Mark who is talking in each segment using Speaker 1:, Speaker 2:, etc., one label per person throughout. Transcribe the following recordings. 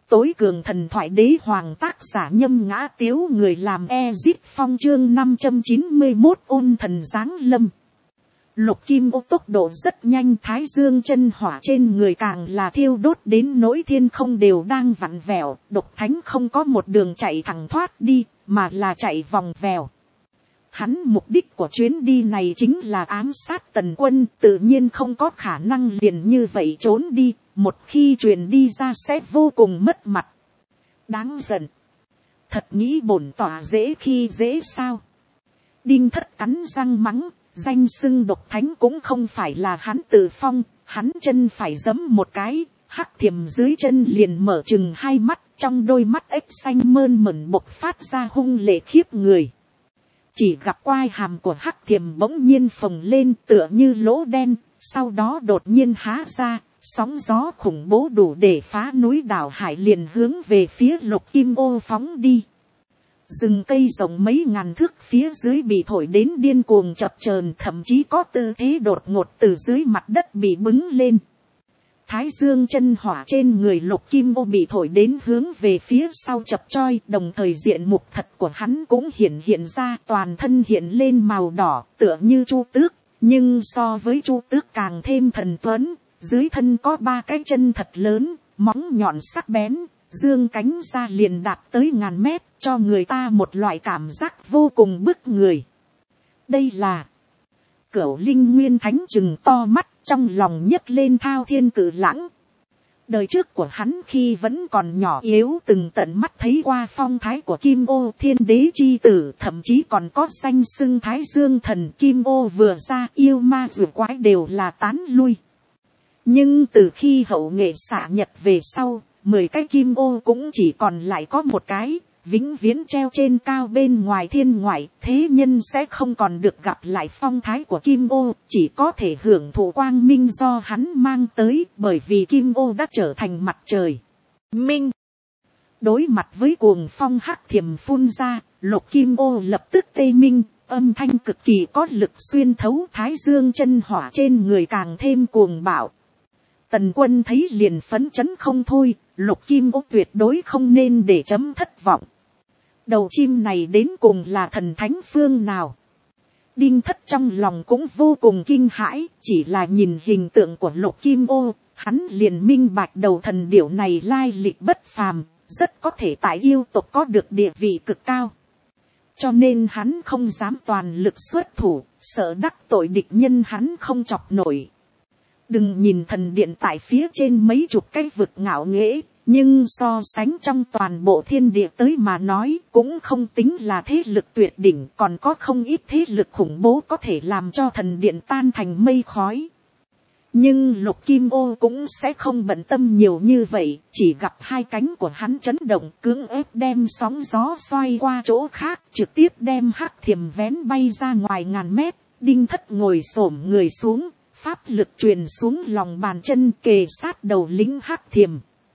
Speaker 1: tối cường thần thoại đế hoàng, tác giả Nhâm Ngã Tiếu, người làm Ezit Phong, chương 591 ôn thần giáng lâm. Lục kim ô tốc độ rất nhanh, thái dương chân hỏa trên người càng là thiêu đốt đến nỗi thiên không đều đang vặn vẹo. Độc thánh không có một đường chạy thẳng thoát đi, mà là chạy vòng vèo. Hắn mục đích của chuyến đi này chính là ám sát Tần Quân, tự nhiên không có khả năng liền như vậy trốn đi, một khi truyền đi ra sẽ vô cùng mất mặt. Đáng giận. Thật nghĩ bổn tỏa dễ khi dễ sao? Đinh Thất cắn răng mắng, danh xưng độc thánh cũng không phải là hắn tự phong, hắn chân phải giẫm một cái, hắc thiềm dưới chân liền mở chừng hai mắt, trong đôi mắt ếch xanh mơn mởn bộc phát ra hung lệ khiếp người. Chỉ gặp quai hàm của hắc thiềm bỗng nhiên phồng lên tựa như lỗ đen, sau đó đột nhiên há ra, sóng gió khủng bố đủ để phá núi đảo hải liền hướng về phía Lục kim ô phóng đi. Rừng cây rộng mấy ngàn thước phía dưới bị thổi đến điên cuồng chập chờn, thậm chí có tư thế đột ngột từ dưới mặt đất bị bứng lên. Thái dương chân hỏa trên người Lục kim ô bị thổi đến hướng về phía sau chập choi, đồng thời diện mục thật của hắn cũng hiện ra, toàn thân hiện lên màu đỏ tựa như chu tước, nhưng so với chu tước càng thêm thần tuấn. Dưới thân có 3 cái chân thật lớn, móng nhọn sắc bén, dương cánh ra liền đạt tới ngàn mét, cho người ta một loại cảm giác vô cùng bức người. Đây là Cửu Linh Nguyên Thánh, trừng to mắt, trong lòng nhấc lên thao thiên cự lãng. Đời trước của hắn khi vẫn còn nhỏ yếu từng tận mắt thấy qua phong thái của Kim Ô, thiên đế chi tử, thậm chí còn có danh xưng Thái Dương thần. Kim Ô vừa ra, yêu ma rùa quái đều là tán lui. Nhưng từ khi hậu nghệ xạ nhật về sau, 10 cái Kim Ô cũng chỉ còn lại có một cái, vĩnh viễn treo trên cao bên ngoài thiên ngoại, thế nhân sẽ không còn được gặp lại phong thái của Kim Ô, chỉ có thể hưởng thụ quang minh do hắn mang tới, bởi vì Kim Ô đã trở thành mặt trời. Minh. Đối mặt với cuồng phong hắc thiềm phun ra, Lục kim ô lập tức tê minh, âm thanh cực kỳ có lực xuyên thấu, thái dương chân hỏa trên người càng thêm cuồng bạo. Tần Quân thấy liền phấn chấn không thôi, Lục kim ô tuyệt đối không nên để chấm thất vọng. Đầu chim này đến cùng là thần thánh phương nào? Đinh Thất trong lòng cũng vô cùng kinh hãi, chỉ là nhìn hình tượng của Lục kim ô, hắn liền minh bạch đầu thần điểu này lai lịch bất phàm, rất có thể tại yêu tộc có được địa vị cực cao. Cho nên hắn không dám toàn lực xuất thủ, sợ đắc tội địch nhân hắn không chọc nổi. Đừng nhìn thần điện tại phía trên mấy chục cái vực ngạo nghễ, nhưng so sánh trong toàn bộ thiên địa tới mà nói cũng không tính là thế lực tuyệt đỉnh, còn có không ít thế lực khủng bố có thể làm cho thần điện tan thành mây khói. Nhưng Lục kim ô cũng sẽ không bận tâm nhiều như vậy, chỉ gặp 2 cánh của hắn chấn động, cưỡng ép đem sóng gió xoay qua chỗ khác, trực tiếp đem hắc thiềm vén bay ra ngoài ngàn mét. Đinh Thất ngồi xổm người xuống, pháp lực truyền xuống lòng bàn chân kề sát đầu lính hắc thiềm.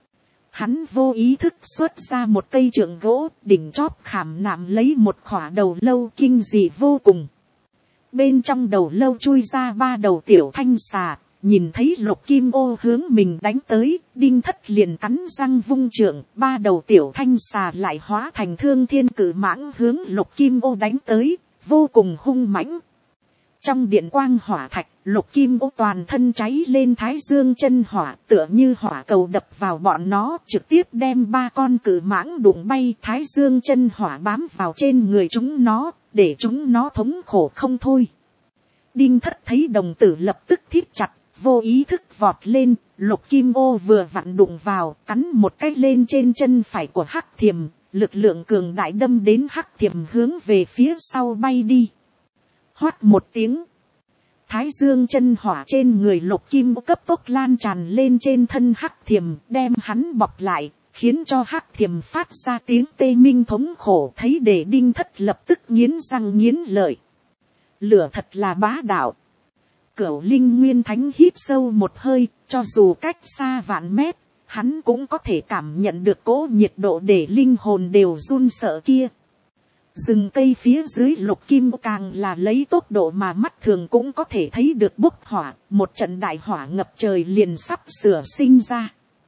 Speaker 1: Hắn vô ý thức xuất ra một cây trượng gỗ, đỉnh chóp khảm nạm lấy một khỏa đầu lâu kinh dị vô cùng. Bên trong đầu lâu chui ra 3 đầu tiểu thanh xà, nhìn thấy Lục kim ô hướng mình đánh tới, Đinh Thất liền cắn răng vung trượng, 3 đầu tiểu thanh xà lại hóa thành thương thiên cự mãng hướng Lục kim ô đánh tới, vô cùng hung mãnh. Trong điện quang hỏa thạch, Lục kim ô toàn thân cháy lên thái dương chân hỏa, tựa như hỏa cầu đập vào bọn nó, trực tiếp đem 3 con cự mãng đụng bay. Thái dương chân hỏa bám vào trên người chúng nó, để chúng nó thống khổ không thôi. Đinh Thất thấy đồng tử lập tức thít chặt, vô ý thức vọt lên. Lục kim ô vừa vặn đụng vào, cắn một cái lên trên chân phải của hắc thiềm, lực lượng cường đại đâm đến hắc thiềm hướng về phía sau bay đi. Hoát một tiếng, thái dương chân hỏa trên người Lục kim ô cấp tốc lan tràn lên trên thân hắc thiềm, đem hắn bọc lại, khiến cho hắc thiềm phát ra tiếng tê minh thống khổ. Thấy để Đinh Thất lập tức nghiến răng nghiến lợi. Lửa thật là bá đạo. Cửu Linh Nguyên Thánh hít sâu một hơi, cho dù cách xa vạn mét, hắn cũng có thể cảm nhận được cỗ nhiệt độ để linh hồn đều run sợ kia. Rừng cây phía dưới Lục kim ô càng là lấy tốc độ mà mắt thường cũng có thể thấy được bốc hỏa, một trận đại hỏa ngập trời liền sắp sửa sinh ra.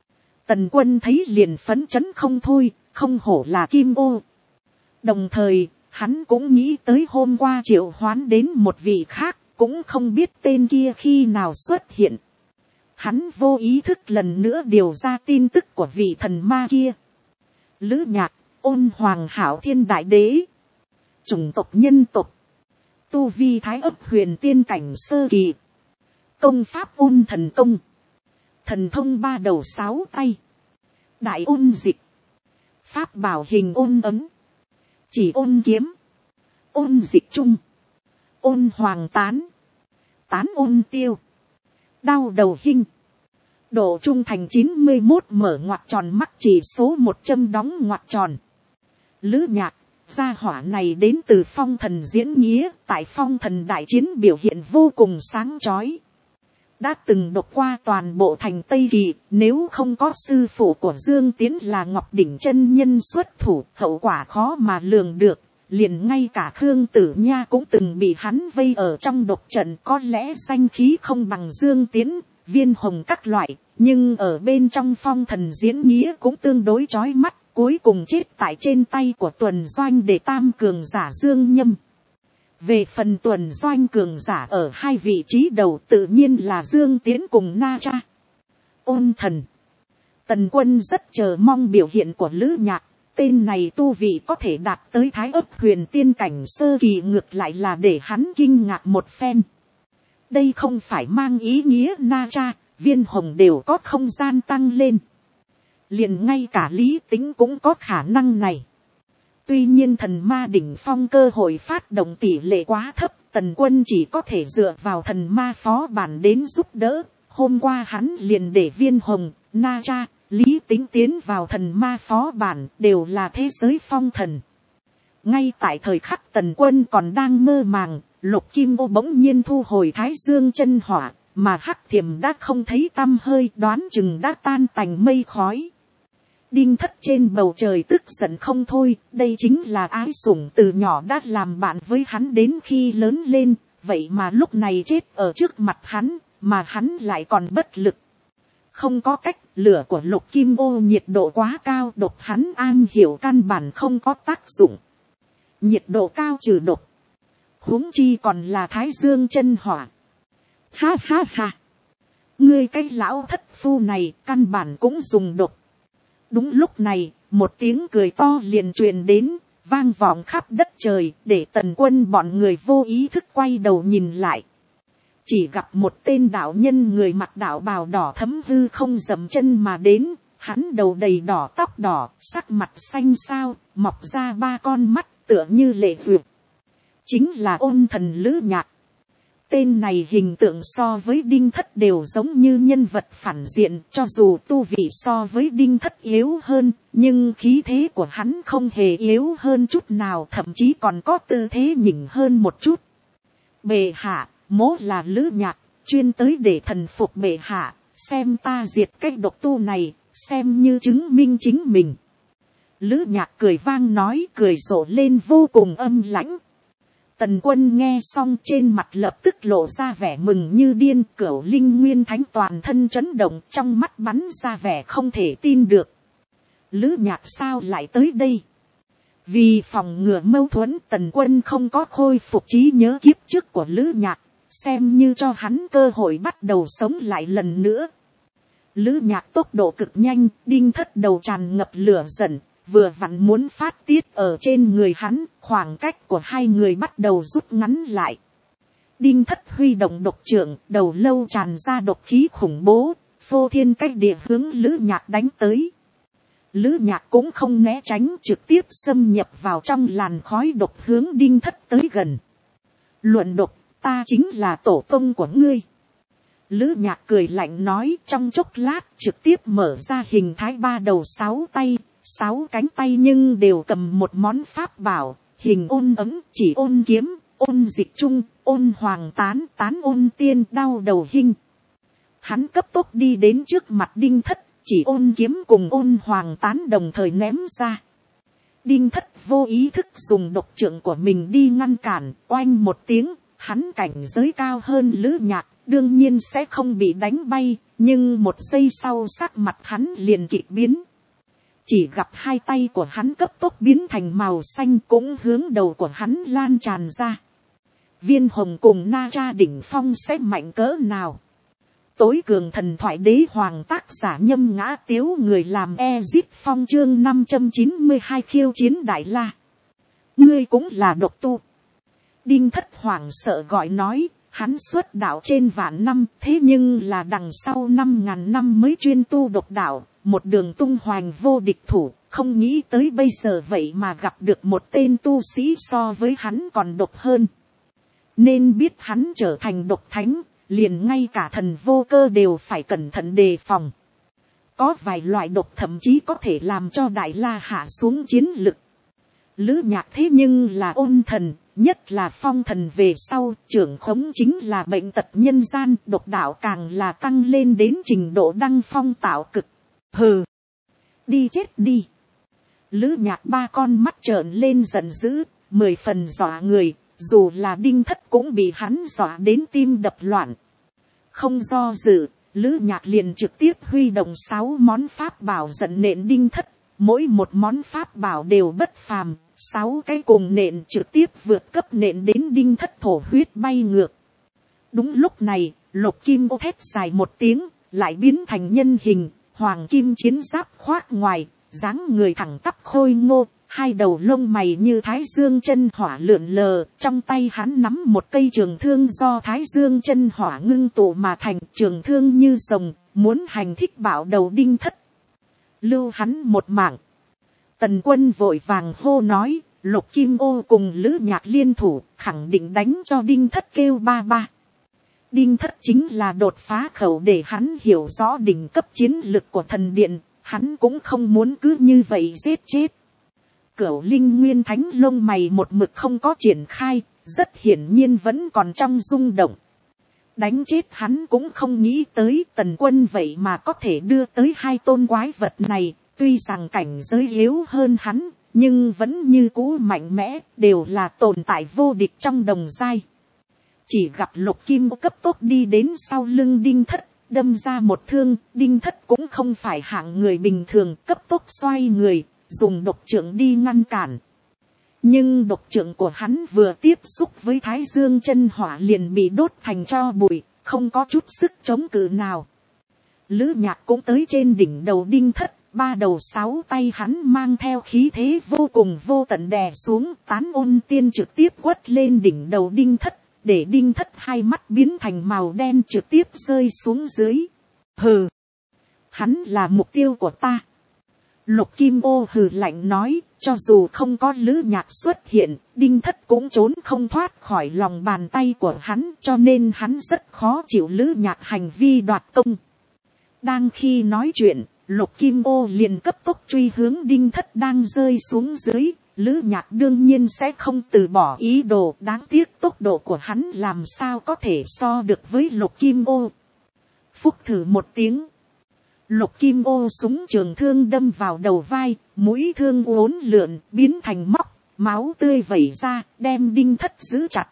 Speaker 1: Tần Quân thấy liền phấn chấn không thôi, không hổ là kim ô. Đồng thời, hắn cũng nghĩ tới hôm qua triệu hoán đến một vị khác, cũng không biết tên kia khi nào xuất hiện. Hắn vô ý thức lần nữa điều ra tin tức của vị thần ma kia. Lữ Nhạc, Ôn Hoàng Hảo Thiên Đại Đế. Chủng tộc nhân tộc. Tu vi thái ấp huyền tiên cảnh sơ kỳ. Công pháp ôn thần công. Thần thông 3 đầu 6 tay. Đại ôn dịch. Pháp bảo hình ôn ấm. Chỉ ôn kiếm. Ôn dịch chung. Ôn hoàng tán. Tán ôn tiêu. Đau đầu hinh. Độ trung thành 91 mở ngoặc tròn mắc chỉ số 100 đóng ngoặc tròn. Lữ Nhạc, gia hỏa này đến từ phong thần diễn nghĩa, tại phong thần đại chiến biểu hiện vô cùng sáng chói. Đã từng đột qua toàn bộ thành Tây Kỳ, nếu không có sư phụ của Dương Tiến là Ngọc Đỉnh chân nhân xuất thủ, hậu quả khó mà lường được. Liền ngay cả Khương Tử Nha cũng từng bị hắn vây ở trong độc trận, có lẽ danh khí không bằng Dương Tiến, Viên Hồng các loại, nhưng ở bên trong phong thần diễn nghĩa cũng tương đối chói mắt, cuối cùng chết tại trên tay của Tuần Doanh để tam cường giả Dương Nhâm. Về phần Tuần Doanh cường giả ở hai vị trí đầu tự nhiên là Dương Tiến cùng Na Cha. Ôn thần. Tần Quân rất chờ mong biểu hiện của Lữ Nhạc. Tên này tu vị có thể đạt tới thái ấp huyền tiên cảnh sơ kỳ, ngược lại là để hắn kinh ngạc một phen. Đây không phải mang ý nghĩa Na Cha, Viên Hồng đều có không gian tăng lên. Liền ngay cả Lý Tính cũng có khả năng này. Tuy nhiên thần ma đỉnh phong cơ hội phát động tỷ lệ quá thấp, Tần Quân chỉ có thể dựa vào thần ma phó bản đến giúp đỡ. Hôm qua hắn liền để Viên Hồng, Na Cha, Lý Tính tiến vào thần ma phó bản, đều là thế giới phong thần. Ngay tại thời khắc Tần Quân còn đang mơ màng, Lục Kim Ô bỗng nhiên thu hồi Thái Dương chân hỏa, mà Hắc Thiểm đã không thấy tăm hơi, đoán chừng đã tan tành mây khói. Đinh Thất trên bầu trời tức giận không thôi, đây chính là ái sủng từ nhỏ đã làm bạn với hắn đến khi lớn lên, vậy mà lúc này chết ở trước mặt hắn, mà hắn lại còn bất lực. Không có cách, lửa của Lục Kim Ô nhiệt độ quá cao, độc hắn an hiểu căn bản không có tác dụng. Nhiệt độ cao trừ độc. Huống chi còn là Thái Dương chân hỏa. Ha ha ha. Ngươi cái lão thất phu này căn bản cũng dùng độc. Đúng lúc này, một tiếng cười to liền truyền đến, vang vọng khắp đất trời, để Tần Quân bọn người vô ý thức quay đầu nhìn lại. Chỉ gặp một tên đạo nhân người mặc đạo bào đỏ thấm hư không dậm chân mà đến, hắn đầu đầy đỏ tóc đỏ, sắc mặt xanh xao, mọc ra 3 con mắt tựa như lệ vượt. Chính là Ôn thần Lữ Nhạc. Tên này hình tượng so với Đinh Thất đều giống như nhân vật phản diện, cho dù tu vị so với Đinh Thất yếu hơn, nhưng khí thế của hắn không hề yếu hơn chút nào, thậm chí còn có tư thế nhỉnh hơn một chút. Bệ hạ, mỗ là Lữ Nhạc, chuyên tới để thần phục bệ hạ, xem ta diệt cái độc tu này, xem như chứng minh chính mình. Lữ Nhạc cười vang nói, cười rộ lên vô cùng âm lãnh. Tần Quân nghe xong trên mặt lập tức lộ ra vẻ mừng như điên, Cửu Linh Nguyên Thánh toàn thân chấn động, trong mắt bắn ra vẻ không thể tin được. Lữ Nhạc sao lại tới đây? Vì phòng ngừa mâu thuẫn, Tần Quân không có khôi phục trí nhớ kiếp trước của Lữ Nhạc, xem như cho hắn cơ hội bắt đầu sống lại lần nữa. Lữ Nhạc tốc độ cực nhanh, Đinh Thất đầu tràn ngập lửa giận, vừa vặn muốn phát tiết ở trên người hắn, khoảng cách của hai người bắt đầu rút ngắn lại. Đinh Thất huy động độc trượng, đầu lâu tràn ra độc khí khủng bố, phô thiên cách địa hướng Lữ Nhạc đánh tới. Lữ Nhạc cũng không né tránh, trực tiếp xâm nhập vào trong làn khói độc hướng Đinh Thất tới gần. Luận độc, ta chính là tổ tông của ngươi. Lữ Nhạc cười lạnh nói, trong chốc lát trực tiếp mở ra hình thái 3 đầu 6 tay, 6 cánh tay nhưng đều cầm một món pháp bảo, hình ôn ấm, chỉ ôn kiếm, ôn dịch chung, ôn hoàng tán, tán ôn tiên, đau đầu hinh. Hắn cấp tốc đi đến trước mặt Đinh Thất, chỉ ôn kiếm cùng ôn hoàng tán đồng thời ném ra. Đinh Thất vô ý thức dùng độc trượng của mình đi ngăn cản, oanh một tiếng, Hắn cảnh giới cao hơn Lữ Nhạc, đương nhiên sẽ không bị đánh bay, nhưng một giây sau sắc mặt hắn liền kịch biến. Chỉ gặp hai tay của hắn cấp tốc biến thành màu xanh cũng hướng đầu của hắn lan tràn ra. Viên hồng cùng Na Cha đỉnh phong sẽ mạnh cỡ nào? Tối cường thần thoại đế hoàng tác giả Nhâm Ngã Tiếu, người làm Ezip Phong, chương 592 khiêu chiến Đại La. Ngươi cũng là độc tu. Đinh Thất hoảng sợ gọi nói, hắn xuất đạo trên vạn năm, thế nhưng là đằng sau 5.000 năm mới chuyên tu độc đạo, một đường tung hoành vô địch thủ, không nghĩ tới bây giờ vậy mà gặp được một tên tu sĩ so với hắn còn độc hơn. Nên biết hắn trở thành độc thánh, liền ngay cả thần vô cơ đều phải cẩn thận đề phòng. Có vài loại độc thậm chí có thể làm cho Đại La hạ xuống chiến lực. Lữ Nhạc thế nhưng là ôn thần, nhất là phong thần về sau, trưởng khống chính là bệnh tật nhân gian, độc đạo càng là tăng lên đến trình độ đăng phong tạo cực. Hừ, đi chết đi. Lữ Nhạc ba con mắt trợn lên giận dữ, 10 phần dọa người, dù là Đinh Thất cũng bị hắn dọa đến tim đập loạn. Không do dự, Lữ Nhạc liền trực tiếp huy động 6 món pháp bảo giận nện Đinh Thất, mỗi một món pháp bảo đều bất phàm, 6 cái cùng nện trực tiếp vượt cấp nện đến Đinh Thất thổ huyết bay ngược. Đúng lúc này, Lục Kim Ô thét dài một tiếng, lại biến thành nhân hình, hoàng kim chiến giáp khoác ngoài, dáng người thẳng tắp khôi ngô, hai đầu lông mày như thái dương chân hỏa lượn lờ, trong tay hắn nắm một cây trường thương do thái dương chân hỏa ngưng tụ mà thành, trường thương như rồng, muốn hành thích bạo đầu Đinh Thất. Lưu hắn một mạng. Tần Quân vội vàng hô nói, Lục Kim Ô cùng Lữ Nhạc liên thủ, khẳng định đánh cho Đinh Thất kêu ba ba. Đinh Thất chính là đột phá khẩu để hắn hiểu rõ đỉnh cấp chiến lực của thần điện, hắn cũng không muốn cứ như vậy giết chết. Cửu Linh Nguyên Thánh lông mày một mực không có triển khai, rất hiển nhiên vẫn còn trong rung động. Đánh chết hắn cũng không nghĩ tới Tần Quân vậy mà có thể đưa tới hai tôn quái vật này, tuy rằng cảnh giới yếu hơn hắn, nhưng vẫn như cũ mạnh mẽ, đều là tồn tại vô địch trong đồng giai. Chỉ gặp Lục Kim cấp tốc đi đến sau lưng Đinh Thất, đâm ra một thương, Đinh Thất cũng không phải hạng người bình thường, cấp tốc xoay người, dùng độc trượng đi ngăn cản. Nhưng độc trượng của hắn vừa tiếp xúc với thái dương chân hỏa liền bị đốt thành tro bụi, không có chút sức chống cự nào. Lữ Nhạc cũng tới trên đỉnh đầu Đinh Thất, 3 đầu 6 tay hắn mang theo khí thế vô cùng vô tận đè xuống, tán ôn tiên trực tiếp quất lên đỉnh đầu Đinh Thất, để Đinh Thất hai mắt biến thành màu đen trực tiếp rơi xuống dưới. Hừ, hắn là mục tiêu của ta. Lục Kim Ô hừ lạnh nói, cho dù không có Lữ Nhạc xuất hiện, Đinh Thất cũng trốn không thoát khỏi lòng bàn tay của hắn, cho nên hắn rất khó chịu Lữ Nhạc hành vi đoạt công. Đang khi nói chuyện, Lục Kim Ô liền cấp tốc truy hướng Đinh Thất đang rơi xuống dưới. Lữ Nhạc đương nhiên sẽ không từ bỏ ý đồ, đáng tiếc tốc độ của hắn làm sao có thể so được với Lục Kim Ô. Phúc thử một tiếng. Lục Kim Ô súng trường thương đâm vào đầu vai, mũi thương uốn lượn, biến thành móc, máu tươi vẩy ra, đem Đinh Thất giữ chặt.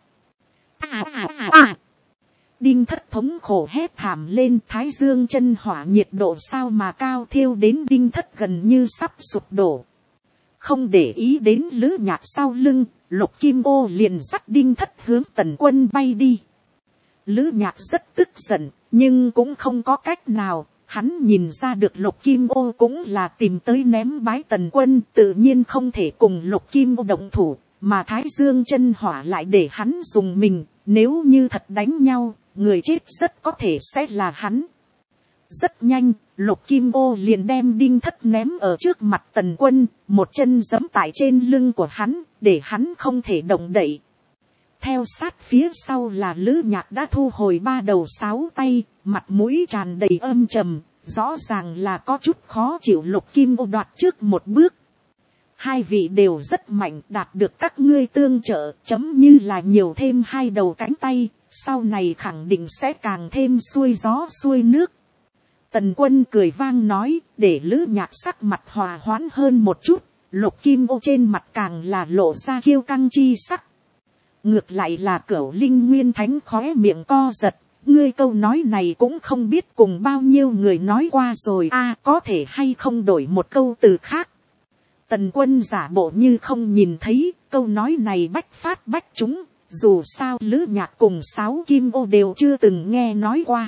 Speaker 1: Đinh Thất thống khổ hét thảm lên, thái dương chân hỏa nhiệt độ sao mà cao, thiêu đến Đinh Thất gần như sắp sụp đổ. Không để ý đến Lữ Nhạc sau lưng, Lục Kim Ô liền dắt Đinh Thất hướng Tần Quân bay đi. Lữ Nhạc rất tức giận, nhưng cũng không có cách nào. Hắn nhìn ra được Lục Kim Ô cũng là tìm tới ném bái Tần Quân, tự nhiên không thể cùng Lục Kim Ô động thủ, mà thái dương chân hỏa lại để hắn dùng mình, nếu như thật đánh nhau, người chết rất có thể sẽ là hắn. Rất nhanh, Lục Kim Ô liền đem Đinh Thất ném ở trước mặt Tần Quân, một chân giẫm tại trên lưng của hắn, để hắn không thể động đậy. Theo sát phía sau là Lữ Nhạc đã thu hồi 3 đầu 6 tay, mặt mũi tràn đầy âm trầm, rõ ràng là có chút khó chịu. Lục Kim Ô đoạt trước một bước. Hai vị đều rất mạnh, đạt được các ngươi tương trợ, chấm như là nhiều thêm 2 đầu cánh tay, sau này khẳng định sẽ càng thêm xuôi gió xuôi nước. Tần Quân cười vang nói, để Lữ Nhạc sắc mặt hòa hoãn hơn một chút, Lục Kim Ô trên mặt càng là lộ ra kiêu căng chi sắc. Ngược lại là Cửu Linh Nguyên Thánh khóe miệng co giật, ngươi câu nói này cũng không biết cùng bao nhiêu người nói qua rồi a, có thể hay không đổi một câu từ khác. Tần Quân giả bộ như không nhìn thấy, câu nói này bách phát bách trúng, dù sao Lữ Nhạc cùng Sáo Kim Ô đều chưa từng nghe nói qua.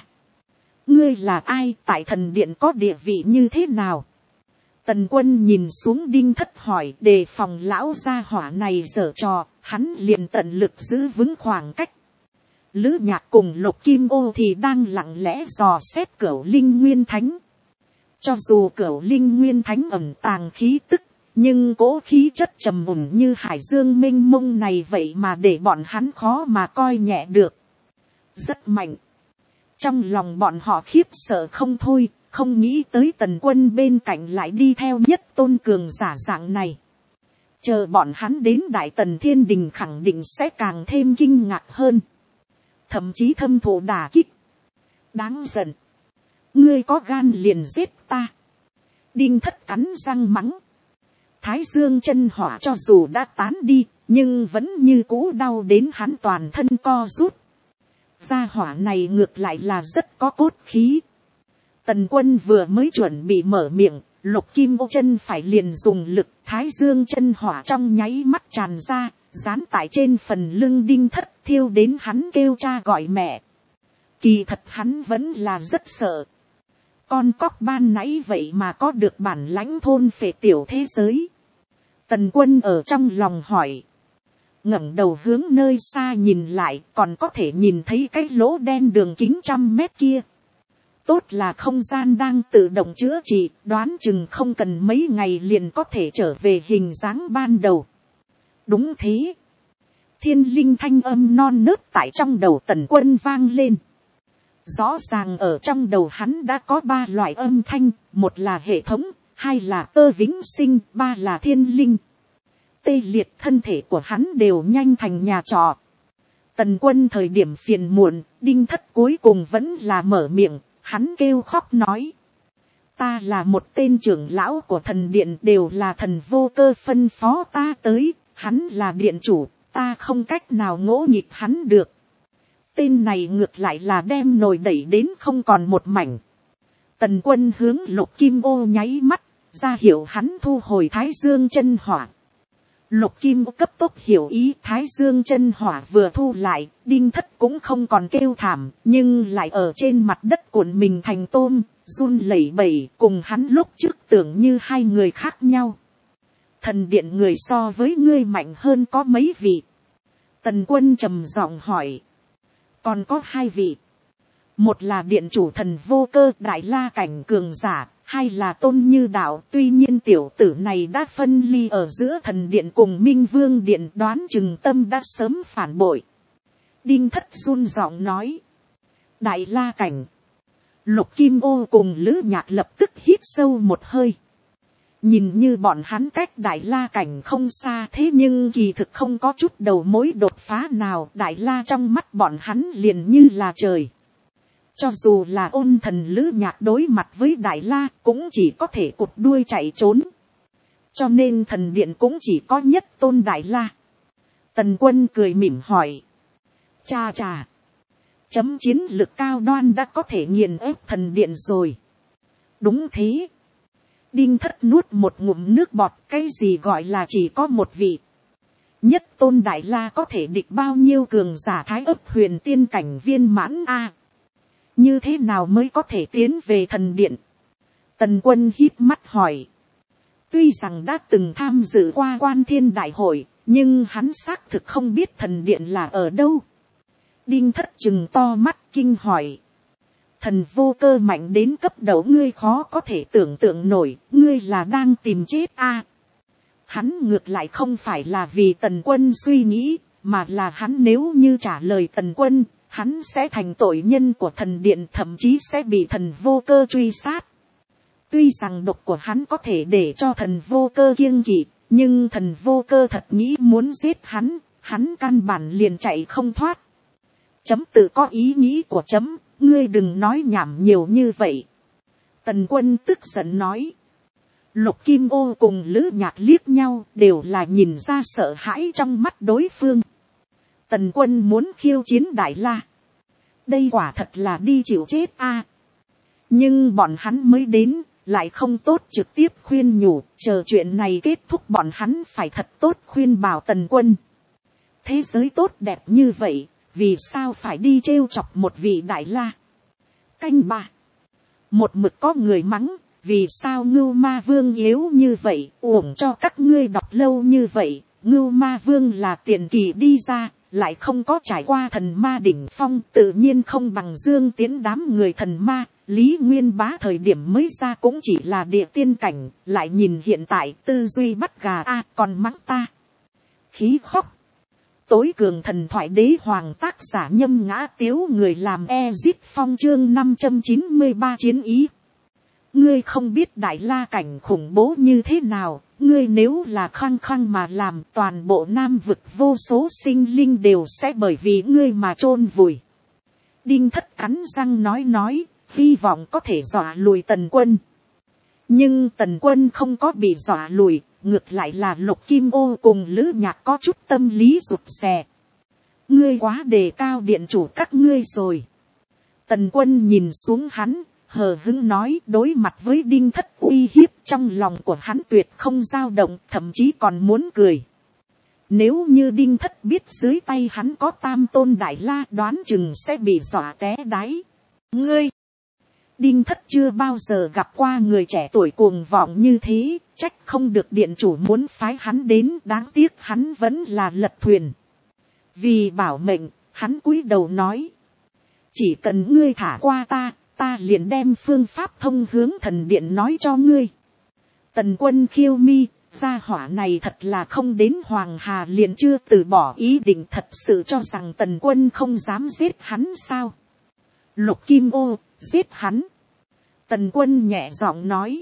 Speaker 1: Ngươi là ai, tại thần điện có địa vị như thế nào? Tần Quân nhìn xuống Đinh Thất hỏi, đề phòng lão gia hỏa này giở trò, hắn liền tận lực giữ vững khoảng cách. Lữ Nhạc cùng Lục Kim Ô thì đang lặng lẽ dò xét Cửu Linh Nguyên Thánh. Cho dù Cửu Linh Nguyên Thánh ẩn tàng khí tức, nhưng cỗ khí chất trầm ổn như hải dương mênh mông này vậy mà để bọn hắn khó mà coi nhẹ được. Rất mạnh. Trong lòng bọn họ khiếp sợ không thôi, không nghĩ tới Tần Quân bên cạnh lại đi theo nhất tôn cường giả dạng này. Chờ bọn hắn đến Đại Tần Thiên Đình khẳng định sẽ càng thêm kinh ngạc hơn. Thậm chí thâm thụ đả kích. Đáng giận. Ngươi có gan liền giết ta. Đinh Thất cắn răng mắng. Thái Dương chân hỏa cho dù đã tán đi, nhưng vẫn như cũ đau đến hắn toàn thân co rút. Gia hỏa này ngược lại là rất có cốt khí. Tần Quân vừa mới chuẩn bị mở miệng, Lục Kim Ô chân phải liền dùng lực, Thái Dương chân hỏa trong nháy mắt tràn ra, dán tại trên phần lưng Đinh Thất, thiêu đến hắn kêu cha gọi mẹ. Kỳ thật hắn vẫn là rất sợ. Con cóc ban nãy vậy mà có được bản lãnh thôn phệ tiểu thế giới. Tần Quân ở trong lòng hỏi. Ngẩng đầu hướng nơi xa nhìn lại, còn có thể nhìn thấy cái lỗ đen đường kính 100 mét kia. Tốt là không gian đang tự động chữa trị, đoán chừng không cần mấy ngày liền có thể trở về hình dáng ban đầu. Đúng thế. Thiên linh thanh âm non nớt tại trong đầu Tần Quân vang lên. Rõ ràng ở trong đầu hắn đã có 3 loại âm thanh, một là hệ thống, 2 là Cơ Vĩnh Sinh, 3 là thiên linh. Tê liệt thân thể của hắn đều nhanh thành nhà trọ. Tần Quân thời điểm phiền muộn, Đinh Thất cuối cùng vẫn là mở miệng, hắn kêu khóc nói. Ta là một tên trưởng lão của thần điện, đều là Thần Vô Cơ phân phó ta tới, hắn là điện chủ, ta không cách nào ngỗ nghịch hắn được. Tên này ngược lại là đem nồi đẩy đến không còn một mảnh. Tần Quân hướng Lục Kim Ô nháy mắt, ra hiệu hắn thu hồi Thái Dương chân hỏa. Lục Kim Ô cấp tốc hiểu ý, Thái Dương chân hỏa vừa thu lại, Đinh Thất cũng không còn kêu thảm, nhưng lại ở trên mặt đất cuộn mình thành tôm, run lẩy bẩy, cùng hắn lúc trước tưởng như hai người khác nhau. Thần điện người so với ngươi mạnh hơn có mấy vị? Tần Quân trầm giọng hỏi. Còn có 2 vị. Một là điện chủ Thần Vô Cơ Đại La cảnh cường giả, 2 là Tôn Như Đạo. Tuy nhiên tiểu tử này đã phân ly ở giữa thần điện cùng Minh Vương điện, đoán chừng tâm đã sớm phản bội. Đinh Thất run giọng nói. Đại La cảnh. Lục Kim Ô cùng Lữ Nhạc lập tức hít sâu một hơi. Nhìn như bọn hắn cách Đại La cảnh không xa, thế nhưng kỳ thực không có chút đầu mối đột phá nào. Đại La trong mắt bọn hắn liền như là trời. Cho dù là Ôn Thần Lữ Nhạc đối mặt với Đại La cũng chỉ có thể cụt đuôi chạy trốn. Cho nên thần điện cũng chỉ có nhất tôn Đại La. Tần Quân cười mỉm hỏi. Cha cha. Chấm chiến lực cao đoan đã có thể nghiền ép thần điện rồi. Đúng thế. Đinh Thất nuốt một ngụm nước bọt, cái gì gọi là chỉ có một vị. Nhất tôn Đại La có thể địch bao nhiêu cường giả Thái Ấp huyền tiên cảnh viên mãn a? Như thế nào mới có thể tiến về thần điện? Tần Quân híp mắt hỏi. Tuy rằng đã từng tham dự qua Quan Thiên Đại hội, nhưng hắn xác thực không biết thần điện là ở đâu. Đinh Thất trừng to mắt kinh hỏi. Thần Vô Cơ mạnh đến cấp độ ngươi khó có thể tưởng tượng nổi, ngươi là đang tìm chết a? Hắn ngược lại không phải là vì Tần Quân suy nghĩ, mà là hắn nếu như trả lời Tần Quân, hắn sẽ thành tội nhân của thần điện, thậm chí sẽ bị Thần Vô Cơ truy sát. Tuy rằng độc của hắn có thể để cho Thần Vô Cơ kiêng kỵ, nhưng Thần Vô Cơ thật nghĩ muốn giết hắn, hắn căn bản liền chạy không thoát. Chấm tự có ý nghĩ của chấm, ngươi đừng nói nhảm nhiều như vậy. Tần Quân tức giận nói. Lục Kim Ô cùng Lữ Nhạc liếc nhau, đều là nhìn ra sợ hãi trong mắt đối phương. Tần quân muốn khiêu chiến Đại La. Đây quả thật là đi chịu chết a. Nhưng bọn hắn mới đến, lại không tốt trực tiếp khuyên nhủ, chờ chuyện này kết thúc bọn hắn phải thật tốt khuyên bảo Tần quân. Thế giới tốt đẹp như vậy, vì sao phải đi trêu chọc một vị Đại La? Canh 3. Một mực có người mắng, vì sao Ngưu Ma Vương yếu như vậy, uổng cho các ngươi đọc lâu như vậy. Ngưu Ma Vương là tiền kỳ đi ra, lại không có trải qua thần ma đỉnh phong, tự nhiên không bằng Dương Tiến đám người thần ma. Lý Nguyên Bá thời điểm mới ra cũng chỉ là địa tiên cảnh, lại nhìn hiện tại tư duy bắt gà a, còn mắng ta. Khí khóc. Tối cường thần thoại đế hoàng tác giả Nhâm Ngã Tiếu, người làm Ezit Phong chương 593 chiến ý. Ngươi không biết Đại La cảnh khủng bố như thế nào, ngươi nếu là khăng khăng mà làm, toàn bộ Nam vực vô số sinh linh đều sẽ bởi vì ngươi mà chôn vùi. Đinh Thất cắn răng nói, hy vọng có thể dọa lùi Tần quân. Nhưng Tần quân không có bị dọa lùi, ngược lại là Lục Kim Ô cùng Lữ Nhạc có chút tâm lý rụt rè. Ngươi quá đề cao điện chủ các ngươi rồi. Tần quân nhìn xuống hắn, hờ hững nói, đối mặt với Đinh Thất uy hiếp, trong lòng của hắn tuyệt không dao động, thậm chí còn muốn cười. Nếu như Đinh Thất biết dưới tay hắn có Tam Tôn Đại La, đoán chừng sẽ bị dọa té đáy. Ngươi! Đinh Thất chưa bao giờ gặp qua người trẻ tuổi cuồng vọng như thế, trách không được điện chủ muốn phái hắn đến, đáng tiếc hắn vẫn là lật thuyền. Vì bảo mệnh, hắn cúi đầu nói, chỉ cần ngươi thả qua ta liền đem phương pháp thông hướng thần điện nói cho ngươi. Tần quân khiêu mi, gia hỏa này thật là không đến Hoàng Hà liền chưa từ bỏ ý định, thật sự cho rằng Tần quân không dám giết hắn sao? Lục Kim Ô, giết hắn. Tần quân nhẹ giọng nói.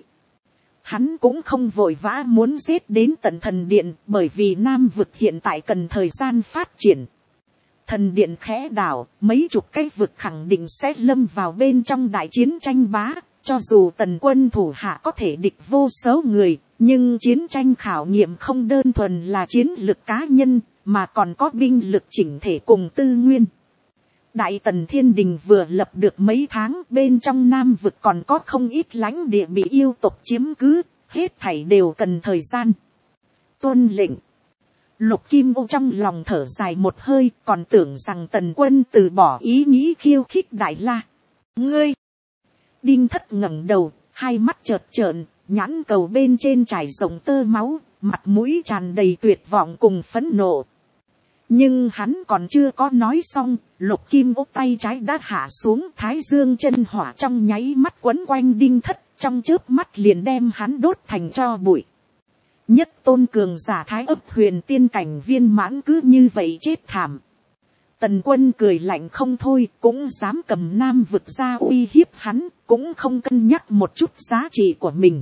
Speaker 1: Hắn cũng không vội vã muốn giết đến tận thần điện, bởi vì Nam vực hiện tại cần thời gian phát triển. Thần điện khẽ đảo, mấy chục cái vực khẳng định sẽ lâm vào bên trong đại chiến tranh bá. Cho dù Tần quân thủ hạ có thể địch vô số người, nhưng chiến tranh khảo nghiệm không đơn thuần là chiến lực cá nhân, mà còn có binh lực chỉnh thể cùng tư nguyên. Đại Tần Thiên Đình vừa lập được mấy tháng, bên trong Nam vực còn có không ít lãnh địa bị yêu tộc chiếm cứ, hết thảy đều cần thời gian. Tuân lệnh. Lục Kim Ô trong lòng thở dài một hơi, còn tưởng rằng Tần quân từ bỏ ý nghĩ khiêu khích Đại La. Ngươi! Đinh Thất ngẩng đầu, hai mắt chợt trợn, nhãn cầu bên trên trải rộng tơ máu, mặt mũi tràn đầy tuyệt vọng cùng phẫn nộ. Nhưng hắn còn chưa có nói xong, Lục Kim Ô tay trái đã hạ xuống, thái dương chân hỏa trong nháy mắt quấn quanh Đinh Thất, trong chớp mắt liền đem hắn đốt thành tro bụi. Nhất tôn cường giả thái ấp huyền tiên cảnh viên mãn cứ như vậy chết thảm. Tần quân cười lạnh không thôi, cũng dám cầm Nam vực ra uy hiếp hắn, cũng không cân nhắc một chút giá trị của mình.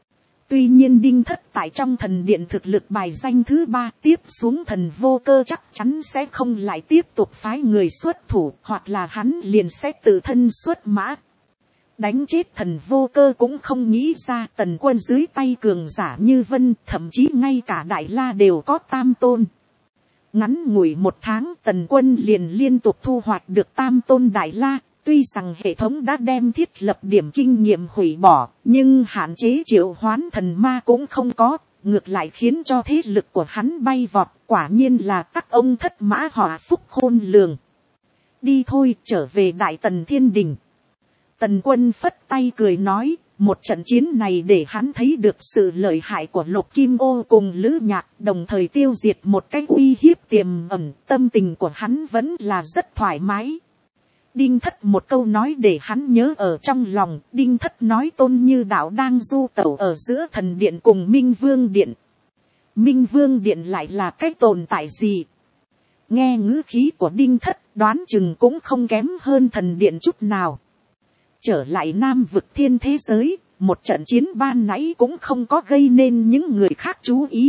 Speaker 1: Tuy nhiên Đinh Thất tại trong thần điện thực lực bài danh thứ 3, tiếp xuống Thần Vô Cơ chắc chắn sẽ không lại tiếp tục phái người xuất thủ, hoặc là hắn liền sẽ tự thân xuất mã. Đánh chết Thần Vô Cơ cũng không nghĩ ra Tần quân dưới tay cường giả như Vân, thậm chí ngay cả Đại La đều có Tam Tôn. Ngắn ngủi 1 tháng, Tần quân liền liên tục thu hoạch được Tam Tôn Đại La. Tuy rằng hệ thống đã đem thiết lập điểm kinh nghiệm hủy bỏ, nhưng hạn chế triệu hoán thần ma cũng không có, ngược lại khiến cho thế lực của hắn bay vọt, quả nhiên là các ông thất mã họa phúc khôn lường. Đi thôi, trở về Đại Tần Thiên Đình. Tần quân phất tay cười nói, một trận chiến này để hắn thấy được sự lợi hại của Lục Kim Ô cùng Lữ Nhạc, đồng thời tiêu diệt một cái uy hiếp tiềm ẩn, tâm tình của hắn vẫn là rất thoải mái. Đinh Thất một câu nói để hắn nhớ ở trong lòng. Đinh Thất nói Tôn Như Đạo đang du tẩu ở giữa thần điện cùng Minh Vương Điện. Minh Vương Điện lại là cái tồn tại gì? Nghe ngữ khí của Đinh Thất đoán chừng cũng không kém hơn thần điện chút nào. Trở lại Nam vực thiên thế giới, một trận chiến ban nãy cũng không có gây nên những người khác chú ý.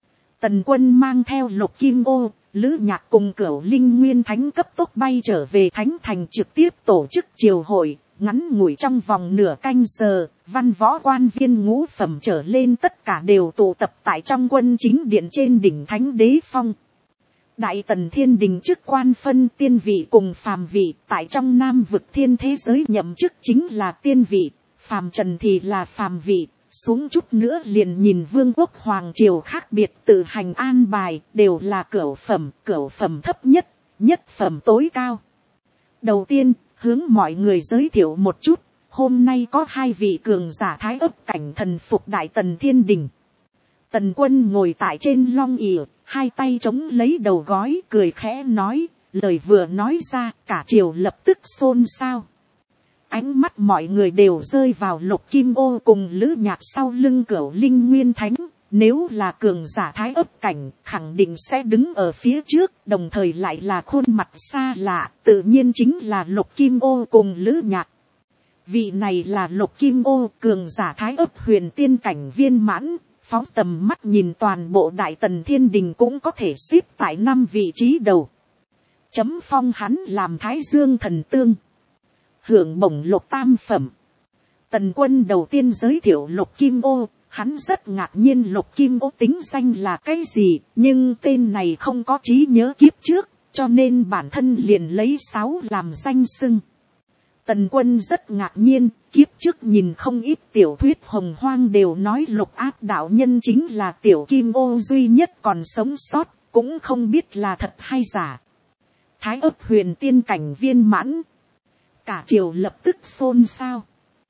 Speaker 1: Tần quân mang theo Lục Kim Ô, Lữ Nhạc cùng Cửu Linh Nguyên Thánh cấp tốc bay trở về Thánh Thành, trực tiếp tổ chức triều hội, ngắn ngủi trong vòng nửa canh giờ, văn võ quan viên ngũ phẩm trở lên tất cả đều tụ tập tại trong quân chính điện trên đỉnh Thánh Đế Phong. Đại tần thiên đình chức quan phân tiên vị cùng phàm vị, tại trong nam vực thiên thế giới nhậm chức chính là tiên vị, phàm trần thì là phàm vị, xuống chút nữa liền nhìn vương quốc hoàng triều khác biệt tự hành an bài, đều là cửu phẩm thấp nhất, nhất phẩm tối cao. Đầu tiên, hướng mọi người giới thiệu một chút, hôm nay có hai vị cường giả thái ấp cảnh thần phục đại tần thiên đình. Tần Quân ngồi tại trên long ỷ, hai tay chống lấy đầu gói, cười khẽ nói, lời vừa nói ra, cả triều lập tức xôn xao. Ánh mắt mọi người đều rơi vào Lục Kim Ô cùng Lữ Nhạc sau lưng Cửu Linh Nguyên Thánh. Nếu là cường giả thái ấp cảnh, khẳng định sẽ đứng ở phía trước, đồng thời lại là khuôn mặt xa lạ, tự nhiên chính là Lục Kim Ô cùng Lữ Nhạc. Vị này là Lục Kim Ô, cường giả thái ấp huyền tiên cảnh viên mãn, phóng tầm mắt nhìn toàn bộ đại tần thiên đình cũng có thể xếp tại 5 vị trí đầu. Chấm phong hắn làm Thái Dương thần tương, hưởng bổng Lục tam phẩm. Tần Quân đầu tiên giới thiệu Lục Kim Ô, hắn rất ngạc nhiên Lục Kim Ô tính danh là cái gì, nhưng tên này không có trí nhớ kiếp trước, cho nên bản thân liền lấy 6 làm danh xưng. Tần Quân rất ngạc nhiên, kiếp trước nhìn không ít tiểu thuyết hồng hoang đều nói Lục Áp đạo nhân chính là tiểu Kim Ô duy nhất còn sống sót, cũng không biết là thật hay giả. Thái ấp huyền tiên cảnh viên mãn, cả triều lập tức xôn xao.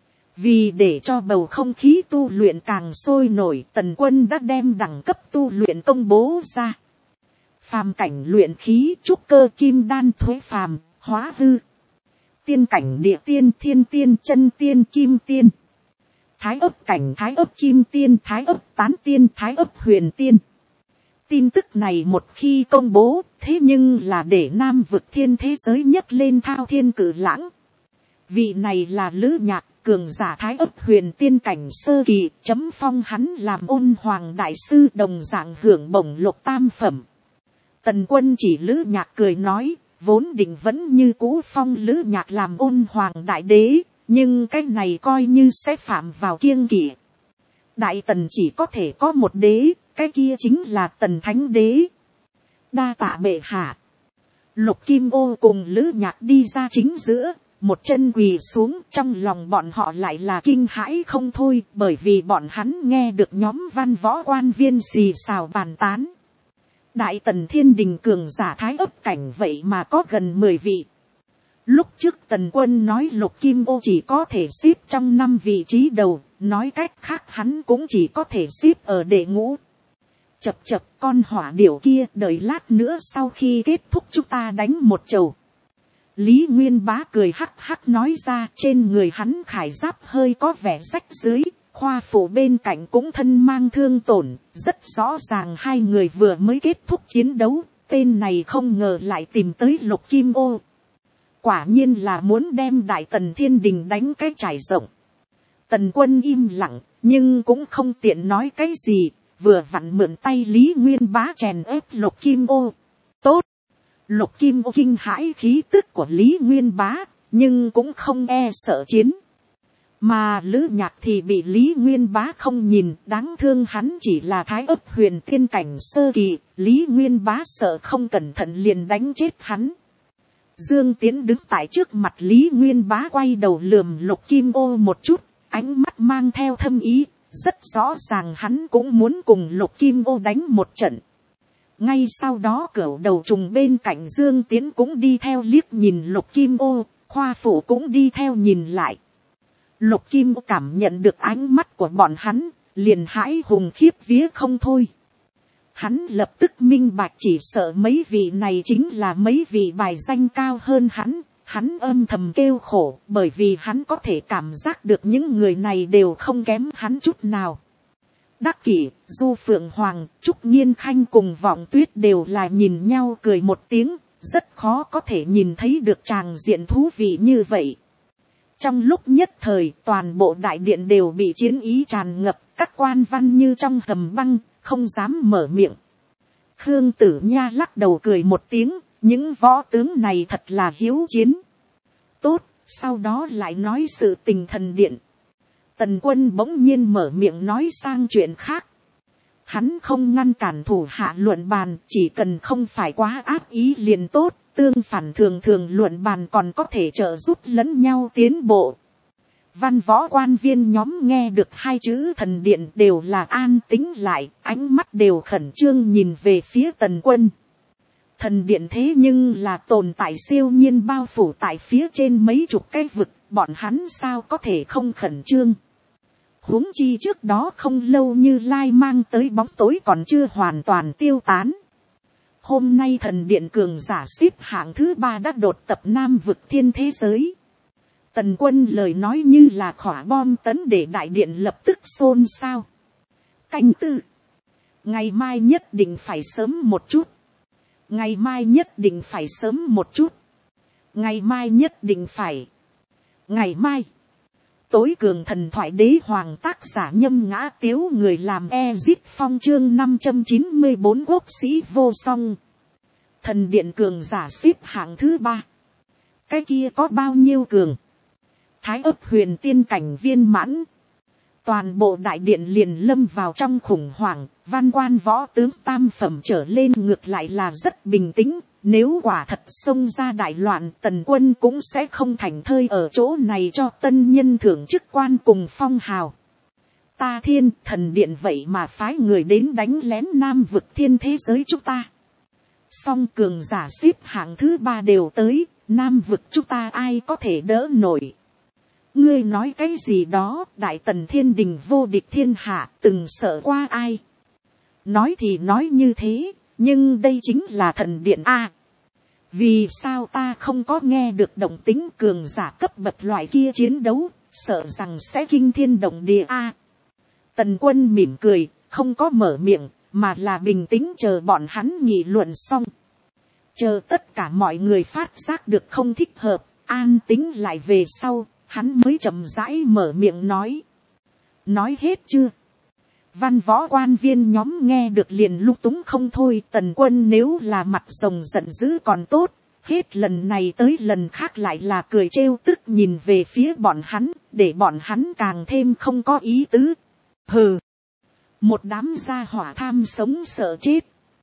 Speaker 1: Vì để cho bầu không khí tu luyện càng sôi nổi, Tần Quân đã đem đẳng cấp tu luyện công bố ra. Phàm cảnh luyện khí trúc cơ kim đan thuế phàm, hóa hư. Tiên cảnh địa tiên thiên tiên chân tiên kim tiên. Thái ấp cảnh thái ấp kim tiên thái ấp tán tiên thái ấp huyền tiên. Tin tức này một khi công bố, thế nhưng là để nam vực thiên thế giới nhấc lên thao thiên cử lãng. Vị này là Lữ Nhạc, cường giả thái ấp huyền tiên cảnh sơ kỳ, chấm phong hắn làm Ôn Hoàng đại sư, đồng dạng hưởng bổng Lục tam phẩm. Tần Quân chỉ Lữ Nhạc cười nói, vốn định vẫn như cũ phong Lữ Nhạc làm Ôn Hoàng đại đế, nhưng cái này coi như sẽ phạm vào kiêng kỵ. Đại tần chỉ có thể có một đế, cái kia chính là Tần Thánh đế. Đa tạ bệ hạ. Lục Kim Ô cùng Lữ Nhạc đi ra chính giữa, một chân quỳ xuống, trong lòng bọn họ lại là kinh hãi không thôi, bởi vì bọn hắn nghe được nhóm văn võ quan viên xì xào bàn tán. Đại tần thiên đình cường giả thái ấp cảnh vậy mà có gần 10 vị. Lúc trước Tần Quân nói Lục Kim Ô chỉ có thể xếp trong 5 vị trí đầu, nói cách khác hắn cũng chỉ có thể xếp ở đệ ngũ. Chập chập con hỏa điểu kia, đợi lát nữa sau khi kết thúc chúng ta đánh một chầu. Lý Nguyên Bá cười hắc hắc nói ra, trên người hắn khải giáp hơi có vẻ rách dưới, khoa phủ bên cạnh cũng thân mang thương tổn, rất rõ ràng hai người vừa mới kết thúc chiến đấu, tên này không ngờ lại tìm tới Lục Kim Ô. Quả nhiên là muốn đem đại tần thiên đình đánh cái trải rộng. Tần Quân im lặng, nhưng cũng không tiện nói cái gì, vừa vặn mượn tay Lý Nguyên Bá chèn ép Lục Kim Ô. Tốt! Lục Kim Ô kinh hãi khí tức của Lý Nguyên Bá, nhưng cũng không e sợ chiến. Mà Lữ Nhạc thì bị Lý Nguyên Bá không nhìn, đáng thương hắn chỉ là thái ấp huyền tiên cảnh sơ kỳ, Lý Nguyên Bá sợ không cẩn thận liền đánh chết hắn. Dương Tiến đứng tại trước mặt Lý Nguyên Bá quay đầu lườm Lục Kim Ô một chút, ánh mắt mang theo thâm ý, rất rõ ràng hắn cũng muốn cùng Lục Kim Ô đánh một trận. Ngay sau đó cửu đầu trùng bên cạnh Dương Tiến cũng đi theo liếc nhìn Lục Kim Ô, khoa phủ cũng đi theo nhìn lại. Lục Kim Ô cảm nhận được ánh mắt của bọn hắn, liền hãi hùng khiếp vía không thôi. Hắn lập tức minh bạch chỉ sợ mấy vị này chính là mấy vị bài danh cao hơn hắn. Hắn âm thầm kêu khổ, bởi vì hắn có thể cảm giác được những người này đều không kém hắn chút nào. Đắc Kỷ, Du Phượng Hoàng, Trúc Nghiên Khanh cùng Vọng Tuyết đều là nhìn nhau cười một tiếng, rất khó có thể nhìn thấy được tràng diện thú vị như vậy. Trong lúc nhất thời, toàn bộ đại điện đều bị chiến ý tràn ngập, các quan văn như trong hầm băng, không dám mở miệng. Khương Tử Nha lắc đầu cười một tiếng, những võ tướng này thật là hiếu chiến. Tốt, sau đó lại nói sự tình thần điện. Tần Quân bỗng nhiên mở miệng nói sang chuyện khác. hắn không ngăn cản thủ hạ luận bàn, chỉ cần không phải quá ác ý liền tốt, tương phản thường thường luận bàn còn có thể trợ giúp lẫn nhau tiến bộ. Văn võ quan viên nhóm nghe được hai chữ thần điện đều là an tĩnh lại, ánh mắt đều khẩn trương nhìn về phía Tần Quân. Thần điện thế nhưng là tồn tại siêu nhiên bao phủ tại phía trên mấy chục cái vực, bọn hắn sao có thể không khẩn trương. Huống chi trước đó không lâu Như Lai mang tới bóng tối còn chưa hoàn toàn tiêu tán. Hôm nay thần điện cường giả xếp hạng thứ 3 đã đột tập Nam vực thiên thế giới. Tần Quân lời nói như là khỏa bom tấn để đại điện lập tức xôn xao. Canh tư. Ngày mai nhất định phải sớm một chút. Ngày mai nhất định phải sớm một chút. Ngày mai nhất định phải. Ngày mai. Tối cường thần thoại đế hoàng tác giả Nhâm Ngã Tiếu, người làm Ezit Phong chương 594 quốc sĩ vô song. Thần điện cường giả xếp hạng thứ 3. Cái kia có bao nhiêu cường? Thái ấp huyền tiên cảnh viên mãn. Toàn bộ đại điện liền lâm vào trong khủng hoảng, văn quan võ tướng tam phẩm trở lên ngược lại là rất bình tĩnh. Nếu quả thật xông ra đại loạn, Tần Quân cũng sẽ không thành thơi ở chỗ này cho tân nhân thưởng chức quan cùng phong hào. Ta thiên thần điện vậy mà phái người đến đánh lén Nam vực thiên thế giới chúng ta. Song cường giả xếp hạng thứ 3 đều tới, Nam vực chúng ta ai có thể đỡ nổi. Ngươi nói cái gì đó, đại tần thiên đình vô địch thiên hạ, từng sợ qua ai. Nói thì nói như thế, nhưng đây chính là thần điện A. Vì sao ta không có nghe được động tính cường giả cấp bậc loại kia chiến đấu, sợ rằng sẽ kinh thiên động địa A. Tần Quân mỉm cười, không có mở miệng, mà là bình tĩnh chờ bọn hắn nghị luận xong. Chờ tất cả mọi người phát giác được không thích hợp, an tĩnh lại về sau, hắn mới chậm rãi mở miệng nói. Nói hết chưa? Văn võ quan viên nhóm nghe được liền lung túng không thôi. Tần Quân nếu là mặt rồng giận dữ còn tốt, hết lần này tới lần khác lại là cười trêu tức nhìn về phía bọn hắn, để bọn hắn càng thêm không có ý tứ. Hừ, một đám gia hỏa tham sống sợ chết.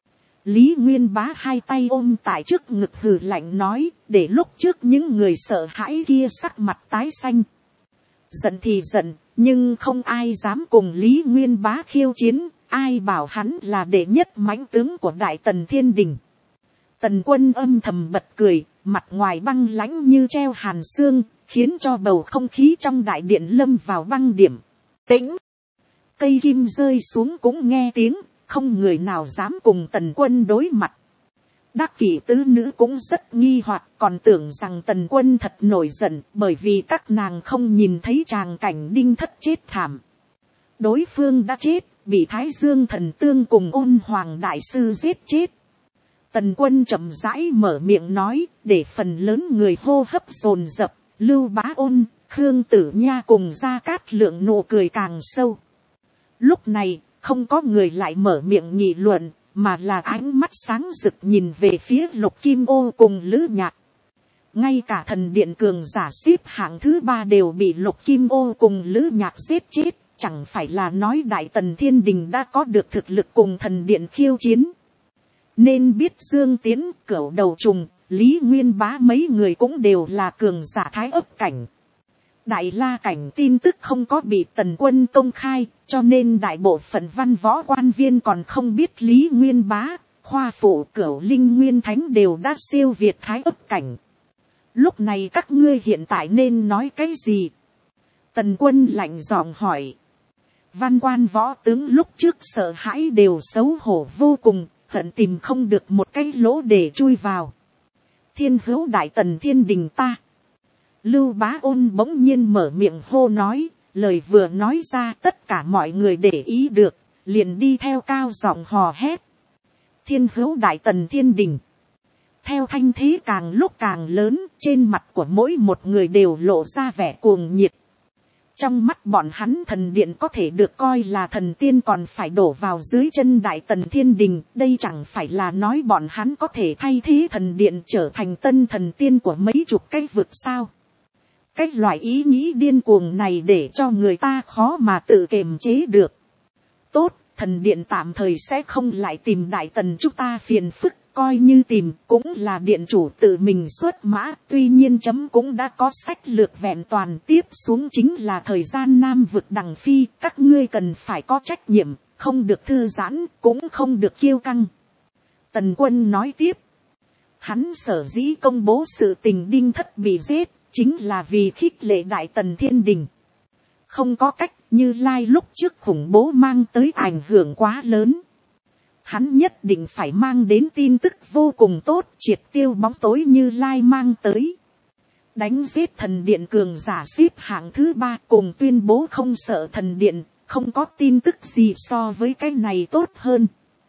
Speaker 1: Lý Nguyên Bá hai tay ôm tại trước ngực hừ lạnh nói, để lúc trước những người sợ hãi kia sắc mặt tái xanh. Giận thì giận, nhưng không ai dám cùng Lý Nguyên Bá khiêu chiến, ai bảo hắn là đệ nhất mãnh tướng của Đại Tần Thiên Đình. Tần Quân âm thầm bật cười, mặt ngoài băng lãnh như treo hàn xương, khiến cho bầu không khí trong đại điện lâm vào băng điểm. Tĩnh! Cây kim rơi xuống cũng nghe tiếng, không người nào dám cùng Tần Quân đối mặt. Đắc kỷ tứ nữ cũng rất nghi hoặc, còn tưởng rằng Tần Quân thật nổi giận, bởi vì các nàng không nhìn thấy tràng cảnh đinh thất chết thảm. Đối phương đã chết, bị Thái Dương thần tương cùng Ôn Hoàng đại sư giết chết. Tần Quân chậm rãi mở miệng nói, để phần lớn người hô hấp dồn dập, Lưu Bá Ôn, Khương Tử Nha cùng Gia Cát Lượng nụ cười càng sâu. Lúc này, không có người lại mở miệng nghị luận, mà là ánh mắt sáng rực nhìn về phía Lục Kim Ô cùng Lữ Nhạc. Ngay cả thần điện cường giả xếp hạng thứ 3 đều bị Lục Kim Ô cùng Lữ Nhạc giết chết, chẳng phải là nói Đại Tần Thiên Đình đã có được thực lực cùng thần điện khiêu chiến. Nên biết Dương Tiến, Cửu Đầu Trùng, Lý Nguyên Bá mấy người cũng đều là cường giả thái ấp cảnh. Đại La cảnh tin tức không có bị Tần Quân công khai, cho nên đại bộ phận văn võ quan viên còn không biết Lý Nguyên Bá, Khoa Phụ Cửu Linh Nguyên Thánh đều đã siêu việt thái ấp cảnh. Lúc này các ngươi hiện tại nên nói cái gì? Tần Quân lạnh giọng hỏi. Văn quan võ tướng lúc trước sợ hãi đều xấu hổ vô cùng, hận tìm không được một cái lỗ để chui vào. Thiên hữu Đại Tần Thiên Đình ta. Lưu Bá Ôn bỗng nhiên mở miệng hô nói, lời vừa nói ra tất cả mọi người để ý được, liền đi theo cao giọng hò hét. Thiên hữu Đại Tần Thiên Đình. Theo thanh thế càng lúc càng lớn, trên mặt của mỗi một người đều lộ ra vẻ cuồng nhiệt. Trong mắt bọn hắn thần điện có thể được coi là thần tiên còn phải đổ vào dưới chân Đại Tần Thiên Đình. Đây chẳng phải là nói bọn hắn có thể thay thế thần điện trở thành tân thần tiên của mấy chục cái vực sao. Cái loại ý nghĩ điên cuồng này để cho người ta khó mà tự kiềm chế được. Tốt, thần điện tạm thời sẽ không lại tìm đại tần chúng ta phiền phức, coi như tìm cũng là điện chủ tự mình xuất mã. Tuy nhiên chấm cũng đã có sách lược vẹn toàn, tiếp xuống chính là thời gian Nam vực đằng phi, các ngươi cần phải có trách nhiệm, không được thư giãn, cũng không được kiêu căng. Tần Quân nói tiếp, hắn sở dĩ công bố sự tình Đinh Thất bị giết, chính là vì khích lệ đại tần thiên đình. Không có cách, Như Lai lúc trước khủng bố mang tới ảnh hưởng quá lớn. Hắn nhất định phải mang đến tin tức vô cùng tốt, triệt tiêu bóng tối Như Lai mang tới. Đánh giết thần điện cường giả xếp hạng thứ 3, cùng tuyên bố không sợ thần điện, không có tin tức gì so với cái này tốt hơn.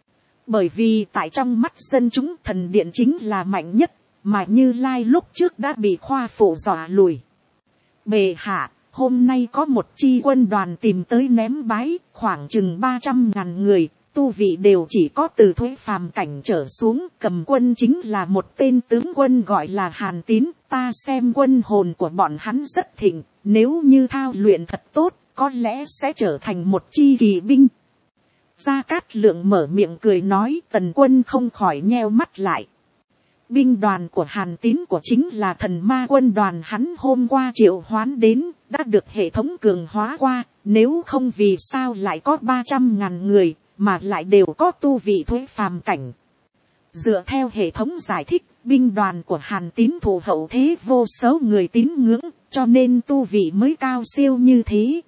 Speaker 1: Bởi vì tại trong mắt dân chúng thần điện chính là mạnh nhất, mà Như Lai lúc trước đã bị khoa phụ dọa lùi. Bệ hạ, hôm nay có một chi quân đoàn tìm tới ném bái, khoảng chừng 300.000 người, tu vị đều chỉ có từ Thuế phàm cảnh trở xuống, cầm quân chính là một tên tướng quân gọi là Hàn Tín. Ta xem quân hồn của bọn hắn rất thịnh, nếu như thao luyện thật tốt, có lẽ sẽ trở thành một chi kỳ binh. Gia Cát Lượng mở miệng cười nói, Tần Quân không khỏi nheo mắt lại. Binh đoàn của Hàn Tín của chính là thần ma quân đoàn hắn hôm qua triệu hoán đến, đã được hệ thống cường hóa qua, nếu không vì sao lại có 300.000 người, mà lại đều có tu vị Thuế phàm cảnh. Dựa theo hệ thống giải thích, binh đoàn của Hàn Tín thủ hậu thế vô số người tín ngưỡng, cho nên tu vị mới cao siêu như thế.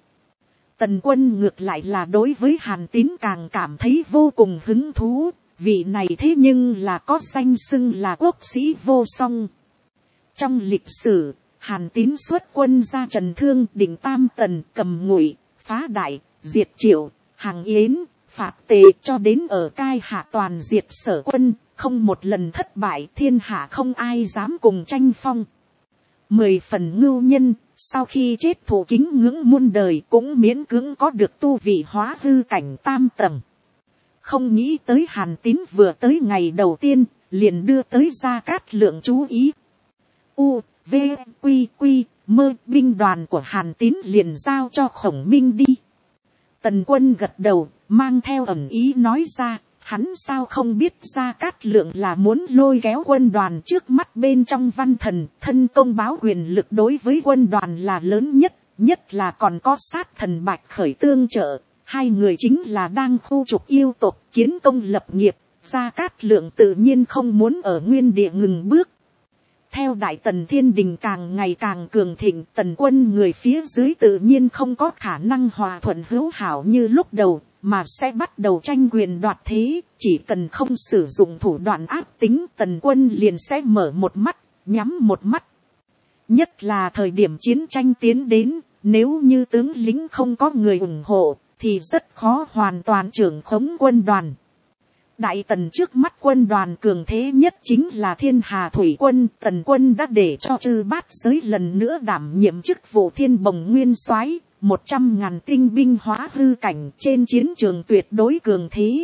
Speaker 1: Tần Quân ngược lại là đối với Hàn Tín càng cảm thấy vô cùng hứng thú, vị này thế nhưng là có danh xưng là quốc sĩ vô song. Trong lịch sử, Hàn Tín xuất quân ra Trần Thương, Định Tam Tần, Cầm Ngụy, Phá Đại, Diệt Triệu, Hằng Yến, Phạt Tề, cho đến ở Cai Hạ toàn diệt Sở quân, không một lần thất bại, thiên hạ không ai dám cùng tranh phong. 10 phần ngưu nhân, sau khi chết thủ kính ngưỡng muôn đời cũng miễn cưỡng có được tu vị hóa hư cảnh tam tầng. Không nghĩ tới Hàn Tín vừa tới ngày đầu tiên, liền đưa tới Gia Cát Lượng chú ý. U, V, Quy, Quy, Mơ, binh đoàn của Hàn Tín liền giao cho Khổng Minh đi. Tần Quân gật đầu, mang theo ẩn ý nói ra, hắn sao không biết Gia Cát Lượng là muốn lôi kéo quân đoàn trước mắt bên trong văn thần, thân công báo quyền lực đối với quân đoàn là lớn nhất, nhất là còn có sát thần Bạch Khởi tương trợ. Hai người chính là đang khu trục yêu tộc, kiến công lập nghiệp, Gia Cát Lượng tự nhiên không muốn ở nguyên địa ngừng bước. Theo đại tần thiên đình càng ngày càng cường thịnh, Tần Quân người phía dưới tự nhiên không có khả năng hòa thuận hữu hảo như lúc đầu, mà sẽ bắt đầu tranh quyền đoạt thế. Chỉ cần không sử dụng thủ đoạn ác tính, Tần Quân liền sẽ mở một mắt, nhắm một mắt. Nhất là thời điểm chiến tranh tiến đến, nếu như tướng lính không có người ủng hộ, thì rất khó hoàn toàn trưởng khống quân đoàn. Đại tần trước mắt quân đoàn cường thế nhất chính là Thiên Hà Thủy quân. Tần Quân đã để cho Chư Bát Giới lần nữa đảm nhiệm chức vụ Thiên Bồng Nguyên Soái, 100.000 tinh binh hóa hư cảnh, trên chiến trường tuyệt đối cường thế.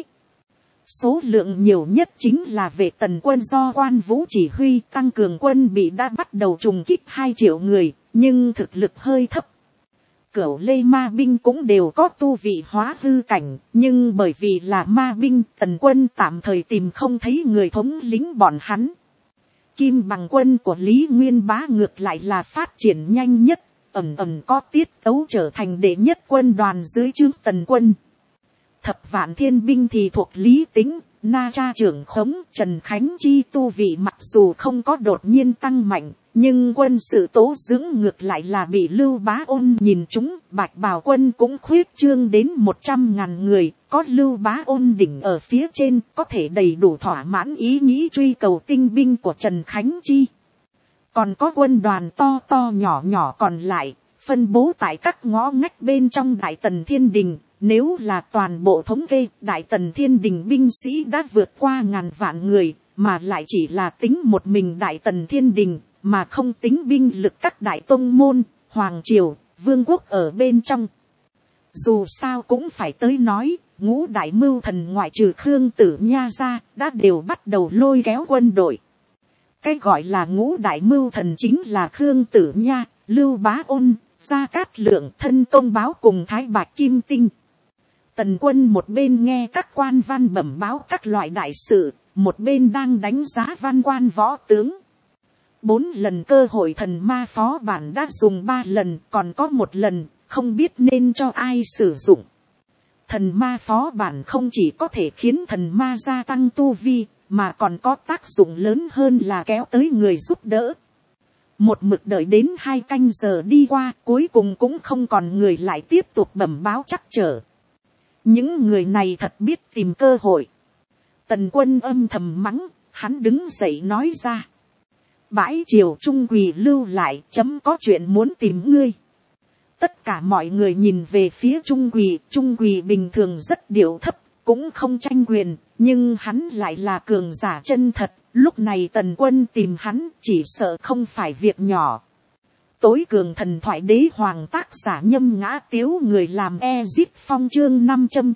Speaker 1: Số lượng nhiều nhất chính là về Tần Quân do Quan Vũ chỉ huy, tăng cường quân bị đã bắt đầu trùng kích 2 triệu người, nhưng thực lực hơi thấp. Cửu Lê ma binh cũng đều có tu vị hóa hư cảnh, nhưng bởi vì là ma binh, Tần Quân tạm thời tìm không thấy người thống lĩnh bọn hắn. Kim Bằng quân của Lý Nguyên Bá ngược lại là phát triển nhanh nhất, ẩn ẩn có tiết tấu trở thành đệ nhất quân đoàn dưới trướng Tần Quân. Thập Vạn Thiên binh thì thuộc Lý Tính, Na Cha trưởng khống. Trần Khánh Chi tu vị mặc dù không có đột nhiên tăng mạnh, nhưng quân sự tố dưỡng ngược lại là bị Lưu Bá Ôn nhìn trúng. Bạch Bào quân cũng khuyết trương đến 100.000 người, có Lưu Bá Ôn đỉnh ở phía trên, có thể đầy đủ thỏa mãn ý nghĩ truy cầu tinh binh của Trần Khánh Chi. Còn có quân đoàn to to nhỏ nhỏ còn lại, phân bố tại các ngõ ngách bên trong Đại Tần Thiên Đình. Nếu là toàn bộ thống kê, Đại Tần Thiên Đình binh sĩ đã vượt qua 1000 vạn người, mà lại chỉ là tính một mình Đại Tần Thiên Đình, mà không tính binh lực các đại tông môn, hoàng triều, vương quốc ở bên trong. Dù sao cũng phải tới nói, ngũ đại mưu thần ngoại trừ Khương Tử Nha ra, đã đều bắt đầu lôi kéo quân đội. Cái gọi là ngũ đại mưu thần chính là Khương Tử Nha, Lưu Bá Ôn, Gia Cát Lượng, thân công báo cùng Thái Bạch Kim Tinh. Tần quân một bên nghe các quan văn bẩm báo các loại đại sự, một bên đang đánh giá văn quan võ tướng. 4 lần cơ hội thần ma phó bản đã dùng 3 lần, còn có 1 lần, không biết nên cho ai sử dụng. Thần ma phó bản không chỉ có thể khiến thần ma gia tăng tu vi, mà còn có tác dụng lớn hơn là kéo tới người giúp đỡ. Một mực đợi đến 2 canh giờ đi qua, cuối cùng cũng không còn người lại tiếp tục bẩm báo trắc trở. Những người này thật biết tìm cơ hội. Tần quân âm thầm mắng, hắn đứng dậy nói ra. Bãi triều Trung Quỳ lưu lại, chấm có chuyện muốn tìm ngươi. Tất cả mọi người nhìn về phía Trung Quỳ bình thường rất điệu thấp, cũng không tranh quyền, nhưng hắn lại là cường giả chân thật. Lúc này tần quân tìm hắn chỉ sợ không phải việc nhỏ. Tối cường thần thoại đế hoàng tác giả Nhâm Ngã Tiếu, người làm Ezip Phong chương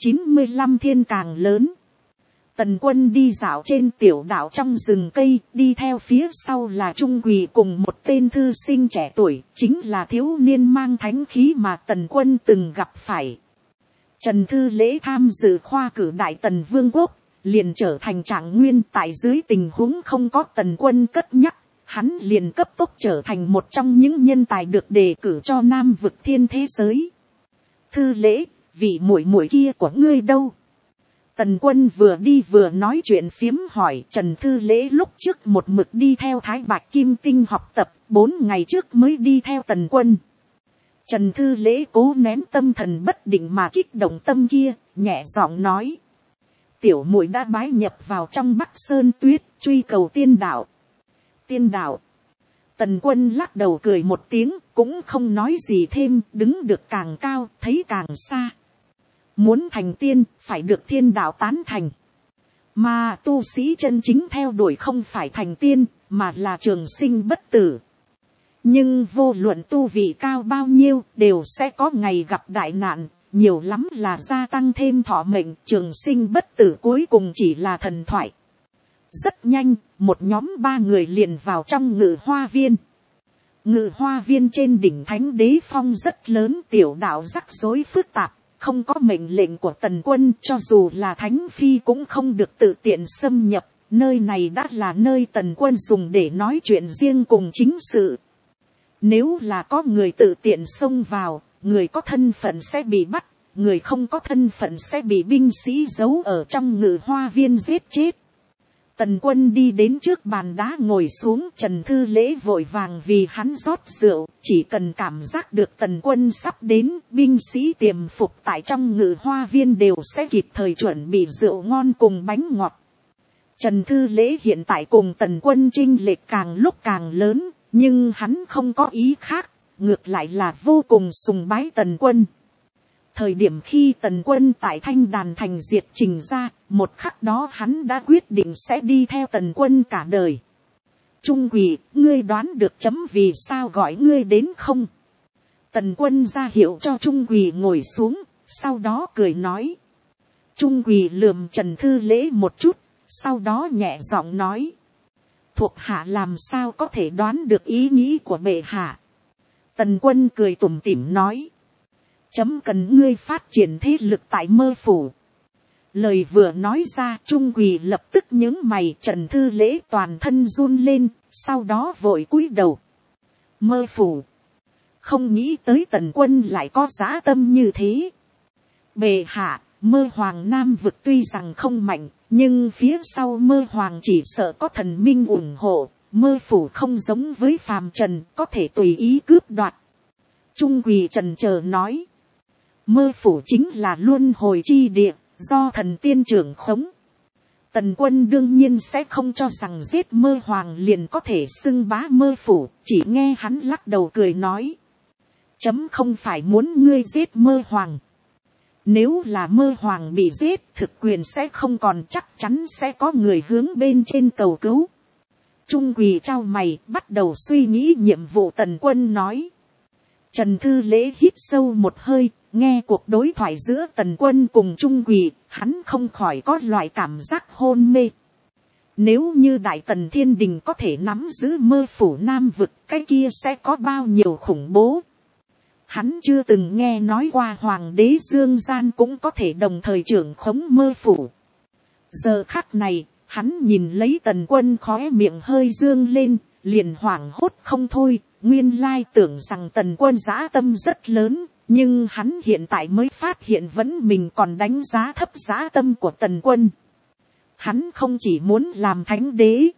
Speaker 1: 595 thiên càng lớn. Tần quân đi dạo trên tiểu đạo trong rừng cây, đi theo phía sau là Trung Quỳ cùng một tên thư sinh trẻ tuổi, chính là thiếu niên mang thánh khí mà tần quân từng gặp phải. Trần Thư Lễ tham dự khoa cử Đại Tần Vương quốc, liền trở thành trạng nguyên. Tại dưới tình huống không có tần quân cất nhắc, hắn liền cấp tốc trở thành một trong những nhân tài được đề cử cho Nam vực thiên thế giới. Thư Lễ, vị muội muội kia của ngươi đâu? Tần quân vừa đi vừa nói chuyện phiếm hỏi. Trần Thư Lễ lúc trước một mực đi theo Thái Bạch Kim Tinh học tập, 4 ngày trước mới đi theo tần quân. Trần Thư Lễ cố nén tâm thần bất định mà kích động tâm kia, nhẹ giọng nói. Tiểu muội đã bái nhập vào trong Bắc Sơn Tuyết, truy cầu tiên đạo. Tiên đạo. Tần quân lắc đầu cười một tiếng, cũng không nói gì thêm, đứng được càng cao, thấy càng xa. Muốn thành tiên, phải được thiên đạo tán thành. Mà tu sĩ chân chính theo đuổi không phải thành tiên, mà là trường sinh bất tử. Nhưng vô luận tu vị cao bao nhiêu, đều sẽ có ngày gặp đại nạn, nhiều lắm là gia tăng thêm thọ mệnh. Trường sinh bất tử cuối cùng chỉ là thần thoại. Rất nhanh, một nhóm 3 người liền vào trong Ngự Hoa Viên. Ngự Hoa Viên trên đỉnh Thánh Đế Phong rất lớn, tiểu đạo rắc rối phức tạp, không có mệnh lệnh của tần quân, cho dù là Thánh Phi cũng không được tự tiện xâm nhập. Nơi này đã là nơi tần quân dùng để nói chuyện riêng cùng chính sự. Nếu là có người tự tiện xông vào, người có thân phận sẽ bị bắt, người không có thân phận sẽ bị binh sĩ giấu ở trong Ngự Hoa Viên giết chết. Tần quân đi đến trước bàn đá ngồi xuống, Trần Thư Lễ vội vàng vì hắn rót rượu, chỉ cần cảm giác được tần quân sắp đến, binh sĩ tiềm phục tại trong Ngự Hoa Viên đều sẽ kịp thời chuẩn bị rượu ngon cùng bánh ngọt. Trần Thư Lễ hiện tại cùng tần quân chênh lệch càng lúc càng lớn, nhưng hắn không có ý khác, ngược lại là vô cùng sùng bái tần quân. Thời điểm khi tần quân tại Thanh Đàn Thành diệt Trình ra, một khắc đó hắn đã quyết định sẽ đi theo tần quân cả đời. Trung Quỳ, ngươi đoán được chấm vì sao gọi ngươi đến không? Tần quân ra hiệu cho Trung Quỳ ngồi xuống, sau đó cười nói. Trung Quỳ lườm Trần Thư Lễ một chút, sau đó nhẹ giọng nói. Thuộc hạ làm sao có thể đoán được ý nghĩ của bệ hạ? Tần quân cười tủm tỉm nói. Chấm cần ngươi phát triển thế lực tại Mơ Phủ. Lời vừa nói ra, Trung Quỳ lập tức nhướng mày. Trần Thư Lễ toàn thân run lên, sau đó vội cúi đầu. Mơ Phủ. Không nghĩ tới tần quân lại có dã tâm như thế. Bệ hạ, Mơ Hoàng Nam vực tuy rằng không mạnh, nhưng phía sau Mơ Hoàng chỉ sợ có thần minh ủng hộ. Mơ Phủ không giống với phàm trần, có thể tùy ý cướp đoạt. Trung Quỳ trần chờ nói. Mơ Phủ chính là luân hồi chi địa, do thần tiên trưởng khống. Tần quân đương nhiên sẽ không cho rằng giết Mơ Hoàng liền có thể xưng bá Mơ Phủ, chỉ nghe hắn lắc đầu cười nói. Chấm không phải muốn ngươi giết Mơ Hoàng. Nếu là Mơ Hoàng bị giết, thực quyền sẽ không còn, chắc chắn sẽ có người hướng bên trên cầu cứu. Trung Quỳ trao mày, bắt đầu suy nghĩ nhiệm vụ. Tần quân nói. Trần Thư Lễ hít sâu một hơi, nghe cuộc đối thoại giữa tần quân cùng Trung Quỳ, hắn không khỏi có loại cảm giác hôn mê. Nếu như Đại Tần Thiên Đình có thể nắm giữ Mơ Phủ Nam vực, cái kia sẽ có bao nhiêu khủng bố. Hắn chưa từng nghe nói qua hoàng đế dương gian cũng có thể đồng thời trưởng khống Mơ phủ. Giờ khắc này, hắn nhìn lấy Tần Quân khóe miệng hơi dương lên, liền hoảng hốt không thôi. Nguyên lai tưởng rằng Tần Quân dã tâm rất lớn, nhưng hắn hiện tại mới phát hiện vẫn mình còn đánh giá thấp dã tâm của Tần Quân. Hắn không chỉ muốn làm thánh đế,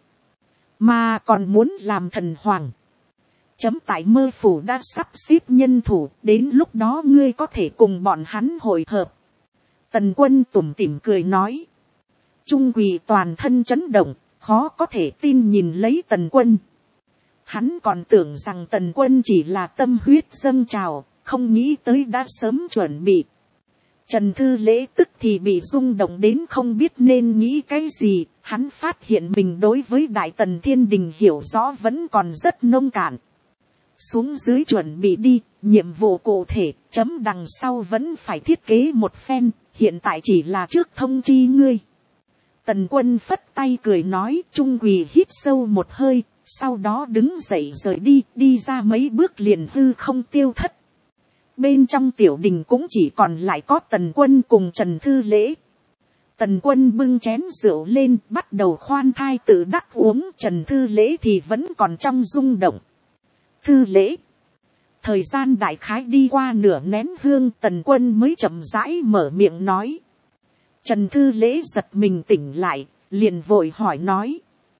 Speaker 1: mà còn muốn làm thần hoàng. Chấm tại Mơ phủ đã sắp xếp nhân thủ, đến lúc đó ngươi có thể cùng bọn hắn hội hợp. Tần Quân tủm tỉm cười nói. Trung Quỳ toàn thân chấn động, khó có thể tin nhìn lấy Tần Quân. Hắn còn tưởng rằng Tần Quân chỉ là tâm huyết dâng trào, không nghĩ tới đã sớm chuẩn bị. Trần Thư Lễ tức thì bị rung động đến không biết nên nghĩ cái gì. Hắn phát hiện mình đối với Đại Tần Thiên Đình hiểu rõ vẫn còn rất nông cạn. Xuống dưới chuẩn bị đi, nhiệm vụ cụ thể, chấm đằng sau vẫn phải thiết kế một phen, hiện tại chỉ là trước thông chi ngươi. Tần Quân phất tay cười nói. Trung Quỳ hít sâu một hơi, sau đó đứng dậy rời đi, đi ra mấy bước liền hư không tiêu thất. Bên trong tiểu đình cũng chỉ còn lại có Tần Quân cùng Trần Thư Lễ. Tần Quân bưng chén rượu lên, bắt đầu khoan thai tự đắc uống. Trần Thư Lễ thì vẫn còn trong rung động. Thư Lễ. Thời gian đại khái đi qua nửa nén hương, Tần Quân mới chậm rãi mở miệng nói. Trần Thư Lễ giật mình tỉnh lại, liền vội hỏi nói.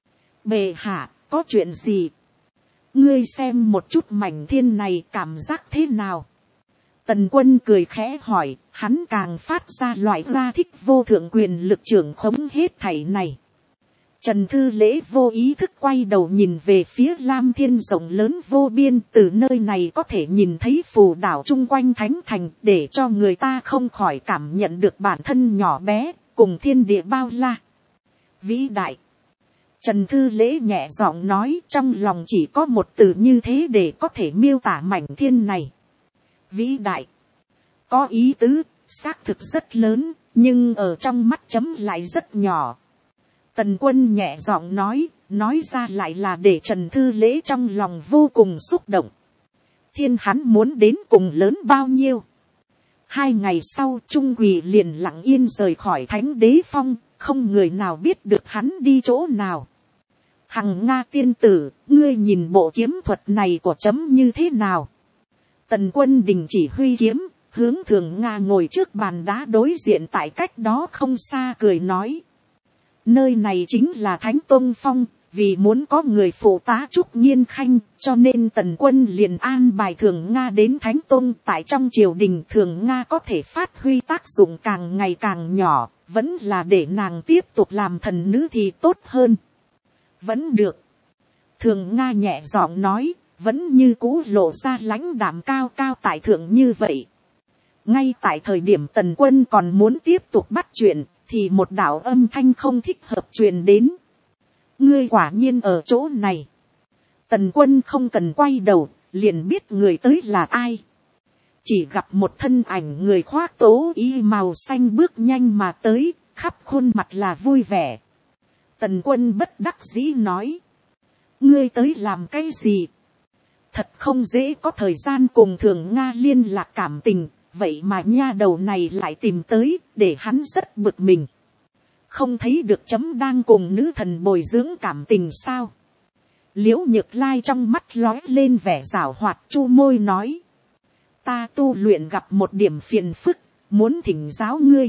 Speaker 1: Bệ hạ, có chuyện gì? Ngươi xem một chút mảnh thiên này cảm giác thế nào? Tần Quân cười khẽ hỏi, hắn càng phát ra loại ra thích vô thượng quyền lực trưởng khống hết thảy này. Trần Thư Lễ vô ý thức quay đầu nhìn về phía Lam Thiên rộng lớn vô biên, từ nơi này có thể nhìn thấy phù đảo chung quanh thánh thành, để cho người ta không khỏi cảm nhận được bản thân nhỏ bé, cùng thiên địa bao la. Vĩ đại. Trần Thư Lễ nhẹ giọng nói, trong lòng chỉ có một từ như thế để có thể miêu tả mảnh thiên này. Vĩ đại. Có ý tứ, xác thực rất lớn, nhưng ở trong mắt chấm lại rất nhỏ. Tần Quân nhẹ giọng nói ra lại là để Trần Thư Lễ trong lòng vô cùng xúc động. Thiên hắn muốn đến cùng lớn bao nhiêu? 2 ngày sau, Trung Quỳ liền lặng yên rời khỏi Thánh Đế Phong, không người nào biết được hắn đi chỗ nào. Hằng Nga tiên tử, ngươi nhìn bộ kiếm thuật này của chấm như thế nào? Tần Quân đình chỉ huy kiếm, hướng Thường Nga ngồi trước bàn đá đối diện tại cách đó không xa cười nói. Nơi này chính là Thánh Tông Phong, vì muốn có người phụ tá Trúc Nhiên Khanh, cho nên Tần Quân liền an bài Thường Nga đến Thánh Tông. Tại trong triều đình Thường Nga có thể phát huy tác dụng càng ngày càng nhỏ, vẫn là để nàng tiếp tục làm thần nữ thì tốt hơn. Vẫn được. Thường Nga nhẹ giọng nói, vẫn như cũ lộ ra lãnh đạm cao cao tại thượng như vậy. Ngay tại thời điểm Tần Quân còn muốn tiếp tục bắt chuyện, thì một đạo âm thanh không thích hợp truyền đến. Ngươi quả nhiên ở chỗ này. Tần Quân không cần quay đầu, liền biết người tới là ai. Chỉ gặp một thân ảnh người khoác tố y màu xanh bước nhanh mà tới, khắp khuôn mặt là vui vẻ. Tần Quân bất đắc dĩ nói. Ngươi tới làm cái gì? Thật không dễ có thời gian cùng Thường Nga liên lạc cảm tình, vậy mà nha đầu này lại tìm tới, để hắn rất bực mình. Không thấy được chấm đang cùng nữ thần bồi dưỡng cảm tình sao? Liễu Nhược Lai trong mắt lóe lên vẻ giảo hoạt, chu môi nói. Ta tu luyện gặp một điểm phiền phức, muốn thỉnh giáo ngươi.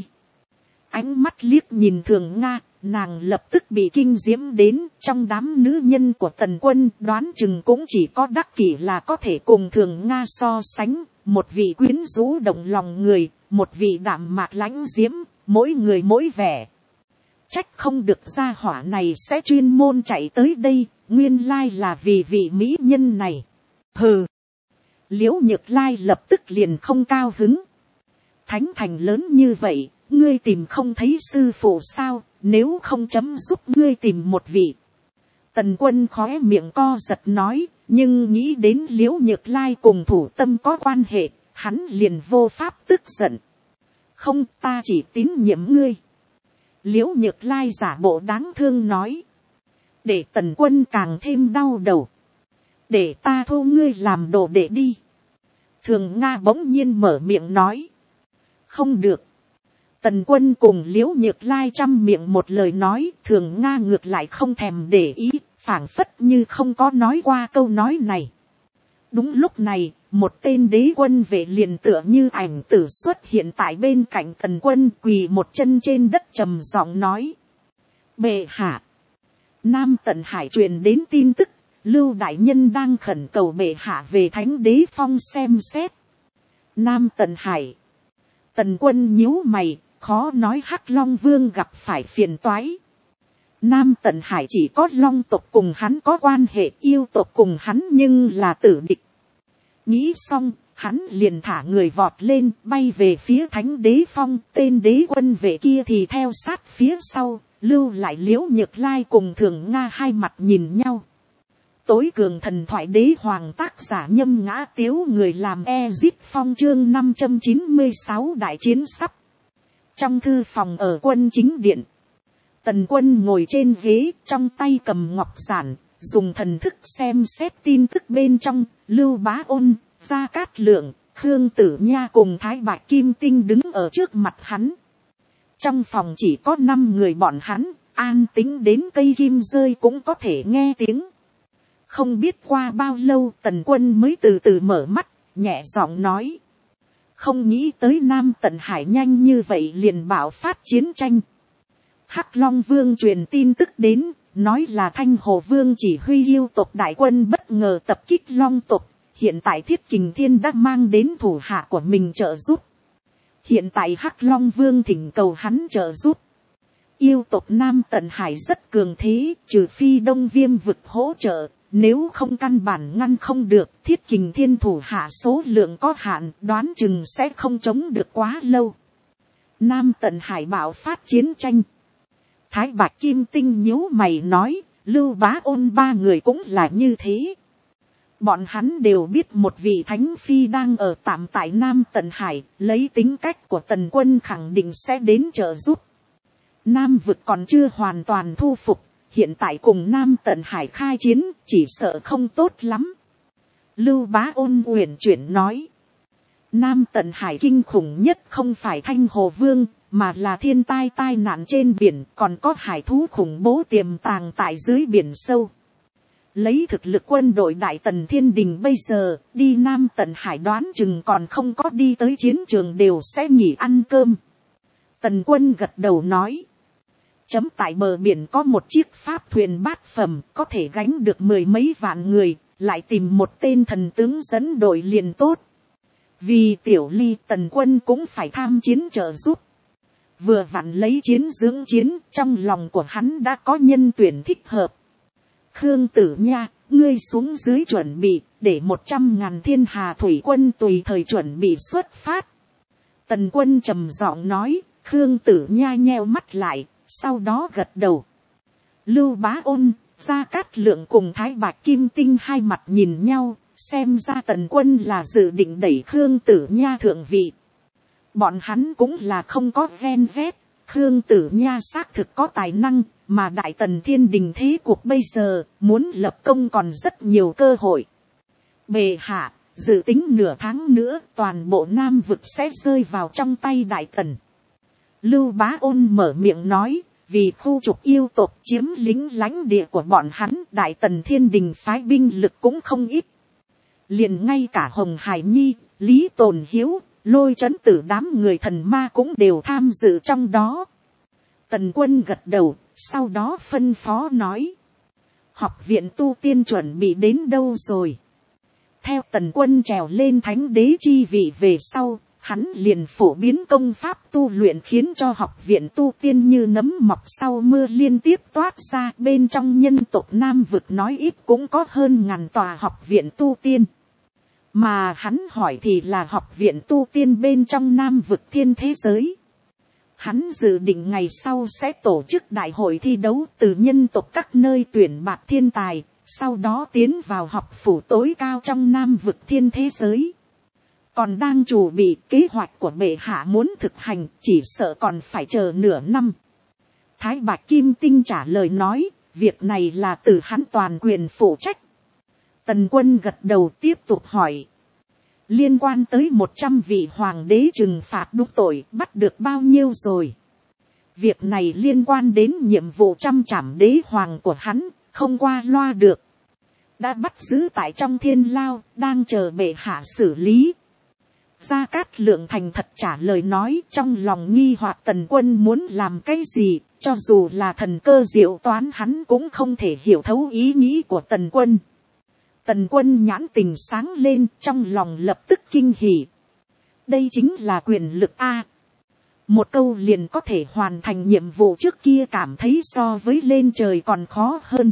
Speaker 1: Ánh mắt liếc nhìn Thường Nga, nàng lập tức bị kinh diễm đến. Trong đám nữ nhân của Tần Quân đoán chừng cũng chỉ có Đắc Kỷ là có thể cùng Thường Nga so sánh. Một vị quyến rũ động lòng người, một vị đạm mạc lãnh diễm, mỗi người mỗi vẻ. Trách không được gia hỏa này sẽ chuyên môn chạy tới đây, nguyên lai là vì vị mỹ nhân này. Hừ. Liễu Nhược Lai lập tức liền không cao hứng. Thánh thành lớn như vậy, ngươi tìm không thấy sư phụ sao, nếu không chấm giúp ngươi tìm một vị. Tần Quân khóe miệng co giật nói, nhưng nghĩ đến Liễu Nhược Lai cùng thủ tâm có quan hệ, hắn liền vô pháp tức giận. Không, ta chỉ tín nhiệm ngươi. Liễu Nhược Lai giả bộ đáng thương nói. Để Tần Quân càng thêm đau đầu. Để ta thu ngươi làm đồ đệ đi. Thường Nga bỗng nhiên mở miệng nói. Không được. Tần Quân cùng Liễu Nhược Lai trăm miệng một lời nói, Thường Nga ngược lại không thèm để ý, phảng phất như không có nói qua câu nói này. Đúng lúc này, một tên đế quân vệ liền tựa như ảnh tử xuất hiện tại bên cạnh Tần Quân, quỳ một chân trên đất trầm giọng nói. Bệ hạ. Nam Tần Hải truyền đến tin tức, Lưu đại nhân đang khẩn cầu bệ hạ về Thánh Đế Phong xem xét. Nam Tần Hải. Tần Quân nhíu mày, khó nói Hắc Long Vương gặp phải phiền toái. Nam Tần Hải chỉ có Long tộc cùng hắn có quan hệ, yêu tộc cùng hắn nhưng là tử địch. Nghĩ xong, hắn liền thả người vọt lên, bay về phía Thánh Đế Phong, tên đế quân vệ kia thì theo sát phía sau, lưu lại Liễu Nhược Lai cùng Thường Nga hai mặt nhìn nhau. Tối cường thần thoại đế hoàng tác giả Nhâm Ngã Tiếu, người làm Ezip Phong, chương 596 đại chiến sắp. Trong thư phòng ở quân chính điện, Tần Quân ngồi trên ghế, trong tay cầm ngọc giản, dùng thần thức xem xét tin tức bên trong. Lưu Bá Ôn, Gia Cát Lượng, Khương Tử Nha cùng Thái Bạch Kim Tinh đứng ở trước mặt hắn. Trong phòng chỉ có 5 người bọn hắn, an tĩnh đến cây kim rơi cũng có thể nghe tiếng. Không biết qua bao lâu Tần Quân mới từ từ mở mắt, nhẹ giọng nói. Không nghĩ tới Nam Tần Hải nhanh như vậy liền bạo phát chiến tranh. Hắc Long Vương truyền tin tức đến, nói là Thanh Hồ Vương chỉ huy yêu tộc đại quân bất ngờ tập kích Long tộc. Hiện tại Thiết Kình Thiên đã mang đến thủ hạ của mình trợ giúp. Hiện tại Hắc Long Vương thỉnh cầu hắn trợ giúp. Yêu tộc Nam Tần Hải rất cường thế, trừ phi Đông Viêm vực hỗ trợ. Nếu không căn bản ngăn không được, Thiết Kình Thiên thủ hạ số lượng có hạn, đoán chừng sẽ không chống được quá lâu. Nam Tần Hải bạo phát chiến tranh. Thái Bạch Kim Tinh nhíu mày nói, Lưu Bá Ôn 3 người cũng là như thế. Bọn hắn đều biết một vị thánh phi đang ở tạm tại Nam Tần Hải, lấy tính cách của Tần Quân khẳng định sẽ đến trợ giúp. Nam vực còn chưa hoàn toàn thu phục, hiện tại cùng Nam Tần Hải khai chiến, chỉ sợ không tốt lắm. Lưu Bá Ôn uyển chuyển nói. Nam Tần Hải kinh khủng nhất không phải Thanh Hồ Vương, mà là thiên tai tai nạn trên biển, còn có hải thú khủng bố tiềm tàng tại dưới biển sâu. Lấy thực lực quân đội Đại Tần Thiên Đình bây giờ, đi Nam Tần Hải đoán chừng còn không có đi tới chiến trường đều sẽ nghỉ ăn cơm. Tần Quân gật đầu nói. Chấm tại bờ biển có một chiếc pháp thuyền bát phẩm, có thể gánh được 10 mấy vạn người, lại tìm một tên thần tướng dẫn đội liền tốt. Vì Tiểu Ly, Tần Quân cũng phải tham chiến trợ giúp. Vừa vặn lấy chiến dưỡng chiến, trong lòng của hắn đã có nhân tuyển thích hợp. Khương Tử Nha, ngươi xuống dưới chuẩn bị, để 100.000 thiên hà thủy quân tùy thời chuẩn bị xuất phát. Tần Quân trầm giọng nói, Khương Tử Nha nheo mắt lại, sau đó gật đầu. Lưu Bá Ôn, Gia Cát Lượng cùng Thái Bạch Kim Tinh hai mặt nhìn nhau, xem ra Tần Quân là dự định đẩy Khương Tử Nha thượng vị. Bọn hắn cũng là không có ghen ghét, Khương Tử Nha xác thực có tài năng, mà Đại Tần Thiên Đình thế cuộc bây giờ, muốn lập công còn rất nhiều cơ hội. Bệ hạ, dự tính nửa tháng nữa, toàn bộ Nam vực sẽ rơi vào trong tay Đại Tần. Lưu Bá Ôn mở miệng nói, vì khu trục yêu tộc chiếm lính lãnh địa của bọn hắn, Đại Tần Thiên Đình phái binh lực cũng không ít. Liền ngay cả Hồng Hải Nhi, Lý Tồn Hiếu, Lôi Trấn Tử đám người thần ma cũng đều tham dự trong đó. Tần Quân gật đầu, sau đó phân phó nói. Học viện tu tiên chuẩn bị đến đâu rồi? Theo Tần Quân trèo lên thánh đế chi vị về sau, hắn liền phổ biến công pháp tu luyện khiến cho học viện tu tiên như nấm mọc sau mưa liên tiếp toát ra. Bên trong nhân tộc Nam vực nói ít cũng có hơn 1000 tòa học viện tu tiên. Mà hắn hỏi thì là học viện tu tiên bên trong Nam vực thiên thế giới. Hắn dự định ngày sau sẽ tổ chức đại hội thi đấu từ nhân tộc các nơi tuyển bạt thiên tài, sau đó tiến vào học phủ tối cao trong Nam vực thiên thế giới. Còn đang chuẩn bị kế hoạch của bệ hạ muốn thực hành, chỉ sợ còn phải chờ nửa năm. Thái Bạch Kim Tinh trả lời nói, việc này là từ hắn toàn quyền phụ trách. Tần Quân gật đầu tiếp tục hỏi. liên quan tới 100 vị hoàng đế trừng phạt đúng tội bắt được bao nhiêu rồi. Việc này liên quan đến nhiệm vụ trăm trảm đế hoàng của hắn, không qua loa được. Đã bắt giữ tại trong thiên lao, đang chờ bệ hạ xử lý. Gia Cát Lượng thành thật trả lời nói, trong lòng nghi hoặc Tần Quân muốn làm cái gì, cho dù là thần cơ diệu toán hắn cũng không thể hiểu thấu ý nghĩ của Tần Quân. Tần Quân nhãn tình sáng lên, trong lòng lập tức kinh hỉ. Đây chính là quyền lực A. Một câu liền có thể hoàn thành nhiệm vụ, trước kia cảm thấy so với lên trời còn khó hơn.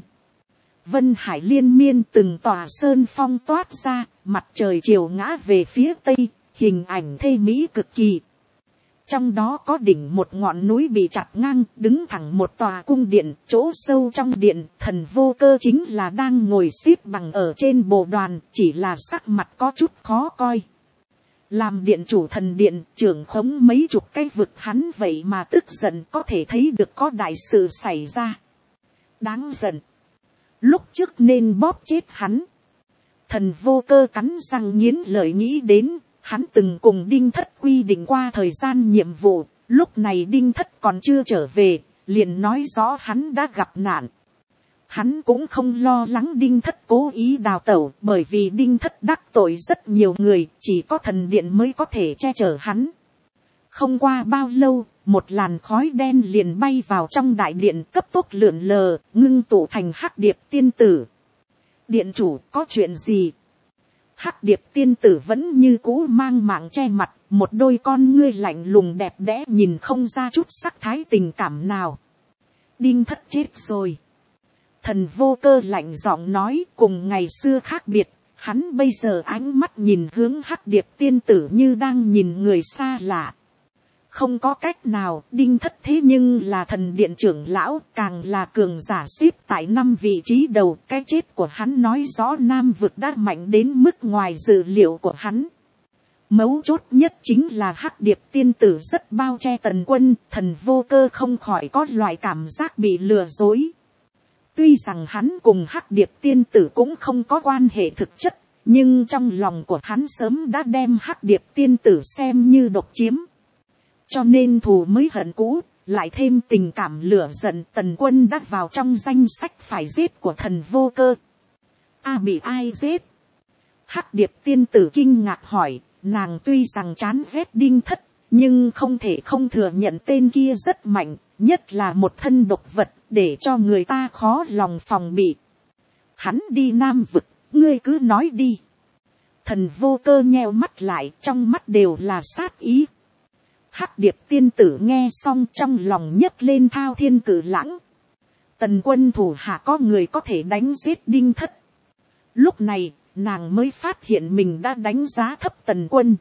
Speaker 1: Vân hải liên miên, từng tòa sơn phong toát ra, mặt trời chiều ngã về phía tây, hình ảnh thê mỹ cực kỳ. Trong đó có đỉnh một ngọn núi bị chặt ngang, đứng thẳng một tòa cung điện, chỗ sâu trong điện, Thần Vô Cơ chính là đang ngồi xếp bằng ở trên bồ đoàn, chỉ là sắc mặt có chút khó coi. Làm điện chủ thần điện, trưởng khống mấy chục cái vực, hắn vậy mà tức giận, có thể thấy được có đại sự xảy ra. Đáng giận. Lúc trước nên bóp chết hắn. Thần Vô Cơ cắn răng nghiến lợi nghĩ đến, hắn từng cùng Đinh Thất quy định qua thời gian nhiệm vụ, lúc này Đinh Thất còn chưa trở về, liền nói rõ hắn đã gặp nạn. Hắn cũng không lo lắng Đinh Thất cố ý đào tẩu, bởi vì Đinh Thất đắc tội rất nhiều người, chỉ có thần điện mới có thể che chở hắn. Không qua bao lâu, một làn khói đen liền bay vào trong đại điện, cấp tốc lượn lờ, ngưng tụ thành Hắc Điệp tiên tử. Điện chủ, có chuyện gì? Hắc Điệp tiên tử vẫn như cũ mang mạng che mặt, một đôi con ngươi lạnh lùng đẹp đẽ, nhìn không ra chút sắc thái tình cảm nào. Đinh Thất chết rồi. Thần Vô Cơ lạnh giọng nói, cùng ngày xưa khác biệt, hắn bây giờ ánh mắt nhìn hướng Hắc Điệp tiên tử như đang nhìn người xa lạ. Không có cách nào, Đinh Thất thế nhưng là thần điện trưởng lão, càng là cường giả xếp tại 5 vị trí đầu. Cái chết của hắn nói rõ Nam vực đã mạnh đến mức ngoài dự liệu của hắn. Mấu chốt nhất chính là Hắc Điệp tiên tử rất bao che Tần Quân, Thần Vô Cơ không khỏi có loại cảm giác bị lừa dối. Tuy rằng hắn cùng Hắc Điệp tiên tử cũng không có quan hệ thực chất, nhưng trong lòng của hắn sớm đã đem Hắc Điệp tiên tử xem như độc chiếm. Cho nên thù mới hận cũ, lại thêm tình cảm lửa giận, Tần Quân đã vào trong danh sách phải giết của Thần Vô Cơ. Bị ai giết? Hắc Điệp tiên tử kinh ngạc hỏi, nàng tuy rằng chán ghét Đinh Thất, nhưng không thể không thừa nhận tên kia rất mạnh, nhất là một thân độc vật, để cho người ta khó lòng phòng bị. Hắn đi Nam vực, ngươi cứ nói đi. Thần Vô Cơ nheo mắt lại, trong mắt đều là sát ý. Hắc Điệp tiên tử nghe xong trong lòng nhấc lên thao thiên cử lãng. Tần Quân thủ hạ có người có thể đánh giết Đinh Thất. Lúc này, nàng mới phát hiện mình đã đánh giá thấp Tần Quân.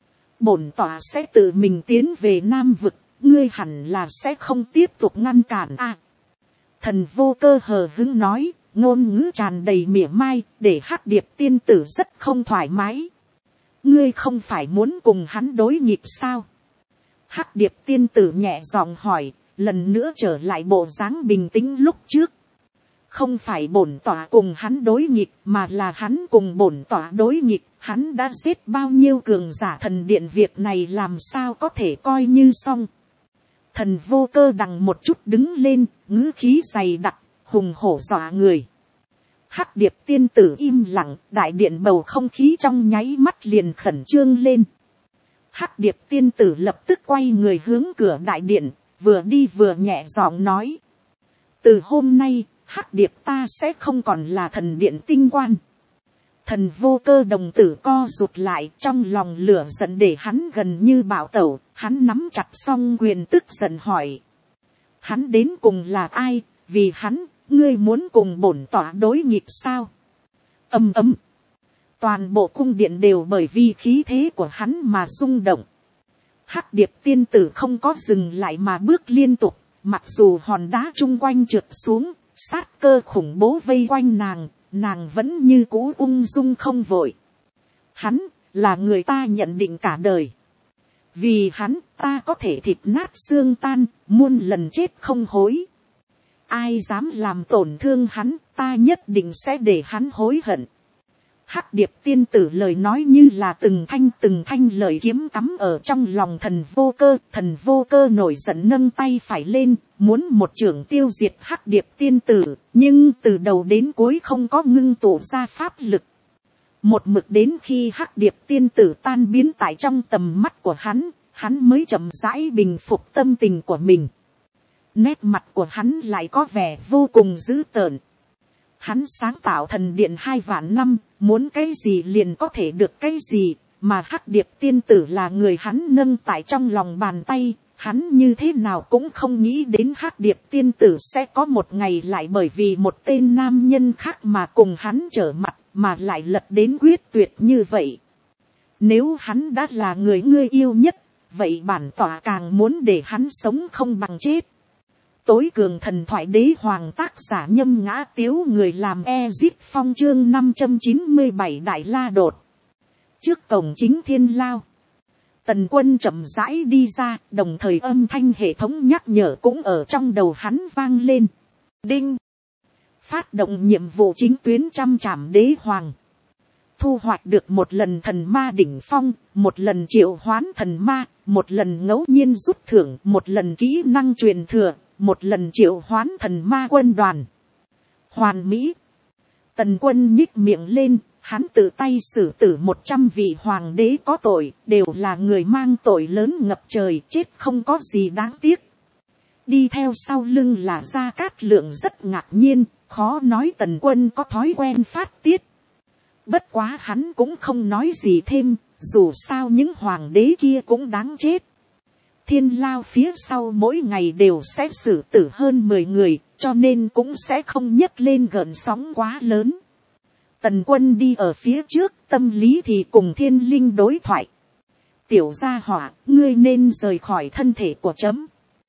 Speaker 1: Bổn tọa sẽ tự mình tiến về Nam vực, ngươi hẳn là sẽ không tiếp tục ngăn cản Thần Vô Cơ hờ hững nói, ngôn ngữ tràn đầy mỉa mai, để Hắc Điệp tiên tử rất không thoải mái. Ngươi không phải muốn cùng hắn đối nghịch sao? Hắc Điệp tiên tử nhẹ giọng hỏi, lần nữa trở lại bộ dáng bình tĩnh lúc trước. Không phải bổn tọa cùng hắn đối nghịch, mà là hắn cùng bổn tọa đối nghịch. Hắn đã giết bao nhiêu cường giả thần điện, việc này làm sao có thể coi như xong. Thần Vô Cơ đằng một chút đứng lên, ngữ khí dày đặc, hùng hổ dọa người. Hắc Điệp tiên tử im lặng, đại điện bầu không khí trong nháy mắt liền khẩn trương lên. Hắc Điệp tiên tử lập tức quay người hướng cửa đại điện, vừa đi vừa nhẹ giọng nói. Từ hôm nay, Hắc Điệp ta sẽ không còn là thần điện tinh quan. Thần Vô Cơ đồng tử co rụt lại, trong lòng lửa giận để hắn gần như bạo tẩu, hắn nắm chặt song quyền tức giận hỏi. Hắn đến cùng là ai, vì hắn, ngươi muốn cùng bổn tọa đối nghịch sao? Ầm ầm. Toàn bộ cung điện đều bởi vì khí thế của hắn mà rung động. Hắc Điệp tiên tử không có dừng lại mà bước liên tục, mặc dù hòn đá chung quanh trượt xuống, sát cơ khủng bố vây quanh nàng vẫn như cũ ung dung không vội. Hắn là người ta nhận định cả đời. Vì hắn ta có thể thịt nát xương tan, muôn lần chết không hối. Ai dám làm tổn thương hắn, ta nhất định sẽ để hắn hối hận. Hắc điệp tiên tử lời nói như là từng thanh lời kiếm cắm ở trong lòng thần vô cơ nổi giận nâng tay phải lên, muốn một chưởng tiêu diệt hắc điệp tiên tử, nhưng từ đầu đến cuối không có ngưng tụ ra pháp lực. Một mực đến khi hắc điệp tiên tử tan biến tại trong tầm mắt của hắn mới chậm rãi bình phục tâm tình của mình. Nét mặt của hắn lại có vẻ vô cùng dữ tợn. Hắn sáng tạo thần điện 2 vạn năm, muốn cái gì liền có thể được cái gì, mà hắc điệp tiên tử là người hắn nâng tại trong lòng bàn tay, hắn như thế nào cũng không nghĩ đến hắc điệp tiên tử sẽ có một ngày lại bởi vì một tên nam nhân khác mà cùng hắn trở mặt, mà lại lật đến quyết tuyệt như vậy. Nếu hắn đã là người ngươi yêu nhất, vậy bản tỏa càng muốn để hắn sống không bằng chết. Tối cường thần thoại đế hoàng, tác giả Nhâm Ngã Tiếu, người làm Ezit Phong, chương 597 Đại La Đột. Trước cổng chính Thiên Lao, Tần Quân chậm rãi đi ra, đồng thời âm thanh hệ thống nhắc nhở cũng ở trong đầu hắn vang lên. Đinh! Phát động nhiệm vụ chính tuyến trăm trảm đế hoàng. Thu hoạch được một lần thần ma đỉnh phong, một lần triệu hoán thần ma, một lần ngẫu nhiên rút thưởng, một lần kỹ năng truyền thừa, một lần triệu hoán thần ma quân đoàn. Hoàn mỹ. Tần Quân nhích miệng lên, hắn tự tay xử tử 100 vị hoàng đế có tội, đều là người mang tội lớn ngập trời, chết không có gì đáng tiếc. Đi theo sau lưng là Gia Cát Lượng rất ngạc nhiên, khó nói Tần Quân có thói quen phát tiết. Bất quá hắn cũng không nói gì thêm, dù sao những hoàng đế kia cũng đáng chết. Thiên Lao phía sau mỗi ngày đều sẽ xử tử hơn 10 người, cho nên cũng sẽ không nhấc lên gợn sóng quá lớn. Tần Quân đi ở phía trước, tâm lý thì cùng thiên linh đối thoại. Tiểu gia hỏa, ngươi nên rời khỏi thân thể của trẫm.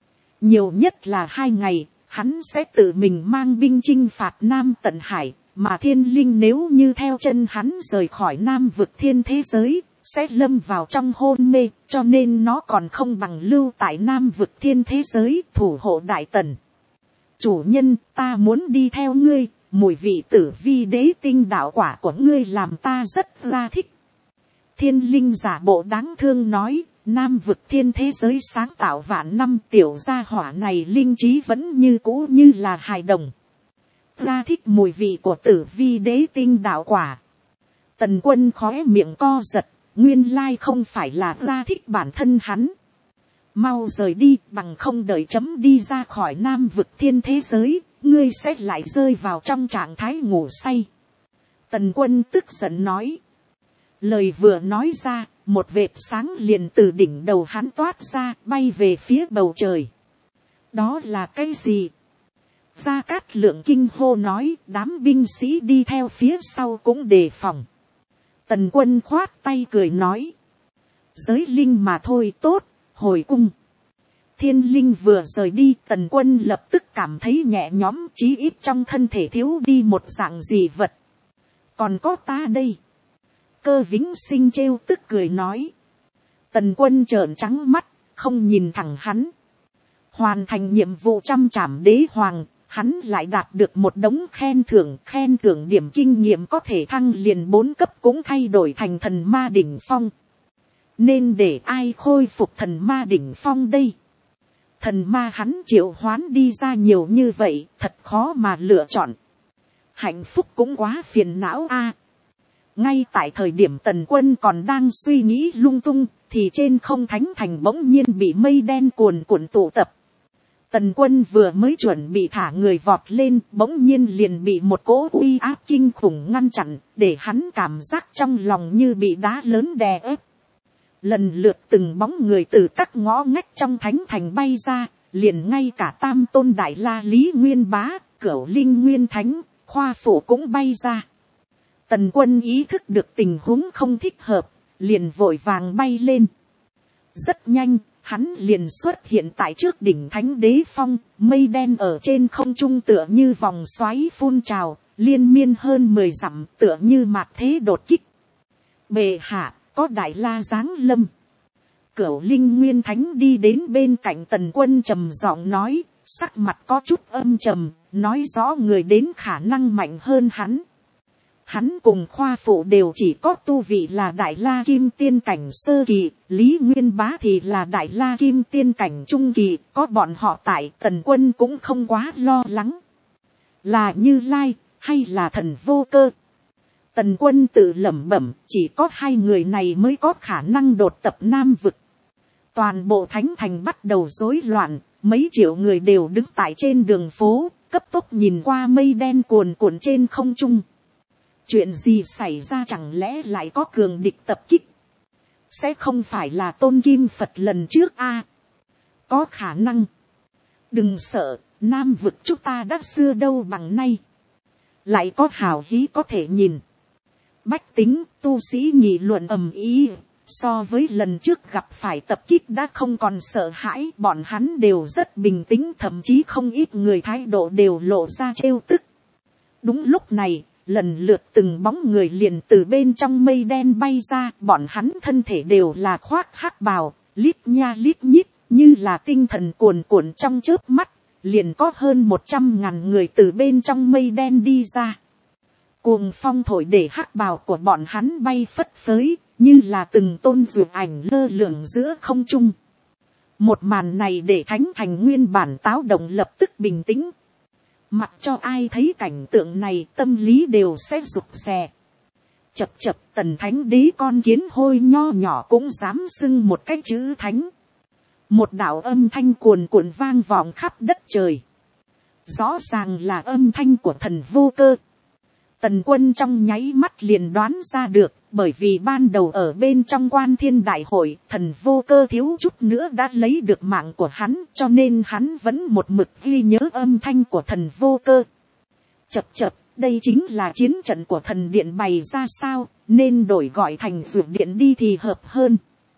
Speaker 1: Nhiều nhất là 2 ngày, hắn sẽ tự mình mang binh chinh phạt Nam Tận Hải, mà thiên linh nếu như theo chân hắn rời khỏi Nam vực thiên thế giới, sẽ lâm vào trong hôn mê, cho nên nó còn không bằng lưu tại Nam vực thiên thế giới thủ hộ Đại Tần. Chủ nhân, ta muốn đi theo ngươi, mùi vị tử vi đế tinh đạo quả của ngươi làm ta rất là thích. Thiên linh giả bộ đáng thương nói, Nam vực thiên thế giới sáng tạo vạn năm, tiểu gia hỏa này linh trí vẫn như cũ như là hài đồng. Ta thích mùi vị của tử vi đế tinh đạo quả. Tần Quân khóe miệng co giật, nguyên lai không phải là ta thích bản thân hắn. Mau rời đi, bằng không đợi chấm đi ra khỏi Nam vực thiên thế giới, ngươi sẽ lại rơi vào trong trạng thái ngủ say. Tần Quân tức giận nói. Lời vừa nói ra, một vệt sáng liền từ đỉnh đầu hắn toát ra, bay về phía bầu trời. Đó là cái gì? Gia Cát Lượng kinh hô nói, đám binh sĩ đi theo phía sau cũng đề phòng. Tần Quân khoát tay cười nói. Giới linh mà thôi, tốt, hồi cung. Thiên linh vừa rời đi, Tần Quân lập tức cảm thấy nhẹ nhõm, chí ít trong thân thể thiếu đi một dạng gì vật. Còn có ta đây. Cơ Vĩnh Sinh trêu tức cười nói. Tần Quân trợn trắng mắt, không nhìn thẳng hắn. Hoàn thành nhiệm vụ trăm trảm đế hoàng, hắn lại đạt được một đống khen thưởng điểm kinh nghiệm có thể thăng liền 4 cấp cũng thay đổi thành thần ma đỉnh phong. Nên để ai khôi phục thần ma đỉnh phong đây? Thần ma hắn triệu hoán đi ra nhiều như vậy, thật khó mà lựa chọn. Hạnh phúc cũng quá phiền não a. Ngay tại thời điểm Tần Quân còn đang suy nghĩ lung tung, thì trên không thánh thành bỗng nhiên bị mây đen cuồn cuộn tụ tập. Tần Quân vừa mới chuẩn bị thả người vọt lên, bỗng nhiên liền bị một cỗ uy áp kinh khủng ngăn chặn, để hắn cảm giác trong lòng như bị đá lớn đè ép. Lần lượt từng bóng người từ các ngõ ngách trong thánh thành bay ra, liền ngay cả Tam Tôn Đại La Lý Nguyên Bá, Cửu Linh Nguyên Thánh, Khoa Phủ cũng bay ra. Tần Quân ý thức được tình huống không thích hợp, liền vội vàng bay lên. Rất nhanh, hắn liền xuất hiện tại trước đỉnh Thánh Đế Phong, mây đen ở trên không trung tựa như vòng xoáy phun trào, liên miên hơn 10 dặm, tựa như mạt thế đột kích. Bệ hạ, có Đại La giáng lâm. Cửu Linh Nguyên Thánh đi đến bên cạnh Tần Quân trầm giọng nói, sắc mặt có chút âm trầm, nói rõ người đến khả năng mạnh hơn hắn. Hắn cùng khoa phụ đều chỉ có tu vị là đại la kim tiên cảnh sơ kỳ, Lý Nguyên Bá thì là đại la kim tiên cảnh trung kỳ, có bọn họ tại Tần Quân cũng không quá lo lắng. Là Như Lai, hay là thần vô cơ? Tần Quân tự lẩm bẩm, chỉ có hai người này mới có khả năng đột tập Nam vực. Toàn bộ thánh thành bắt đầu rối loạn, mấy triệu người đều đứng tại trên đường phố, cấp tốc nhìn qua mây đen cuồn cuộn trên không trung. Chuyện gì xảy ra, chẳng lẽ lại có cường địch tập kích? Sẽ không phải là Tôn Kim Phật lần trước a? Có khả năng. Đừng sợ, Nam vực chúng ta đã xưa đâu bằng nay. Lại có hào hí có thể nhìn. Bách tính, tu sĩ nghị luận ầm ĩ. So với lần trước gặp phải tập kích đã không còn sợ hãi, bọn hắn đều rất bình tĩnh, thậm chí không ít người thái độ đều lộ ra trêu tức. Đúng lúc này, lần lượt từng bóng người liền từ bên trong mây đen bay ra, bọn hắn thân thể đều là khoác hắc bào, lít nha lít nhít, như là tinh thần cuồn cuộn trong chớp mắt, liền có hơn 100.000 người từ bên trong mây đen đi ra. Cuồng phong thổi để hắc bào của bọn hắn bay phất phới, như là từng tôn dược ảnh lơ lửng giữa không trung. Một màn này để thánh thành nguyên bản táo động lập tức bình tĩnh. Mặc cho ai thấy cảnh tượng này tâm lý đều sẽ rụt rè. Chập chập, Tần Thánh Đế con kiến hôi nho nhỏ cũng dám xưng một cái chữ thánh. Một đạo âm thanh cuồn cuộn vang vọng khắp đất trời. Rõ ràng là âm thanh của thần vô cơ. Tần Quân trong nháy mắt liền đoán ra được, bởi vì ban đầu ở bên trong Quan Thiên Đại Hội, thần vô cơ thiếu chút nữa đã lấy được mạng của hắn, cho nên hắn vẫn một mực ghi nhớ âm thanh của thần vô cơ. Chập chập, đây chính là chiến trận của thần điện bày ra sao, nên đổi gọi thành dược điện đi thì hợp hơn.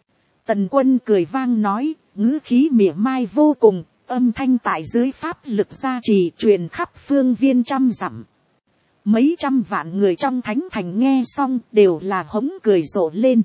Speaker 1: Tần Quân cười vang nói, ngữ khí mỉa mai vô cùng, âm thanh tại dưới pháp lực gia trì truyền khắp phương viên trăm dặm. Mấy trăm vạn người trong thánh thành nghe xong đều là hống cười rộ lên.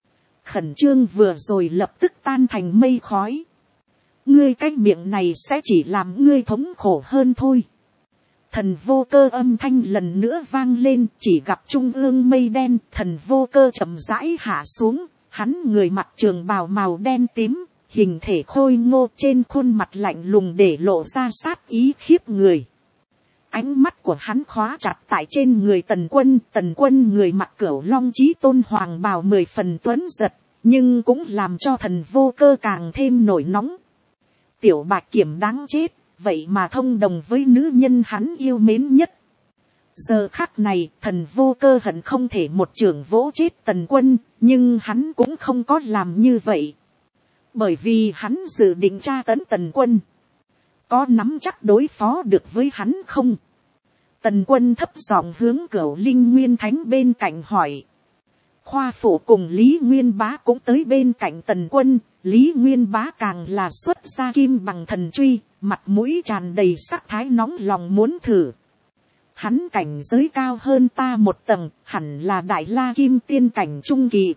Speaker 1: Khẩn trương vừa rồi lập tức tan thành mây khói. Ngươi cái miệng này sẽ chỉ làm ngươi thống khổ hơn thôi. Thần vô cơ âm thanh lần nữa vang lên, chỉ gặp trung ương mây đen, thần vô cơ chậm rãi hạ xuống, hắn người mặc trường bào màu đen tím, hình thể khôi ngô, trên khuôn mặt lạnh lùng để lộ ra sát ý khiếp người. Ánh mắt của hắn khóa chặt tại trên người Tần Quân người mặc cửu long chí tôn hoàng bào 10 phần tuấn giật, nhưng cũng làm cho thần vô cơ càng thêm nổi nóng. Tiểu Bạch Kiểm đáng chết, vậy mà thông đồng với nữ nhân hắn yêu mến nhất. Giờ khắc này, thần vô cơ hận không thể một chưởng vỗ chết Tần Quân, nhưng hắn cũng không có làm như vậy. Bởi vì hắn dự định tra tấn Tần Quân. Có nắm chắc đối phó được với hắn không? Tần Quân thấp giọng hướng Cửu Linh Nguyên Thánh bên cạnh hỏi. Khoa phụ cùng Lý Nguyên Bá cũng tới bên cạnh Tần Quân, Lý Nguyên Bá càng là xuất ra kim bằng thần truy, mặt mũi tràn đầy sắc thái nóng lòng muốn thử. Hắn cảnh giới cao hơn ta một tầng, hẳn là đại la kim tiên cảnh trung kỳ.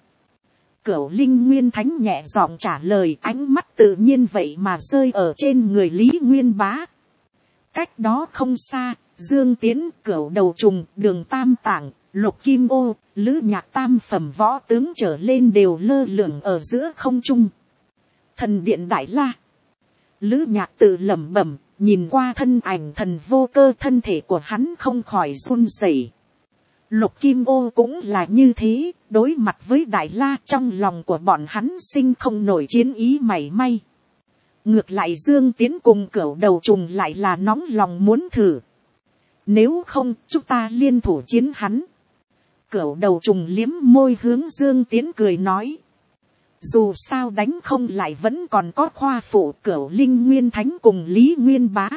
Speaker 1: Cửu Linh Nguyên Thánh nhẹ giọng trả lời, ánh mắt tự nhiên vậy mà rơi ở trên người Lý Nguyên Bá. Cách đó không xa, Dương Tiến, Cửu Đầu Trùng, Đường Tam Tạng, Lục Kim Ô, Lữ Nhạc tam phẩm võ tướng trở lên đều lơ lửng ở giữa không trung. Thần điện Đại La. Lữ Nhạc tự lẩm bẩm, nhìn qua thân ảnh thần vô cơ, thân thể của hắn không khỏi run rẩy. Lục Kim Ô cũng là như thế, đối mặt với Đại La trong lòng của bọn hắn sinh không nổi chiến ý mảy may. Ngược lại Dương Tiến cùng Cửu Đầu Trùng lại là nóng lòng muốn thử. Nếu không, chúng ta liên thủ chiến hắn. Cửu Đầu Trùng liếm môi hướng Dương Tiến cười nói. Dù sao đánh không lại vẫn còn có khoa phụ Cửu Linh Nguyên Thánh cùng Lý Nguyên Bá.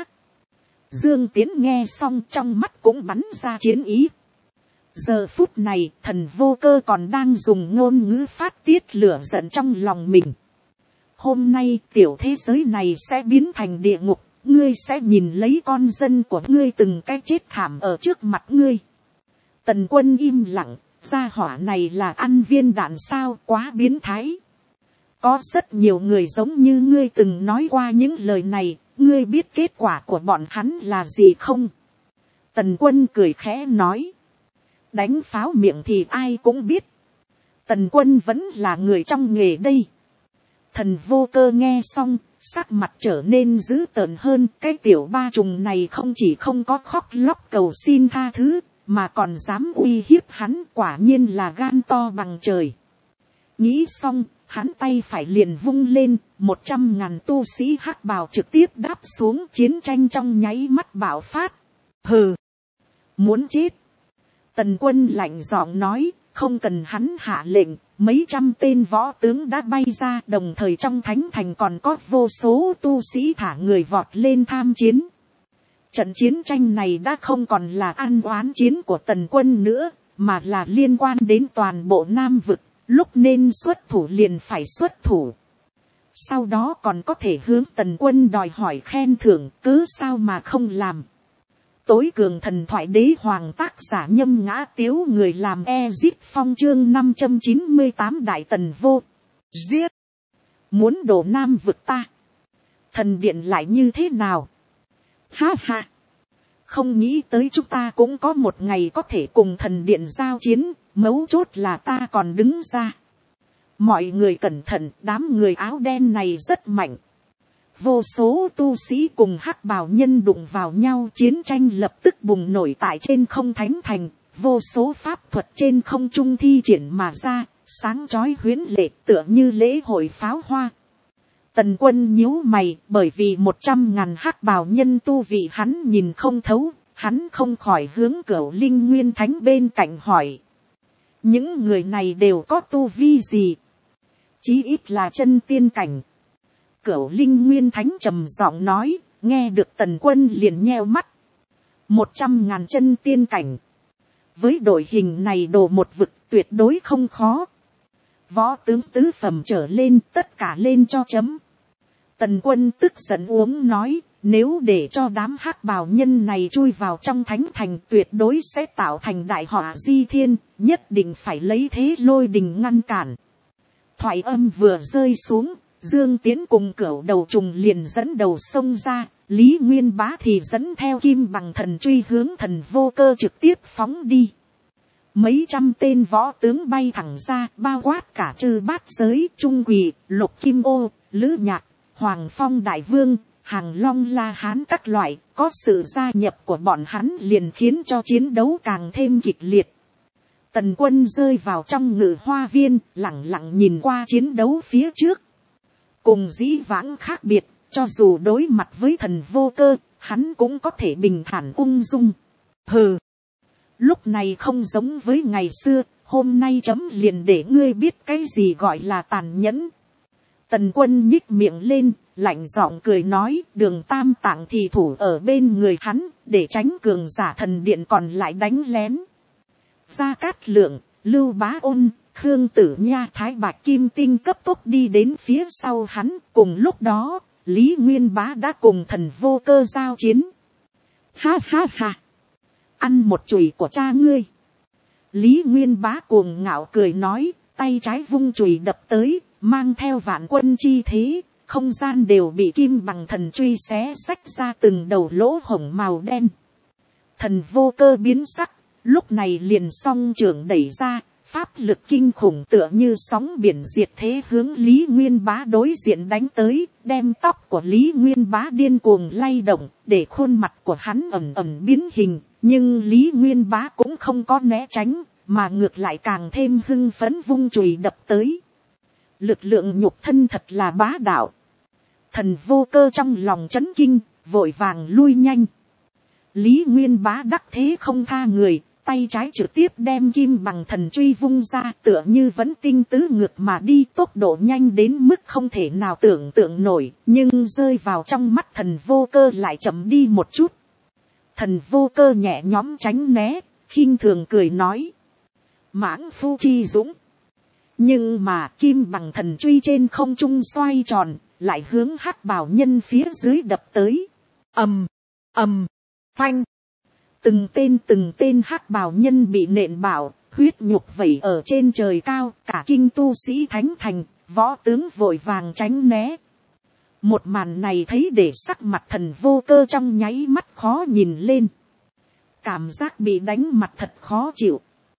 Speaker 1: Dương Tiến nghe xong trong mắt cũng bắn ra chiến ý. Giờ phút này, thần vô cơ còn đang dùng ngôn ngữ phát tiết lửa giận trong lòng mình. Hôm nay tiểu thế giới này sẽ biến thành địa ngục, ngươi sẽ nhìn lấy con dân của ngươi từng cái chết thảm ở trước mặt ngươi. Tần Quân im lặng, gia hỏa này là ăn viên đạn sao, quá biến thái. Có rất nhiều người giống như ngươi từng nói qua những lời này, ngươi biết kết quả của bọn hắn là gì không? Tần Quân cười khẽ nói. Đánh pháo miệng thì ai cũng biết. Tần Quân vẫn là người trong nghề đây. Thần Vô Cơ nghe xong, sắc mặt trở nên dữ tợn hơn. Cái tiểu ba trùng này không chỉ không có khóc lóc cầu xin tha thứ, mà còn dám uy hiếp hắn, quả nhiên là gan to bằng trời. Nghĩ xong, hắn tay phải liền vung lên, 100.000 tu sĩ hắc bào trực tiếp đáp xuống, chiến tranh trong nháy mắt bạo phát. Hừ, muốn chết. Tần Quân lạnh giọng nói, không cần hắn hạ lệnh, mấy trăm tên võ tướng đã bay ra, đồng thời trong thánh thành còn có vô số tu sĩ thả người vọt lên tham chiến. Trận chiến tranh này đã không còn là ăn oán chiến của Tần Quân nữa, mà là liên quan đến toàn bộ Nam vực, lúc nên xuất thủ liền phải xuất thủ. Sau đó còn có thể hướng Tần Quân đòi hỏi khen thưởng, cứ sao mà không làm. Tối cường thần thoại đế hoàng, tác giả Nhâm Ngã Tiếu, người làm Ezit Phong, chương 598 Đại Tần Vô. Giết! Muốn đổ Nam vực ta. Thần điện lại như thế nào? Ha ha! Không nghĩ tới chúng ta cũng có một ngày có thể cùng thần điện giao chiến, mấu chốt là ta còn đứng ra. Mọi người cẩn thận, đám người áo đen này rất mạnh. Vô số tu sĩ cùng hắc bào nhân đụng vào nhau, chiến tranh lập tức bùng nổi tại trên không thánh thành, vô số pháp thuật trên không trung thi triển mà ra, sáng chói huyễn lệ tựa như lễ hội pháo hoa. Tần Quân nhíu mày, bởi vì 100.000 hắc bào nhân tu vị hắn nhìn không thấu, hắn không khỏi hướng Cửu Linh Nguyên Thánh bên cạnh hỏi. Những người này đều có tu vi gì? Chí ít là chân tiên cảnh. Cửu Linh Nguyên Thánh trầm giọng nói, nghe được Tần Quân liền nheo mắt. 100.000 chân tiên cảnh. Với đội hình này đổ một vực tuyệt đối không khó. Võ tướng tứ phẩm trở lên, tất cả lên cho chấm. Tần Quân tức giận uống nói, nếu để cho đám hắc bào nhân này chui vào trong thánh thành, tuyệt đối sẽ tạo thành đại họa di thiên, nhất định phải lấy thế lôi đình ngăn cản. Thoại âm vừa rơi xuống, Dương Tiến cùng Cửu Đầu Trùng liền dẫn đầu xông ra, Lý Nguyên Bá thì dẫn theo kim bằng thần truy hướng Thần Vô Cơ trực tiếp phóng đi. Mấy trăm tên võ tướng bay thẳng ra, bao quát cả chư bát giới, Trung Quỳ, Lục Kim Ô, Lữ Nhạc, Hoàng Phong Đại Vương, Hàng Long La Hán các loại. Có sự gia nhập của bọn hắn liền khiến cho chiến đấu càng thêm kịch liệt. Tần Quân rơi vào trong Ngự Hoa Viên, lặng lặng nhìn qua chiến đấu phía trước. Cùng dĩ vãng khác biệt, cho dù đối mặt với Thần Vô Cơ, hắn cũng có thể bình thản ung dung. Hừ, lúc này không giống với ngày xưa, hôm nay chấm liền để ngươi biết cái gì gọi là tàn nhẫn. Tần Quân nhích miệng lên, lạnh giọng cười nói, Đường Tam Tạng thì thủ ở bên người hắn, để tránh cường giả thần điện còn lại đánh lén. Gia Cát Lượng, Lưu Bá Ôn, Khương Tử Nha, Thái Bạch Kim Tinh cấp tốc đi đến phía sau hắn. Cùng lúc đó, Lý Nguyên Bá đã cùng Thần Vô Cơ giao chiến. Ha ha ha! Ăn một chùy của cha ngươi! Lý Nguyên Bá cuồng ngạo cười nói, tay trái vung chùy đập tới, mang theo vạn quân chi thế, không gian đều bị kim bằng thần truy xé xách ra từng đầu lỗ hổng màu đen. Thần Vô Cơ biến sắc, lúc này liền song trưởng đẩy ra, pháp lực kinh khủng tựa như sóng biển diệt thế hướng Lý Nguyên Bá đối diện đánh tới, đem tóc của Lý Nguyên Bá điên cuồng lay động, để khuôn mặt của hắn ẩn ẩn biến hình, nhưng Lý Nguyên Bá cũng không có né tránh, mà ngược lại càng thêm hưng phấn vung chùy đập tới. Lực lượng nhục thân thật là bá đạo. Thần Vô Cơ trong lòng chấn kinh, vội vàng lui nhanh. Lý Nguyên Bá đắc thế không tha người, tay trái trực tiếp đem kim bằng thần truy vung ra, tựa như vẫn tinh tứ ngược mà đi, tốc độ nhanh đến mức không thể nào tưởng tượng nổi, nhưng rơi vào trong mắt Thần Vô Cơ lại chậm đi một chút. Thần Vô Cơ nhẹ nhõm tránh né, khinh thường cười nói, mãng phu chi dũng. Nhưng mà kim bằng thần truy trên không trung xoay tròn, lại hướng hắc bào nhân phía dưới đập tới. Ầm, ầm, phanh. Từng tên hắc bào nhân bị nện bạo, huyết nhục vẩy ở trên trời cao, cả kinh tu sĩ thánh thành, võ tướng vội vàng tránh né. Một màn này thấy để sắc mặt Thần Vô Cơ trong nháy mắt khó nhìn lên. Cảm giác bị đánh mặt thật khó chịu.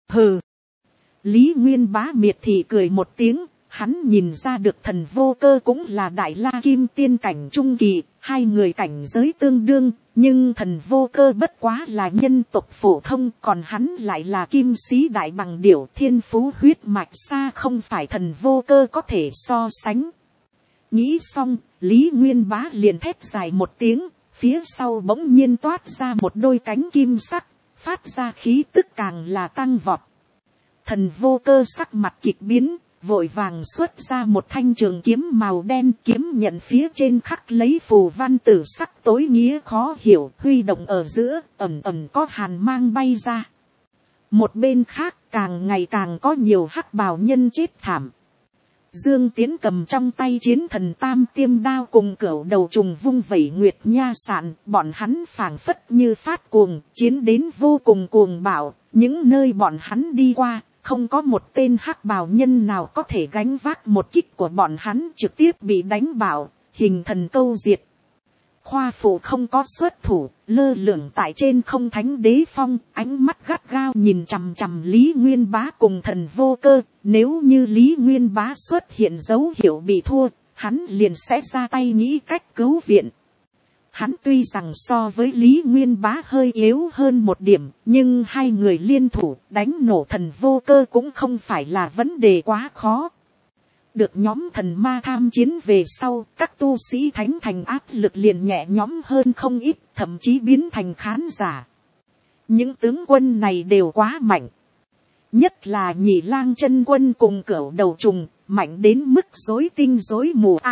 Speaker 1: Hừ. Lý Nguyên Bá miệt thị cười một tiếng, hắn nhìn ra được Thần Vô Cơ cũng là Đại La Kim Tiên cảnh trung kỳ, hai người cảnh giới tương đương, nhưng Thần Vô Cơ bất quá là nhân tộc phổ thông, còn hắn lại là kim sĩ đại bằng điểu, thiên phú huyết mạch xa không phải Thần Vô Cơ có thể so sánh. Nghĩ xong, Lý Nguyên Bá liền thét dài một tiếng, phía sau bỗng nhiên toát ra một đôi cánh kim sắc, phát ra khí tức càng là tăng vọt. Thần Vô Cơ sắc mặt kịch biến, vội vàng xuất ra một thanh trường kiếm màu đen, kiếm nhận phía trên khắc lấy phù văn tử sắc tối nghĩa khó hiểu, huy động ở giữa, ẩm ẩm có hàn mang bay ra. Một bên khác càng ngày càng có nhiều hắc bào nhân chết thảm. Dương Tiến cầm trong tay chiến thần tam tiêm đao cùng cửu đầu trùng vung vẩy nguyệt nha sạn, bọn hắn phảng phất như phát cuồng, chiến đến vô cùng cuồng bạo, những nơi bọn hắn đi qua, không có một tên hắc bào nhân nào có thể gánh vác một kích của bọn hắn, trực tiếp bị đánh bạo, hình thần câu diệt. Khoa phụ không có xuất thủ, lơ lửng tại trên không Thánh Đế Phong, ánh mắt gắt gao nhìn chằm chằm Lý Nguyên Bá cùng Thần Vô Cơ. Nếu như Lý Nguyên Bá xuất hiện dấu hiệu bị thua, hắn liền sẽ ra tay nghĩ cách cứu viện. Hắn tuy rằng so với Lý Nguyên Bá hơi yếu hơn một điểm, nhưng hai người liên thủ đánh nổ Thần Vô Cơ cũng không phải là vấn đề quá khó. Được nhóm thần ma tham chiến về sau, các tu sĩ thánh thành áp lực liền nhẹ nhóm hơn không ít, thậm chí biến thành khán giả. Những tướng quân này đều quá mạnh. Nhất là Nhị Lang chân quân cùng cửu đầu trùng, mạnh đến mức rối tinh rối mù a.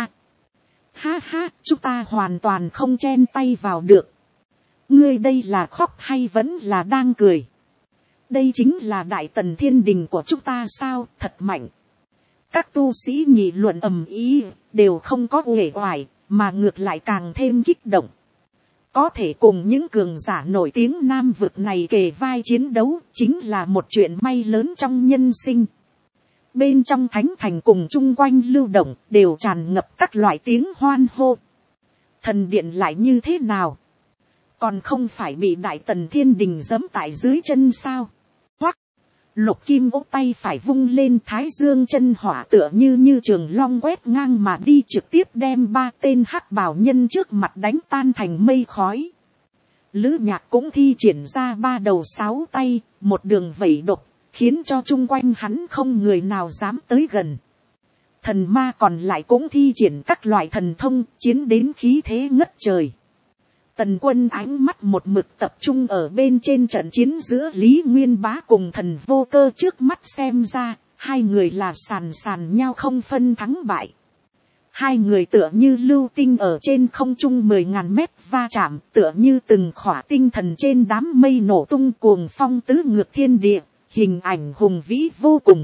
Speaker 1: Ha ha, chúng ta hoàn toàn không chen tay vào được. Ngươi đây là khóc hay vẫn là đang cười? Đây chính là Đại Tần Thiên Đình của chúng ta sao, thật mạnh. Các tu sĩ nghị luận ầm ĩ, đều không có uể oải, mà ngược lại càng thêm kích động. Có thể cùng những cường giả nổi tiếng Nam vực này kề vai chiến đấu, chính là một chuyện may lớn trong nhân sinh. Bên trong thánh thành cùng chung quanh lưu động, đều tràn ngập các loại tiếng hoan hô. Thần điện lại như thế nào? Còn không phải bị Đại Tần Thiên Đình giẫm tại dưới chân sao? Hoắc! Lục Kim Ô tay phải vung lên, thái dương chân hỏa tựa như trường long quét ngang mà đi, trực tiếp đem ba tên hắc bào nhân trước mặt đánh tan thành mây khói. Lữ Nhạc cũng thi triển ra ba đầu sáu tay, một đường vẩy độc, khiến cho chung quanh hắn không người nào dám tới gần. Thần ma còn lại cũng thi triển các loại thần thông, chiến đến khí thế ngất trời. Tần Quân ánh mắt một mực tập trung ở bên trên trận chiến giữa Lý Nguyên Bá cùng Thần Vô Cơ, trước mắt xem ra, hai người là sàn nhau không phân thắng bại. Hai người tựa như lưu tinh ở trên không trung 10.000 mét va chạm, tựa như từng khỏa tinh thần trên đám mây nổ tung, cuồng phong tứ ngược thiên địa, hình ảnh hùng vĩ vô cùng.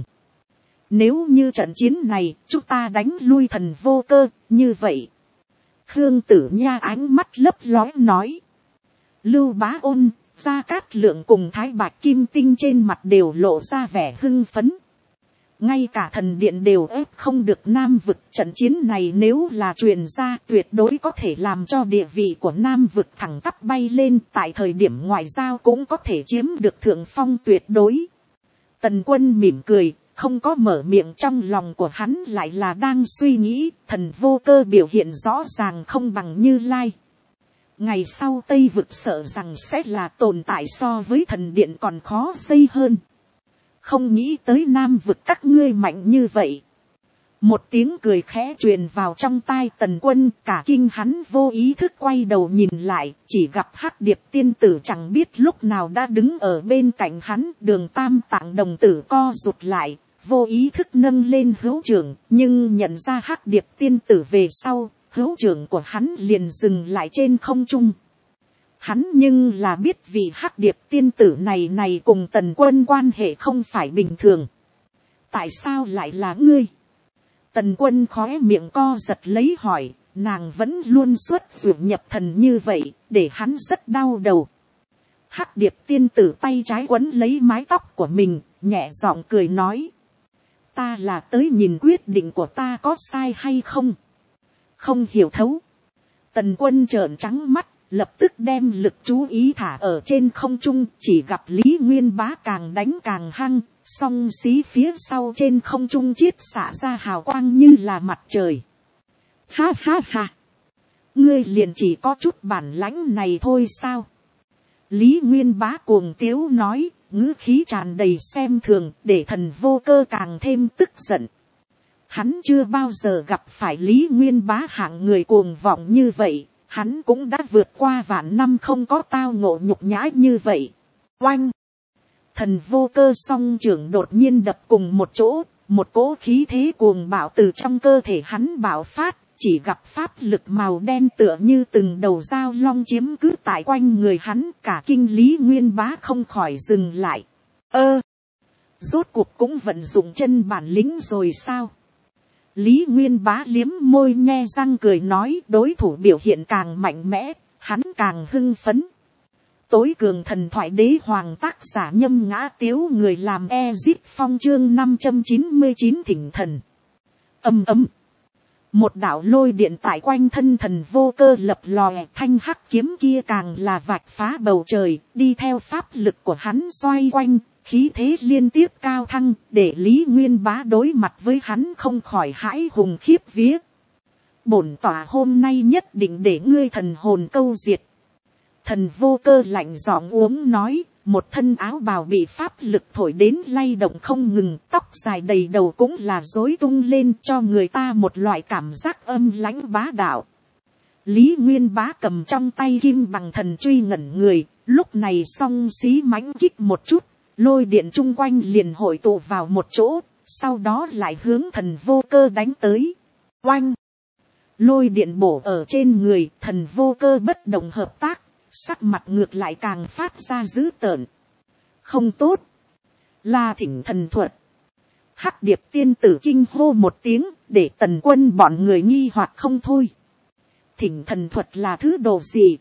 Speaker 1: Nếu như trận chiến này chúng ta đánh lui Thần Vô Cơ, như vậy Khương Tử Nha ánh mắt lấp lóe nói. Lưu Bá Ôn, Gia Cát Lượng cùng Thái Bạch Kim Tinh trên mặt đều lộ ra vẻ hưng phấn. Ngay cả thần điện đều ép không được Nam vực, trận chiến này nếu là truyền ra, tuyệt đối có thể làm cho địa vị của Nam vực thẳng tắp bay lên, tại thời điểm ngoại giao cũng có thể chiếm được thượng phong tuyệt đối. Tần Quân mỉm cười, không có mở miệng, trong lòng của hắn lại là đang suy nghĩ, Thần Vô Cơ biểu hiện rõ ràng không bằng Như Lai. Ngày sau Tây vực sợ rằng sẽ là tồn tại so với thần điện còn khó xây hơn. Không nghĩ tới Nam vực các ngươi mạnh như vậy. Một tiếng cười khẽ truyền vào trong tai Tần Quân, cả kinh hắn vô ý thức quay đầu nhìn lại, chỉ gặp Hắc Điệp tiên tử chẳng biết lúc nào đã đứng ở bên cạnh hắn. Đường Tam Tạng đồng tử co rụt lại, vô ý thức nâng lên hữu trưởng, nhưng nhận ra Hắc Điệp tiên tử về sau, hữu trưởng của hắn liền dừng lại trên không trung. Hắn nhưng là biết vì Hắc Điệp tiên tử này cùng Tần Quân quan hệ không phải bình thường. Tại sao lại là ngươi? Tần Quân khóe miệng co giật lấy hỏi, nàng vẫn luôn xuất ruột nhập thần như vậy, để hắn rất đau đầu. Hắc Điệp tiên tử tay trái quấn lấy mái tóc của mình, nhẹ giọng cười nói. Ta là tới nhìn quyết định của ta có sai hay không. Không hiểu thấu. Tần Quân trợn trắng mắt, lập tức đem lực chú ý thả ở trên không trung, chỉ gặp Lý Nguyên Bá càng đánh càng hăng, song xí phía sau trên không trung chiết xạ ra hào quang như là mặt trời. Ha ha ha, ngươi liền chỉ có chút bản lãnh này thôi sao? Lý Nguyên Bá cuồng tiếu nói, ngữ khí tràn đầy xem thường, để Thần Vô Cơ càng thêm tức giận. Hắn chưa bao giờ gặp phải Lý Nguyên Bá hạng người cuồng vọng như vậy, hắn cũng đã vượt qua vạn năm không có tao ngộ nhục nhã như vậy. Oanh! Thần Vô Cơ song trưởng đột nhiên đập cùng một chỗ, một cỗ khí thế cuồng bạo từ trong cơ thể hắn bạo phát, chỉ gặp pháp lực màu đen tựa như từng đầu dao long chiếm cứ tại quanh người hắn, cả kinh Lý Nguyên Bá không khỏi dừng lại. Rốt cuộc cũng vận dụng chân bản lĩnh rồi sao? Lý Nguyên Bá liếm môi nhe răng cười nói, đối thủ biểu hiện càng mạnh mẽ, hắn càng hưng phấn. Tối cường thần thoại đế hoàng, tác giả Nhâm Ngã Tiếu, người làm Ezip Phong, chương 599 thỉnh thần. Ầm ầm. Một đạo lôi điện tại quanh thân Thần Vô Cơ lập lòe, thanh hắc kiếm kia càng là vạch phá bầu trời, đi theo pháp lực của hắn xoay quanh, khí thế liên tiếp cao thăng, để Lý Nguyên Bá đối mặt với hắn không khỏi hãi hùng khiếp vía. Bổn tỏa hôm nay nhất định để ngươi thần hồn câu diệt. Thần Vô Cơ lạnh giọng uống nói, một thân áo bào bị pháp lực thổi đến lay động không ngừng, tóc dài đầy đầu cũng là rối tung lên, cho người ta một loại cảm giác âm lãnh bá đạo. Lý Nguyên Bá cầm trong tay kim bằng thần truy ngẩn người, lúc này song xí mãnh kích một chút, lôi điện chung quanh liền hội tụ vào một chỗ, sau đó lại hướng Thần Vô Cơ đánh tới. Oanh! Lôi điện bổ ở trên người, Thần Vô Cơ bất động hợp tác, sắc mặt ngược lại càng phát ra dữ tợn. Không tốt, là thỉnh thần thuật. Hắc Điệp tiên tử kinh hô một tiếng, để Tần Quân bọn người nghi hoặc không thôi. Thỉnh thần thuật là thứ đồ gì?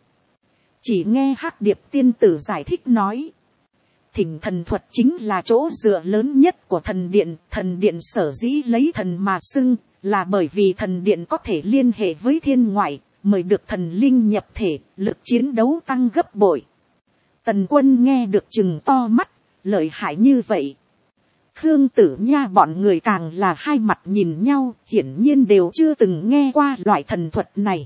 Speaker 1: Chỉ nghe Hắc Điệp tiên tử giải thích nói, thỉnh thần thuật chính là chỗ dựa lớn nhất của thần điện. Thần điện sở dĩ lấy thần mà xưng, là bởi vì thần điện có thể liên hệ với thiên ngoại, mời được thần linh nhập thể, lực chiến đấu tăng gấp bội. Tần Quân nghe được chừng to mắt, lợi hại như vậy. Khương Tử Nha bọn người càng là hai mặt nhìn nhau, hiển nhiên đều chưa từng nghe qua loại thần thuật này.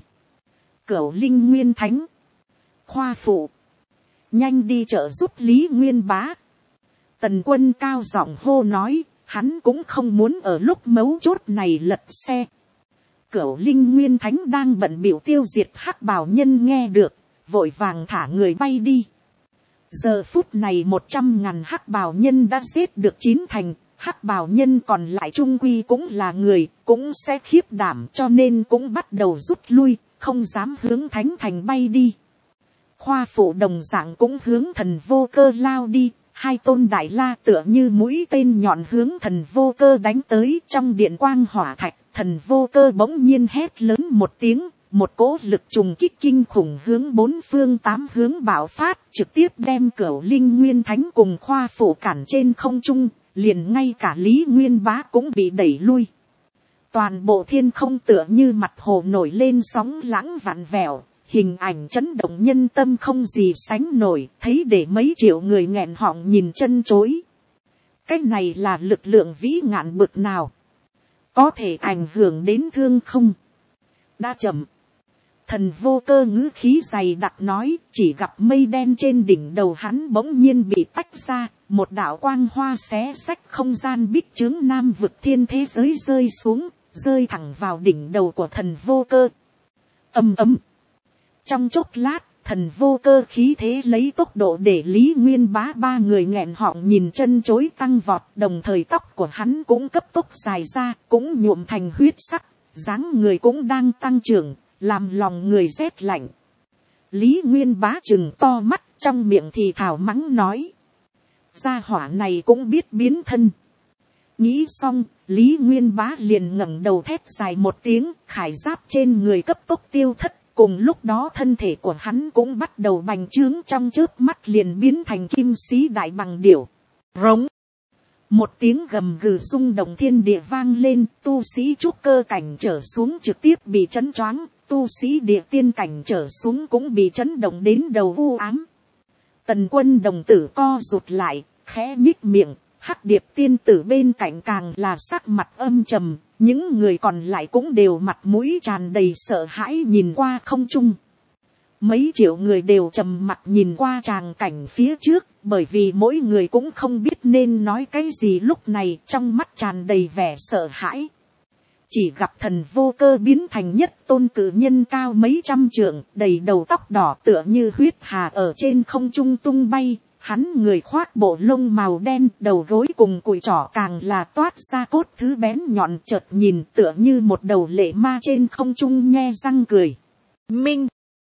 Speaker 1: Cửu Linh Nguyên Thánh, Khoa Phụ, nhanh đi trợ giúp Lý Nguyên Bá. Tần Quân cao giọng hô nói, hắn cũng không muốn ở lúc mấu chốt này lật xe. Cửu Linh Nguyên Thánh đang bận biểu tiêu diệt hắc bào nhân nghe được, vội vàng thả người bay đi. Giờ phút này 100.000 hắc bào nhân đã giết được 9 thành, hắc bào nhân còn lại trung quy cũng là người, cũng sẽ khiếp đảm, cho nên cũng bắt đầu rút lui, không dám hướng Thánh Thành bay đi. Khoa Phụ đồng dạng cũng hướng Thần Vô Cơ lao đi, hai tôn đại la tựa như mũi tên nhọn hướng Thần Vô Cơ đánh tới. Trong điện quang hỏa thạch, Thần Vô Cơ bỗng nhiên hét lớn một tiếng, một cỗ lực trùng kích kinh khủng hướng bốn phương tám hướng bạo phát, trực tiếp đem Cửu Linh Nguyên Thánh cùng Khoa Phụ cản trên không trung, liền ngay cả Lý Nguyên Bá cũng bị đẩy lui. Toàn bộ thiên không tựa như mặt hồ nổi lên sóng lãng vặn vẹo, hình ảnh chấn động nhân tâm không gì sánh nổi, thấy để mấy triệu người nghẹn họng nhìn chân chối. Cái này là lực lượng vĩ ngạn bực nào, có thể ảnh hưởng đến thương không? Đã chậm. Thần Vô Cơ ngữ khí dày đặc nói, chỉ gặp mây đen trên đỉnh đầu hắn bỗng nhiên bị tách ra, một đạo quang hoa xé xách không gian bích chướng nam vực thiên thế giới rơi xuống, rơi thẳng vào đỉnh đầu của Thần Vô Cơ. Ầm ầm. Trong chốc lát, Thần Vô Cơ khí thế lấy tốc độ để Lý Nguyên Bá ba người nghẹn họng nhìn chân chối tăng vọt, đồng thời tóc của hắn cũng cấp tốc dài ra, cũng nhuộm thành huyết sắc, dáng người cũng đang tăng trưởng, làm lòng người rét lạnh. Lý Nguyên Bá trừng to mắt, trong miệng thì thào mắng nói, gia hỏa này cũng biết biến thân. Nghĩ xong, Lý Nguyên Bá liền ngẩng đầu thét dài một tiếng, khải giáp trên người cấp tốc tiêu thất. Cùng lúc đó thân thể của hắn cũng bắt đầu bành trướng, trong chớp mắt liền biến thành kim sĩ đại bằng điểu. Rống. Một tiếng gầm gừ rung động thiên địa vang lên, tu sĩ trúc cơ cảnh trở xuống trực tiếp bị chấn choáng, tu sĩ địa tiên cảnh trở xuống cũng bị chấn động đến đầu u ám. Tần Quân đồng tử co rụt lại, khẽ nhích miệng, Hắc Điệp tiên tử bên cạnh càng là sắc mặt âm trầm, những người còn lại cũng đều mặt mũi tràn đầy sợ hãi nhìn qua không trung. Mấy triệu người đều trầm mặt nhìn qua tràng cảnh phía trước, bởi vì mỗi người cũng không biết nên nói cái gì, lúc này trong mắt tràn đầy vẻ sợ hãi. Chỉ gặp Thần Vô Cơ biến thành nhất tôn cử nhân cao mấy trăm trượng, đầy đầu tóc đỏ tựa như huyết hà ở trên không trung tung bay. Hắn người khoác bộ lông màu đen, đầu gối cùng cùi trỏ càng là toát ra cốt thứ bén nhọn, chợt nhìn tựa như một đầu lệ ma trên không trung nhe răng cười. Minh,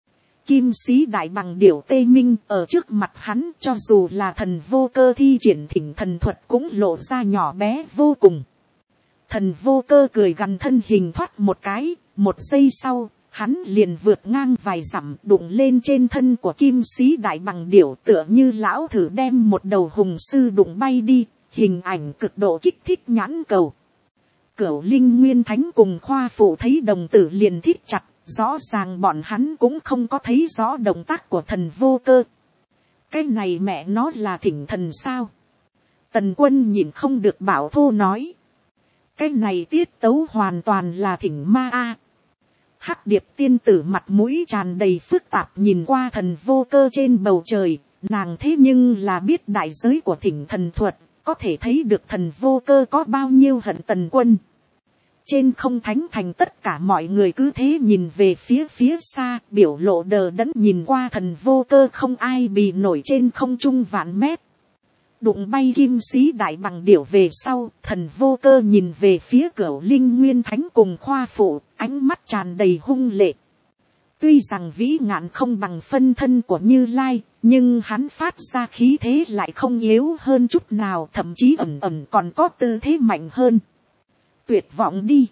Speaker 1: Kim sĩ đại bằng điểu tê minh ở trước mặt hắn, cho dù là Thần Vô Cơ thi triển thỉnh thần thuật cũng lộ ra nhỏ bé vô cùng. Thần Vô Cơ cười gằn thân hình thoát một cái, một giây sau, hắn liền vượt ngang vài dặm đụng lên trên thân của kim sĩ đại bằng điểu, tựa như lão thử đem một đầu hùng sư đụng bay đi, hình ảnh cực độ kích thích nhãn cầu. Cửu Linh Nguyên Thánh cùng Khoa Phụ thấy đồng tử liền thít chặt, rõ ràng bọn hắn cũng không có thấy rõ động tác của Thần Vô Cơ. Cái này mẹ nó là thỉnh thần sao? Tần Quân nhìn không được bảo thô nói. Cái này tiết tấu hoàn toàn là thỉnh ma a. Hắc Điệp tiên tử mặt mũi tràn đầy phức tạp nhìn qua Thần Vô Cơ trên bầu trời, nàng thế nhưng là biết đại giới của thỉnh thần thuật, có thể thấy được Thần Vô Cơ có bao nhiêu hận Tần Quân. Trên không thánh thành tất cả mọi người cứ thế nhìn về phía xa, biểu lộ đờ đẫn nhìn qua Thần Vô Cơ không ai bì nổi trên không trung vạn mét. Đụng bay kim sĩ đại bằng điểu về sau, Thần Vô Cơ nhìn về phía Cửu Linh Nguyên Thánh cùng Khoa Phụ, ánh mắt tràn đầy hung lệ. Tuy rằng vĩ ngạn không bằng phân thân của Như Lai, nhưng hắn phát ra khí thế lại không yếu hơn chút nào, thậm chí ẩn ẩn còn có tư thế mạnh hơn. Tuyệt vọng đi,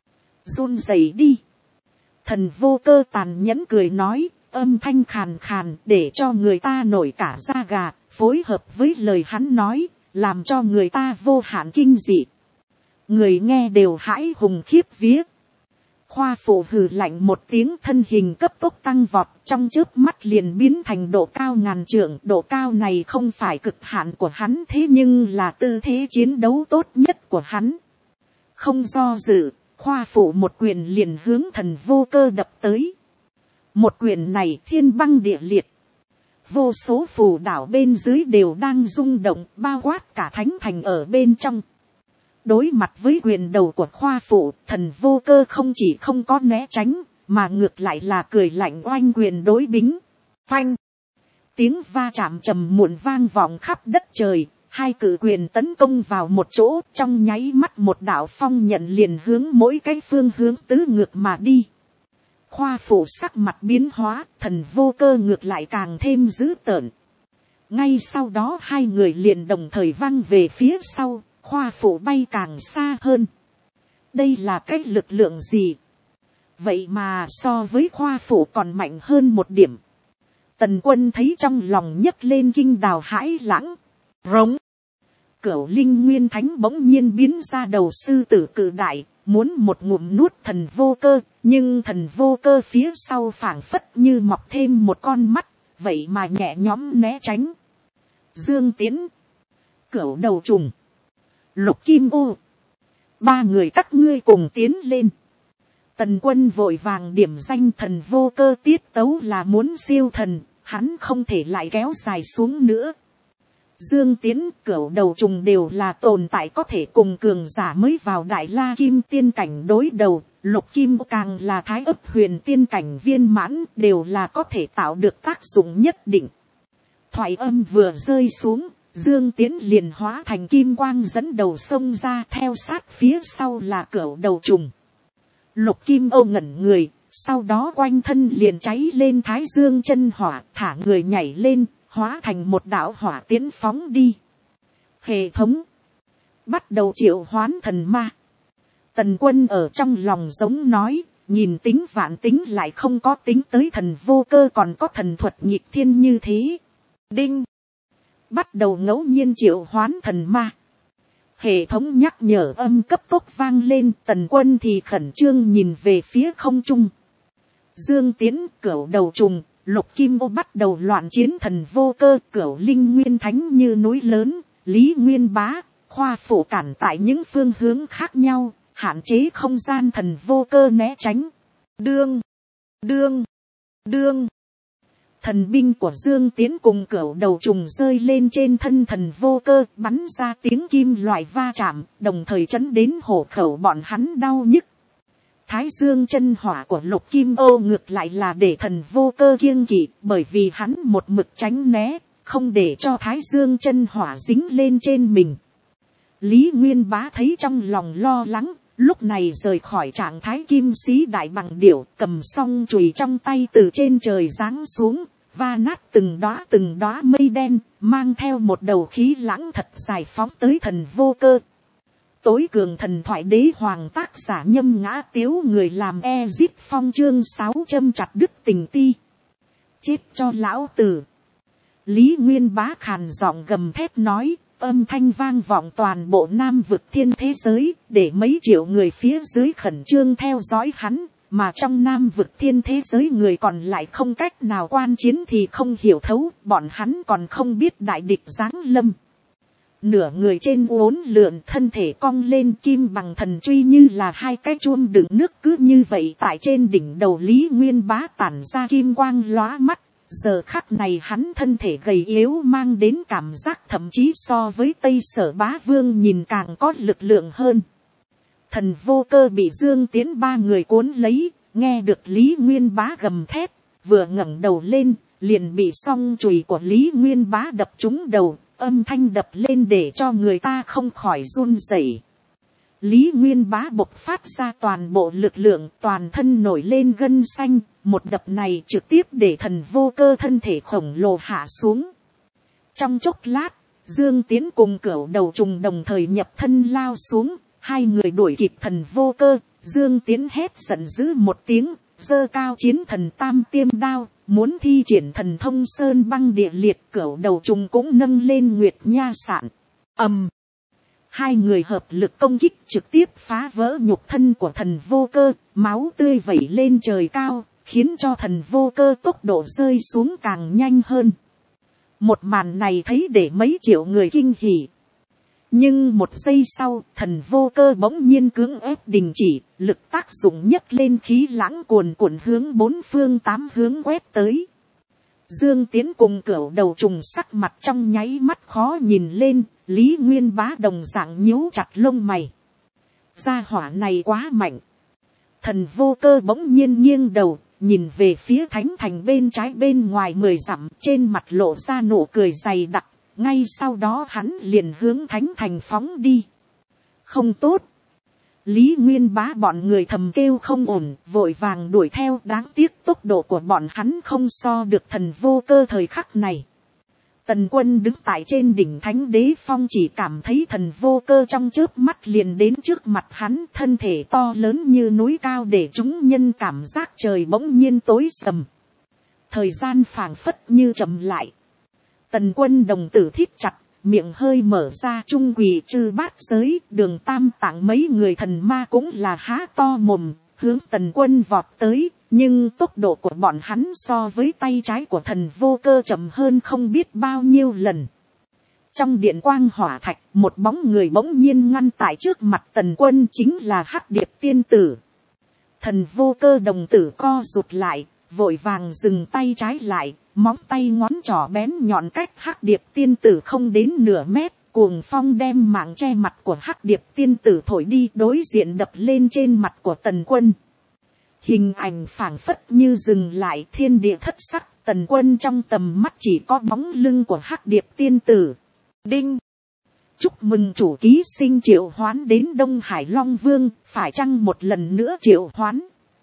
Speaker 1: run rẩy đi. Thần Vô Cơ tàn nhẫn cười nói, âm thanh khàn khàn để cho người ta nổi cả da gà, phối hợp với lời hắn nói, làm cho người ta vô hạn kinh dị. Người nghe đều hãi hùng khiếp vía. Khoa Phụ hừ lạnh một tiếng, thân hình cấp tốc tăng vọt, trong chớp mắt liền biến thành độ cao ngàn trượng. Độ cao này không phải cực hạn của hắn, thế nhưng là tư thế chiến đấu tốt nhất của hắn. Không do dự, Khoa Phụ một quyền liền hướng Thần Vô Cơ đập tới. Một quyền này thiên băng địa liệt. Vô số phù đảo bên dưới đều đang rung động, bao quát cả thánh thành ở bên trong. Đối mặt với quyền đầu của Khoa Phụ, Thần Vô Cơ không chỉ không có né tránh, mà ngược lại là cười lạnh oanh quyền đối bính. Phanh! Tiếng va chạm trầm muộn vang vọng khắp đất trời, hai cự quyền tấn công vào một chỗ, trong nháy mắt một đạo phong nhận liền hướng mỗi cái phương hướng tứ ngược mà đi. Khoa Phụ sắc mặt biến hóa, Thần Vô Cơ ngược lại càng thêm dữ tợn. Ngay sau đó hai người liền đồng thời văng về phía sau, Khoa Phụ bay càng xa hơn. Đây là cái lực lượng gì? Vậy mà so với Khoa Phụ còn mạnh hơn một điểm. Tần Quân thấy trong lòng nhấc lên kinh đào hãi lãng. Rống! Cửu Linh Nguyên Thánh bỗng nhiên biến ra đầu sư tử cự đại, muốn một ngụm nuốt Thần Vô Cơ, nhưng Thần Vô Cơ phía sau phảng phất như mọc thêm một con mắt, vậy mà nhẹ nhõm né tránh. Dương Tiến, Cửu Đầu Trùng, Lục Kim Ô, ba người các ngươi cùng tiến lên. Tần Quân vội vàng điểm danh Thần Vô Cơ tiết tấu là muốn siêu thần, hắn không thể lại kéo dài xuống nữa. Dương Tiến, Cửu Đầu Trùng đều là tồn tại có thể cùng cường giả mới vào Đại La Kim tiên cảnh đối đầu, Lục Kim càng là Thái Ấp Huyền tiên cảnh viên mãn, đều là có thể tạo được tác dụng nhất định. Thoại âm vừa rơi xuống, Dương Tiến liền hóa thành kim quang dẫn đầu sông ra, theo sát phía sau là Cửu Đầu Trùng. Lục Kim Âu ngẩn người, sau đó quanh thân liền cháy lên Thái Dương chân hỏa, thả người nhảy lên, hóa thành một đạo hỏa tiến phóng đi. Hệ thống bắt đầu triệu hoán thần ma. Tần Quân ở trong lòng giống nói, nhìn tính vạn tính lại không có tính tới Thần Vô Cơ còn có thần thuật nghịch thiên như thế. Đinh! Bắt đầu ngẫu nhiên triệu hoán thần ma. Hệ thống nhắc nhở âm cấp tốc vang lên, Tần Quân thì khẩn trương nhìn về phía không trung. Dương Tiến, Cửu Đầu Trùng, Lục Kim Ô bắt đầu loạn chiến Thần Vô Cơ, Cửu Linh Nguyên Thánh như núi lớn, Lý Nguyên Bá, Khoa Phủ cản tại những phương hướng khác nhau, hạn chế không gian Thần Vô Cơ né tránh. Đương, đương, đương. Thần binh của Dương Tiến cùng Cửu Đầu Trùng rơi lên trên thân Thần Vô Cơ, bắn ra tiếng kim loại va chạm, đồng thời chấn đến hổ khẩu bọn hắn đau nhức. Thái Dương chân hỏa của Lục Kim Ô ngược lại là để Thần Vô Cơ kiêng kỵ, bởi vì hắn một mực tránh né, không để cho Thái Dương chân hỏa dính lên trên mình. Lý Nguyên Bá thấy trong lòng lo lắng, lúc này rời khỏi trạng thái kim sĩ đại bằng điểu, cầm song chùy trong tay từ trên trời giáng xuống, va nát từng đóa mây đen, mang theo một đầu khí lãng thật dài phóng tới Thần Vô Cơ. Tối cường thần thoại đế hoàng tác giả Nhâm Ngã Tiếu, người làm Ezit Phong chương 6 châm chặt đứt tình ti. Chết cho lão tử. Lý Nguyên Bá khàn giọng gầm thét nói, âm thanh vang vọng toàn bộ Nam vực thiên thế giới, để mấy triệu người phía dưới khẩn trương theo dõi hắn, mà trong Nam vực thiên thế giới người còn lại không cách nào quan chiến thì không hiểu thấu, bọn hắn còn không biết đại địch giáng lâm. Nửa người trên uốn lượn, thân thể cong lên, kim bằng thần truy như là hai cái chuông đựng nước cứ như vậy tại trên đỉnh đầu Lý Nguyên Bá tản ra kim quang lóa mắt. Giờ khắc này hắn thân thể gầy yếu mang đến cảm giác thậm chí so với Tây Sở Bá Vương nhìn càng có lực lượng hơn. Thần Vô Cơ bị Dương Tiến ba người cuốn lấy, nghe được Lý Nguyên Bá gầm thét, vừa ngẩng đầu lên, liền bị song chùy của Lý Nguyên Bá đập trúng đầu, âm thanh đập lên để cho người ta không khỏi run rẩy. Lý Nguyên Bá bộc phát ra toàn bộ lực lượng, toàn thân nổi lên gân xanh, một đập này trực tiếp để Thần Vô Cơ thân thể khổng lồ hạ xuống. Trong chốc lát, Dương Tiến cùng Cửu Đầu Trùng đồng thời nhập thân lao xuống, hai người đuổi kịp Thần Vô Cơ. Dương Tiến hét giận dữ một tiếng, giơ cao chiến thần tam tiêm đao, muốn thi triển thần thông sơn băng địa liệt. Cửu Đầu Trùng cũng nâng lên Nguyệt Nha Sạn. Hai người hợp lực công kích trực tiếp phá vỡ nhục thân của Thần Vô Cơ, máu tươi vẩy lên trời cao, khiến cho Thần Vô Cơ tốc độ rơi xuống càng nhanh hơn. Một màn này thấy để mấy triệu người kinh hỉ. Nhưng một giây sau, Thần Vô Cơ bỗng nhiên cưỡng ép đình chỉ, lực tác dụng nhấc lên khí lãng cuồn cuộn hướng bốn phương tám hướng quét tới. Dương Tiến cùng Cửu Đầu Trùng sắc mặt trong nháy mắt khó nhìn lên, Lý Nguyên Bá đồng dạng nhíu chặt lông mày. Gia hỏa này quá mạnh. Thần Vô Cơ bỗng nhiên nghiêng đầu, nhìn về phía Thánh Thành bên trái bên ngoài 10 dặm, trên mặt lộ ra nụ cười dày đặc, ngay sau đó hắn liền hướng Thánh Thành phóng đi. Không tốt. Lý Nguyên Bá bọn người thầm kêu không ổn, vội vàng đuổi theo, đáng tiếc tốc độ của bọn hắn không so được Thần Vô Cơ thời khắc này. Tần Quân đứng tại trên đỉnh Thánh Đế Phong chỉ cảm thấy Thần Vô Cơ trong chớp mắt liền đến trước mặt hắn, thân thể to lớn như núi cao để chúng nhân cảm giác trời bỗng nhiên tối sầm. Thời gian phảng phất như chậm lại. Tần Quân đồng tử thít chặt, miệng hơi mở ra, trung quỳ chư bát giới, Đường Tam Tạng mấy người thần ma cũng là há to mồm, hướng Tần Quân vọt tới, nhưng tốc độ của bọn hắn so với tay trái của Thần Vô Cơ chậm hơn không biết bao nhiêu lần. Trong điện quang hỏa thạch, một bóng người bỗng nhiên ngăn tại trước mặt Tần Quân, chính là Hắc Điệp tiên tử. Thần Vô Cơ đồng tử co rụt lại, vội vàng dừng tay trái lại, móng tay ngón trỏ bén nhọn cách Hắc Điệp tiên tử không đến nửa mét, cuồng phong đem mạng che mặt của Hắc Điệp tiên tử thổi đi, đối diện đập lên trên mặt của Tần Quân. Hình ảnh phảng phất như dừng lại, thiên địa thất sắc, Tần Quân trong tầm mắt chỉ có bóng lưng của Hắc Điệp tiên tử. Đinh! Chúc mừng chủ ký sinh triệu hoán đến Đông Hải Long Vương, phải chăng một lần nữa triệu hoán?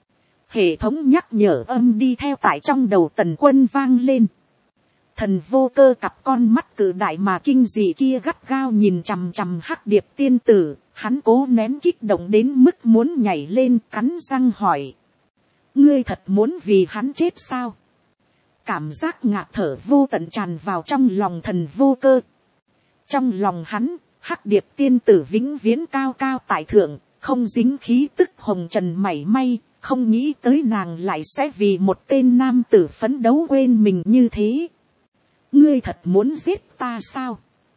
Speaker 1: Hệ thống nhắc nhở âm đi theo tại trong đầu Tần Quân vang lên. Thần Vô Cơ cặp con mắt cự đại mà kinh dị kia gắt gao nhìn chằm chằm Hắc Điệp tiên tử, hắn cố nén kích động đến mức muốn nhảy lên, cắn răng hỏi. Ngươi thật muốn vì hắn chết sao? Cảm giác ngạt thở vô tận tràn vào trong lòng Thần Vô Cơ. Trong lòng hắn, Hắc Điệp tiên tử vĩnh viễn cao cao tại thượng, không dính khí tức hồng trần mảy may, không nghĩ tới nàng lại sẽ vì một tên nam tử phấn đấu quên mình như thế. Ngươi thật muốn giết ta sao?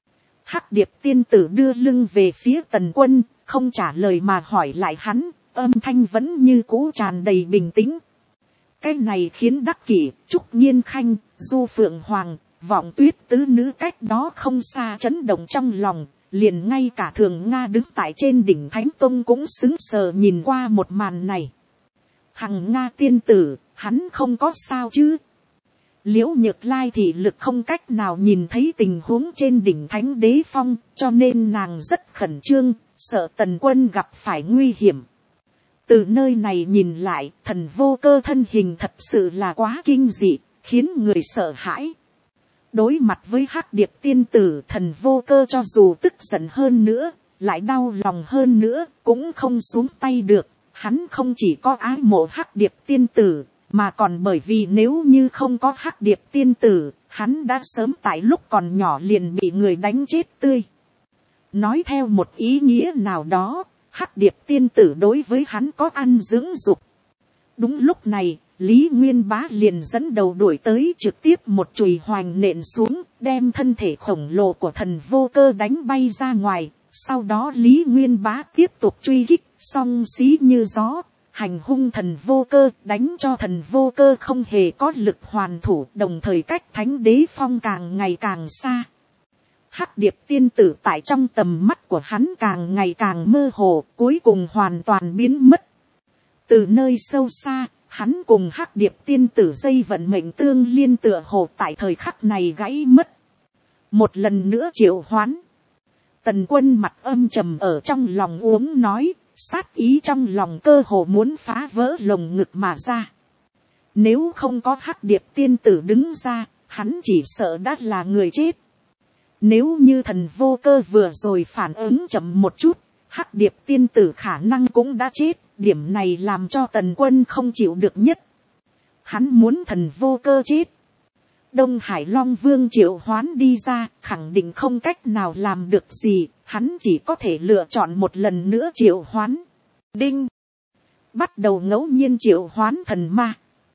Speaker 1: Hắc điệp tiên tử đưa lưng về phía Tần Quân, không trả lời mà hỏi lại hắn, âm thanh vẫn như cũ tràn đầy bình tĩnh. Cái này khiến Đắc Kỷ, Trúc Nhiên Khanh, Du Phượng Hoàng, Vọng Tuyết tứ nữ cách đó không xa chấn động trong lòng, liền ngay cả Thường Nga đứng tại trên đỉnh Thánh Tông cũng sững sờ nhìn qua một màn này. Hằng Nga tiên tử, hắn không có sao chứ? Liễu Nhược Lai thì lực không cách nào nhìn thấy tình huống trên đỉnh Thánh Đế Phong, cho nên nàng rất khẩn trương, sợ Tần Quân gặp phải nguy hiểm. Từ nơi này nhìn lại, Thần Vô Cơ thân hình thật sự là quá kinh dị, khiến người sợ hãi. Đối mặt với Hắc Điệp tiên tử, Thần Vô Cơ cho dù tức giận hơn nữa, lại đau lòng hơn nữa, cũng không xuống tay được. Hắn không chỉ có ái mộ Hắc Điệp tiên tử, mà còn bởi vì nếu như không có Hắc Điệp tiên tử, hắn đã sớm tại lúc còn nhỏ liền bị người đánh chết tươi. Nói theo một ý nghĩa nào đó, Hắc Điệp tiên tử đối với hắn có ăn dưỡng dục. Đúng lúc này, Lý Nguyên Bá liền dẫn đầu đuổi tới, trực tiếp một chùy hoành nện xuống, đem thân thể khổng lồ của Thần Vô Cơ đánh bay ra ngoài. Sau đó Lý Nguyên Bá tiếp tục truy kích, song xí như gió, hành hung Thần Vô Cơ, đánh cho Thần Vô Cơ không hề có lực hoàn thủ, đồng thời cách Thánh Đế Phong càng ngày càng xa. Hắc Điệp tiên tử tại trong tầm mắt của hắn càng ngày càng mơ hồ, cuối cùng hoàn toàn biến mất. Từ nơi sâu xa, hắn cùng Hắc Điệp tiên tử dây vận mệnh tương liên tựa hồ tại thời khắc này gãy mất. Một lần nữa triệu hoán. Tần Quân mặt âm trầm ở trong lòng uống nói, sát ý trong lòng cơ hồ muốn phá vỡ lồng ngực mà ra. Nếu không có Hắc Điệp tiên tử đứng ra, hắn chỉ sợ đã là người chết. Nếu như Thần Vô Cơ vừa rồi phản ứng chậm một chút, Hắc Điệp tiên tử khả năng cũng đã chết, điểm này làm cho Tần Quân không chịu được nhất. Hắn muốn Thần Vô Cơ chết. Đông Hải Long Vương triệu hoán đi ra, khẳng định không cách nào làm được gì, hắn chỉ có thể lựa chọn một lần nữa triệu hoán. Đinh! Bắt đầu ngẫu nhiên triệu hoán thần ma.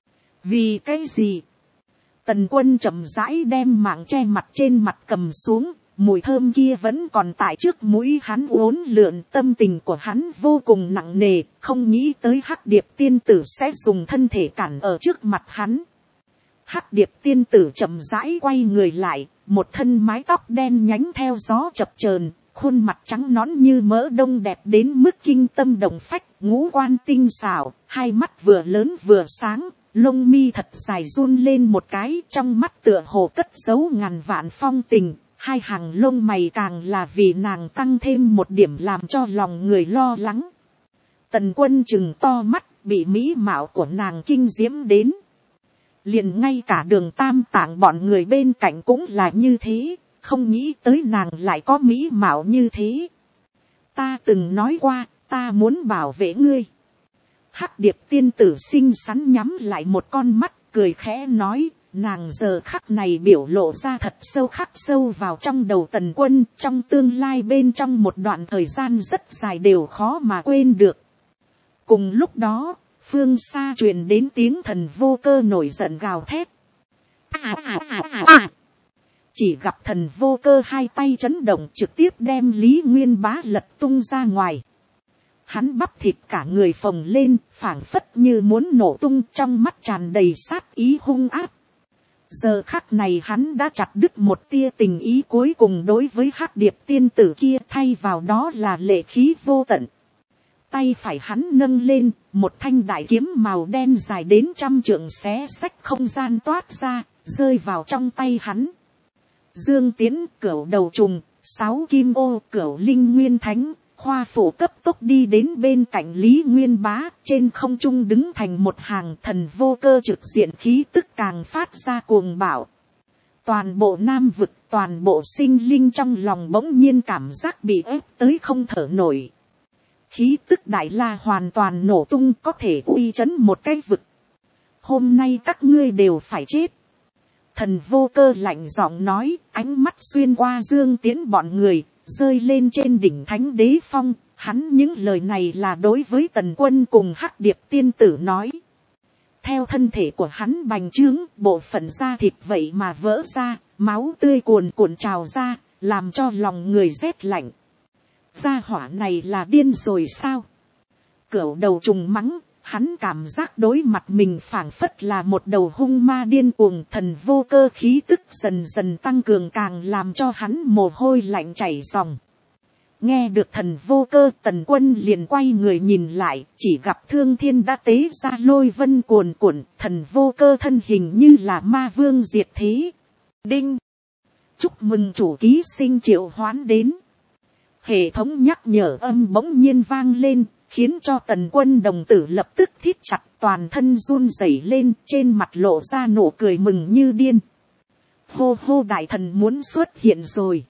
Speaker 1: Vì cái gì? Tần Quân chậm rãi đem mạng che mặt trên mặt cầm xuống, mùi thơm kia vẫn còn tại trước mũi hắn uốn lượn, tâm tình của hắn vô cùng nặng nề, không nghĩ tới Hắc Điệp tiên tử sẽ dùng thân thể cản ở trước mặt hắn. Hắc Điệp tiên tử chậm rãi quay người lại, một thân mái tóc đen nhánh theo gió chập chờn, khuôn mặt trắng nõn như mỡ đông đẹp đến mức kinh tâm động phách, ngũ quan tinh xảo, hai mắt vừa lớn vừa sáng, lông mi thật dài run lên một cái, trong mắt tựa hồ cất giấu ngàn vạn phong tình, hai hàng lông mày càng là vì nàng tăng thêm một điểm làm cho lòng người lo lắng. Tần Quân trừng to mắt, bị mỹ mạo của nàng kinh diễm đến. Liền ngay cả Đường Tam Tạng bọn người bên cạnh cũng là như thế, không nghĩ tới nàng lại có mỹ mạo như thế. Ta từng nói qua, ta muốn bảo vệ ngươi. Hắc Điệp tiên tử xinh xắn nhắm lại một con mắt, cười khẽ nói, nàng giờ khắc này biểu lộ ra thật sâu khắc sâu vào trong đầu Tần Quân, trong tương lai bên trong một đoạn thời gian rất dài đều khó mà quên được. Cùng lúc đó, phương xa truyền đến tiếng Thần Vô Cơ nổi giận gào thét. Chỉ gặp Thần Vô Cơ hai tay chấn động, trực tiếp đem Lý Nguyên Bá lật tung ra ngoài. Hắn bắp thịt cả người phồng lên, phảng phất như muốn nổ tung, trong mắt tràn đầy sát ý hung ác. Giờ khắc này hắn đã chặt đứt một tia tình ý cuối cùng đối với Hắc Điệp tiên tử kia, thay vào đó là lệ khí vô tận. Tay phải hắn nâng lên, một thanh đại kiếm màu đen dài đến 100 trượng xé xách không gian toát ra, rơi vào trong tay hắn. Dương Tiến, Cửu Đầu Trùng, 6 Kim Ô, Cửu Linh Nguyên Thánh, Khoa Phủ cấp tốc đi đến bên cạnh Lý Nguyên Bá, trên không trung đứng thành một hàng. Thần Vô Cơ trực diện khí tức càng phát ra cuồng bạo. Toàn bộ Nam Vực, toàn bộ sinh linh trong lòng bỗng nhiên cảm giác bị ép tới không thở nổi. Khí tức Đại La hoàn toàn nổ tung, có thể uy chấn một cái vực. Hôm nay các ngươi đều phải chết. Thần Vô Cơ lạnh giọng nói, ánh mắt xuyên qua Dương Tiến bọn người, rơi lên trên đỉnh Thánh Đế Phong, Hắn những lời này là đối với Tần Quân cùng Hắc Điệp tiên tử nói. Theo thân thể của hắn bành trướng, bộ phận da thịt vậy mà vỡ ra, máu tươi cuồn cuộn trào ra, làm cho lòng người rét lạnh. Gia hỏa này là điên rồi sao? Cửu đầu trùng mắng, hắn cảm giác đối mặt mình phảng phất là một đầu hung ma điên cuồng, thần vô cơ khí tức dần dần tăng cường, càng làm cho hắn mồ hôi lạnh chảy ròng. Nghe được thần vô cơ, Tần Quân liền quay người nhìn lại, chỉ gặp Thương Thiên đã tế ra lôi vân cuồn cuộn, thần vô cơ thân hình như là ma vương diệt thế. Đinh! Chúc mừng chủ ký sinh triệu hoán đến. Hệ thống nhắc nhở âm bỗng nhiên vang lên, khiến cho Tần Quân đồng tử lập tức thít chặt, toàn thân run rẩy lên, trên mặt lộ ra nụ cười mừng như điên. Hô hô, đại thần muốn xuất hiện rồi.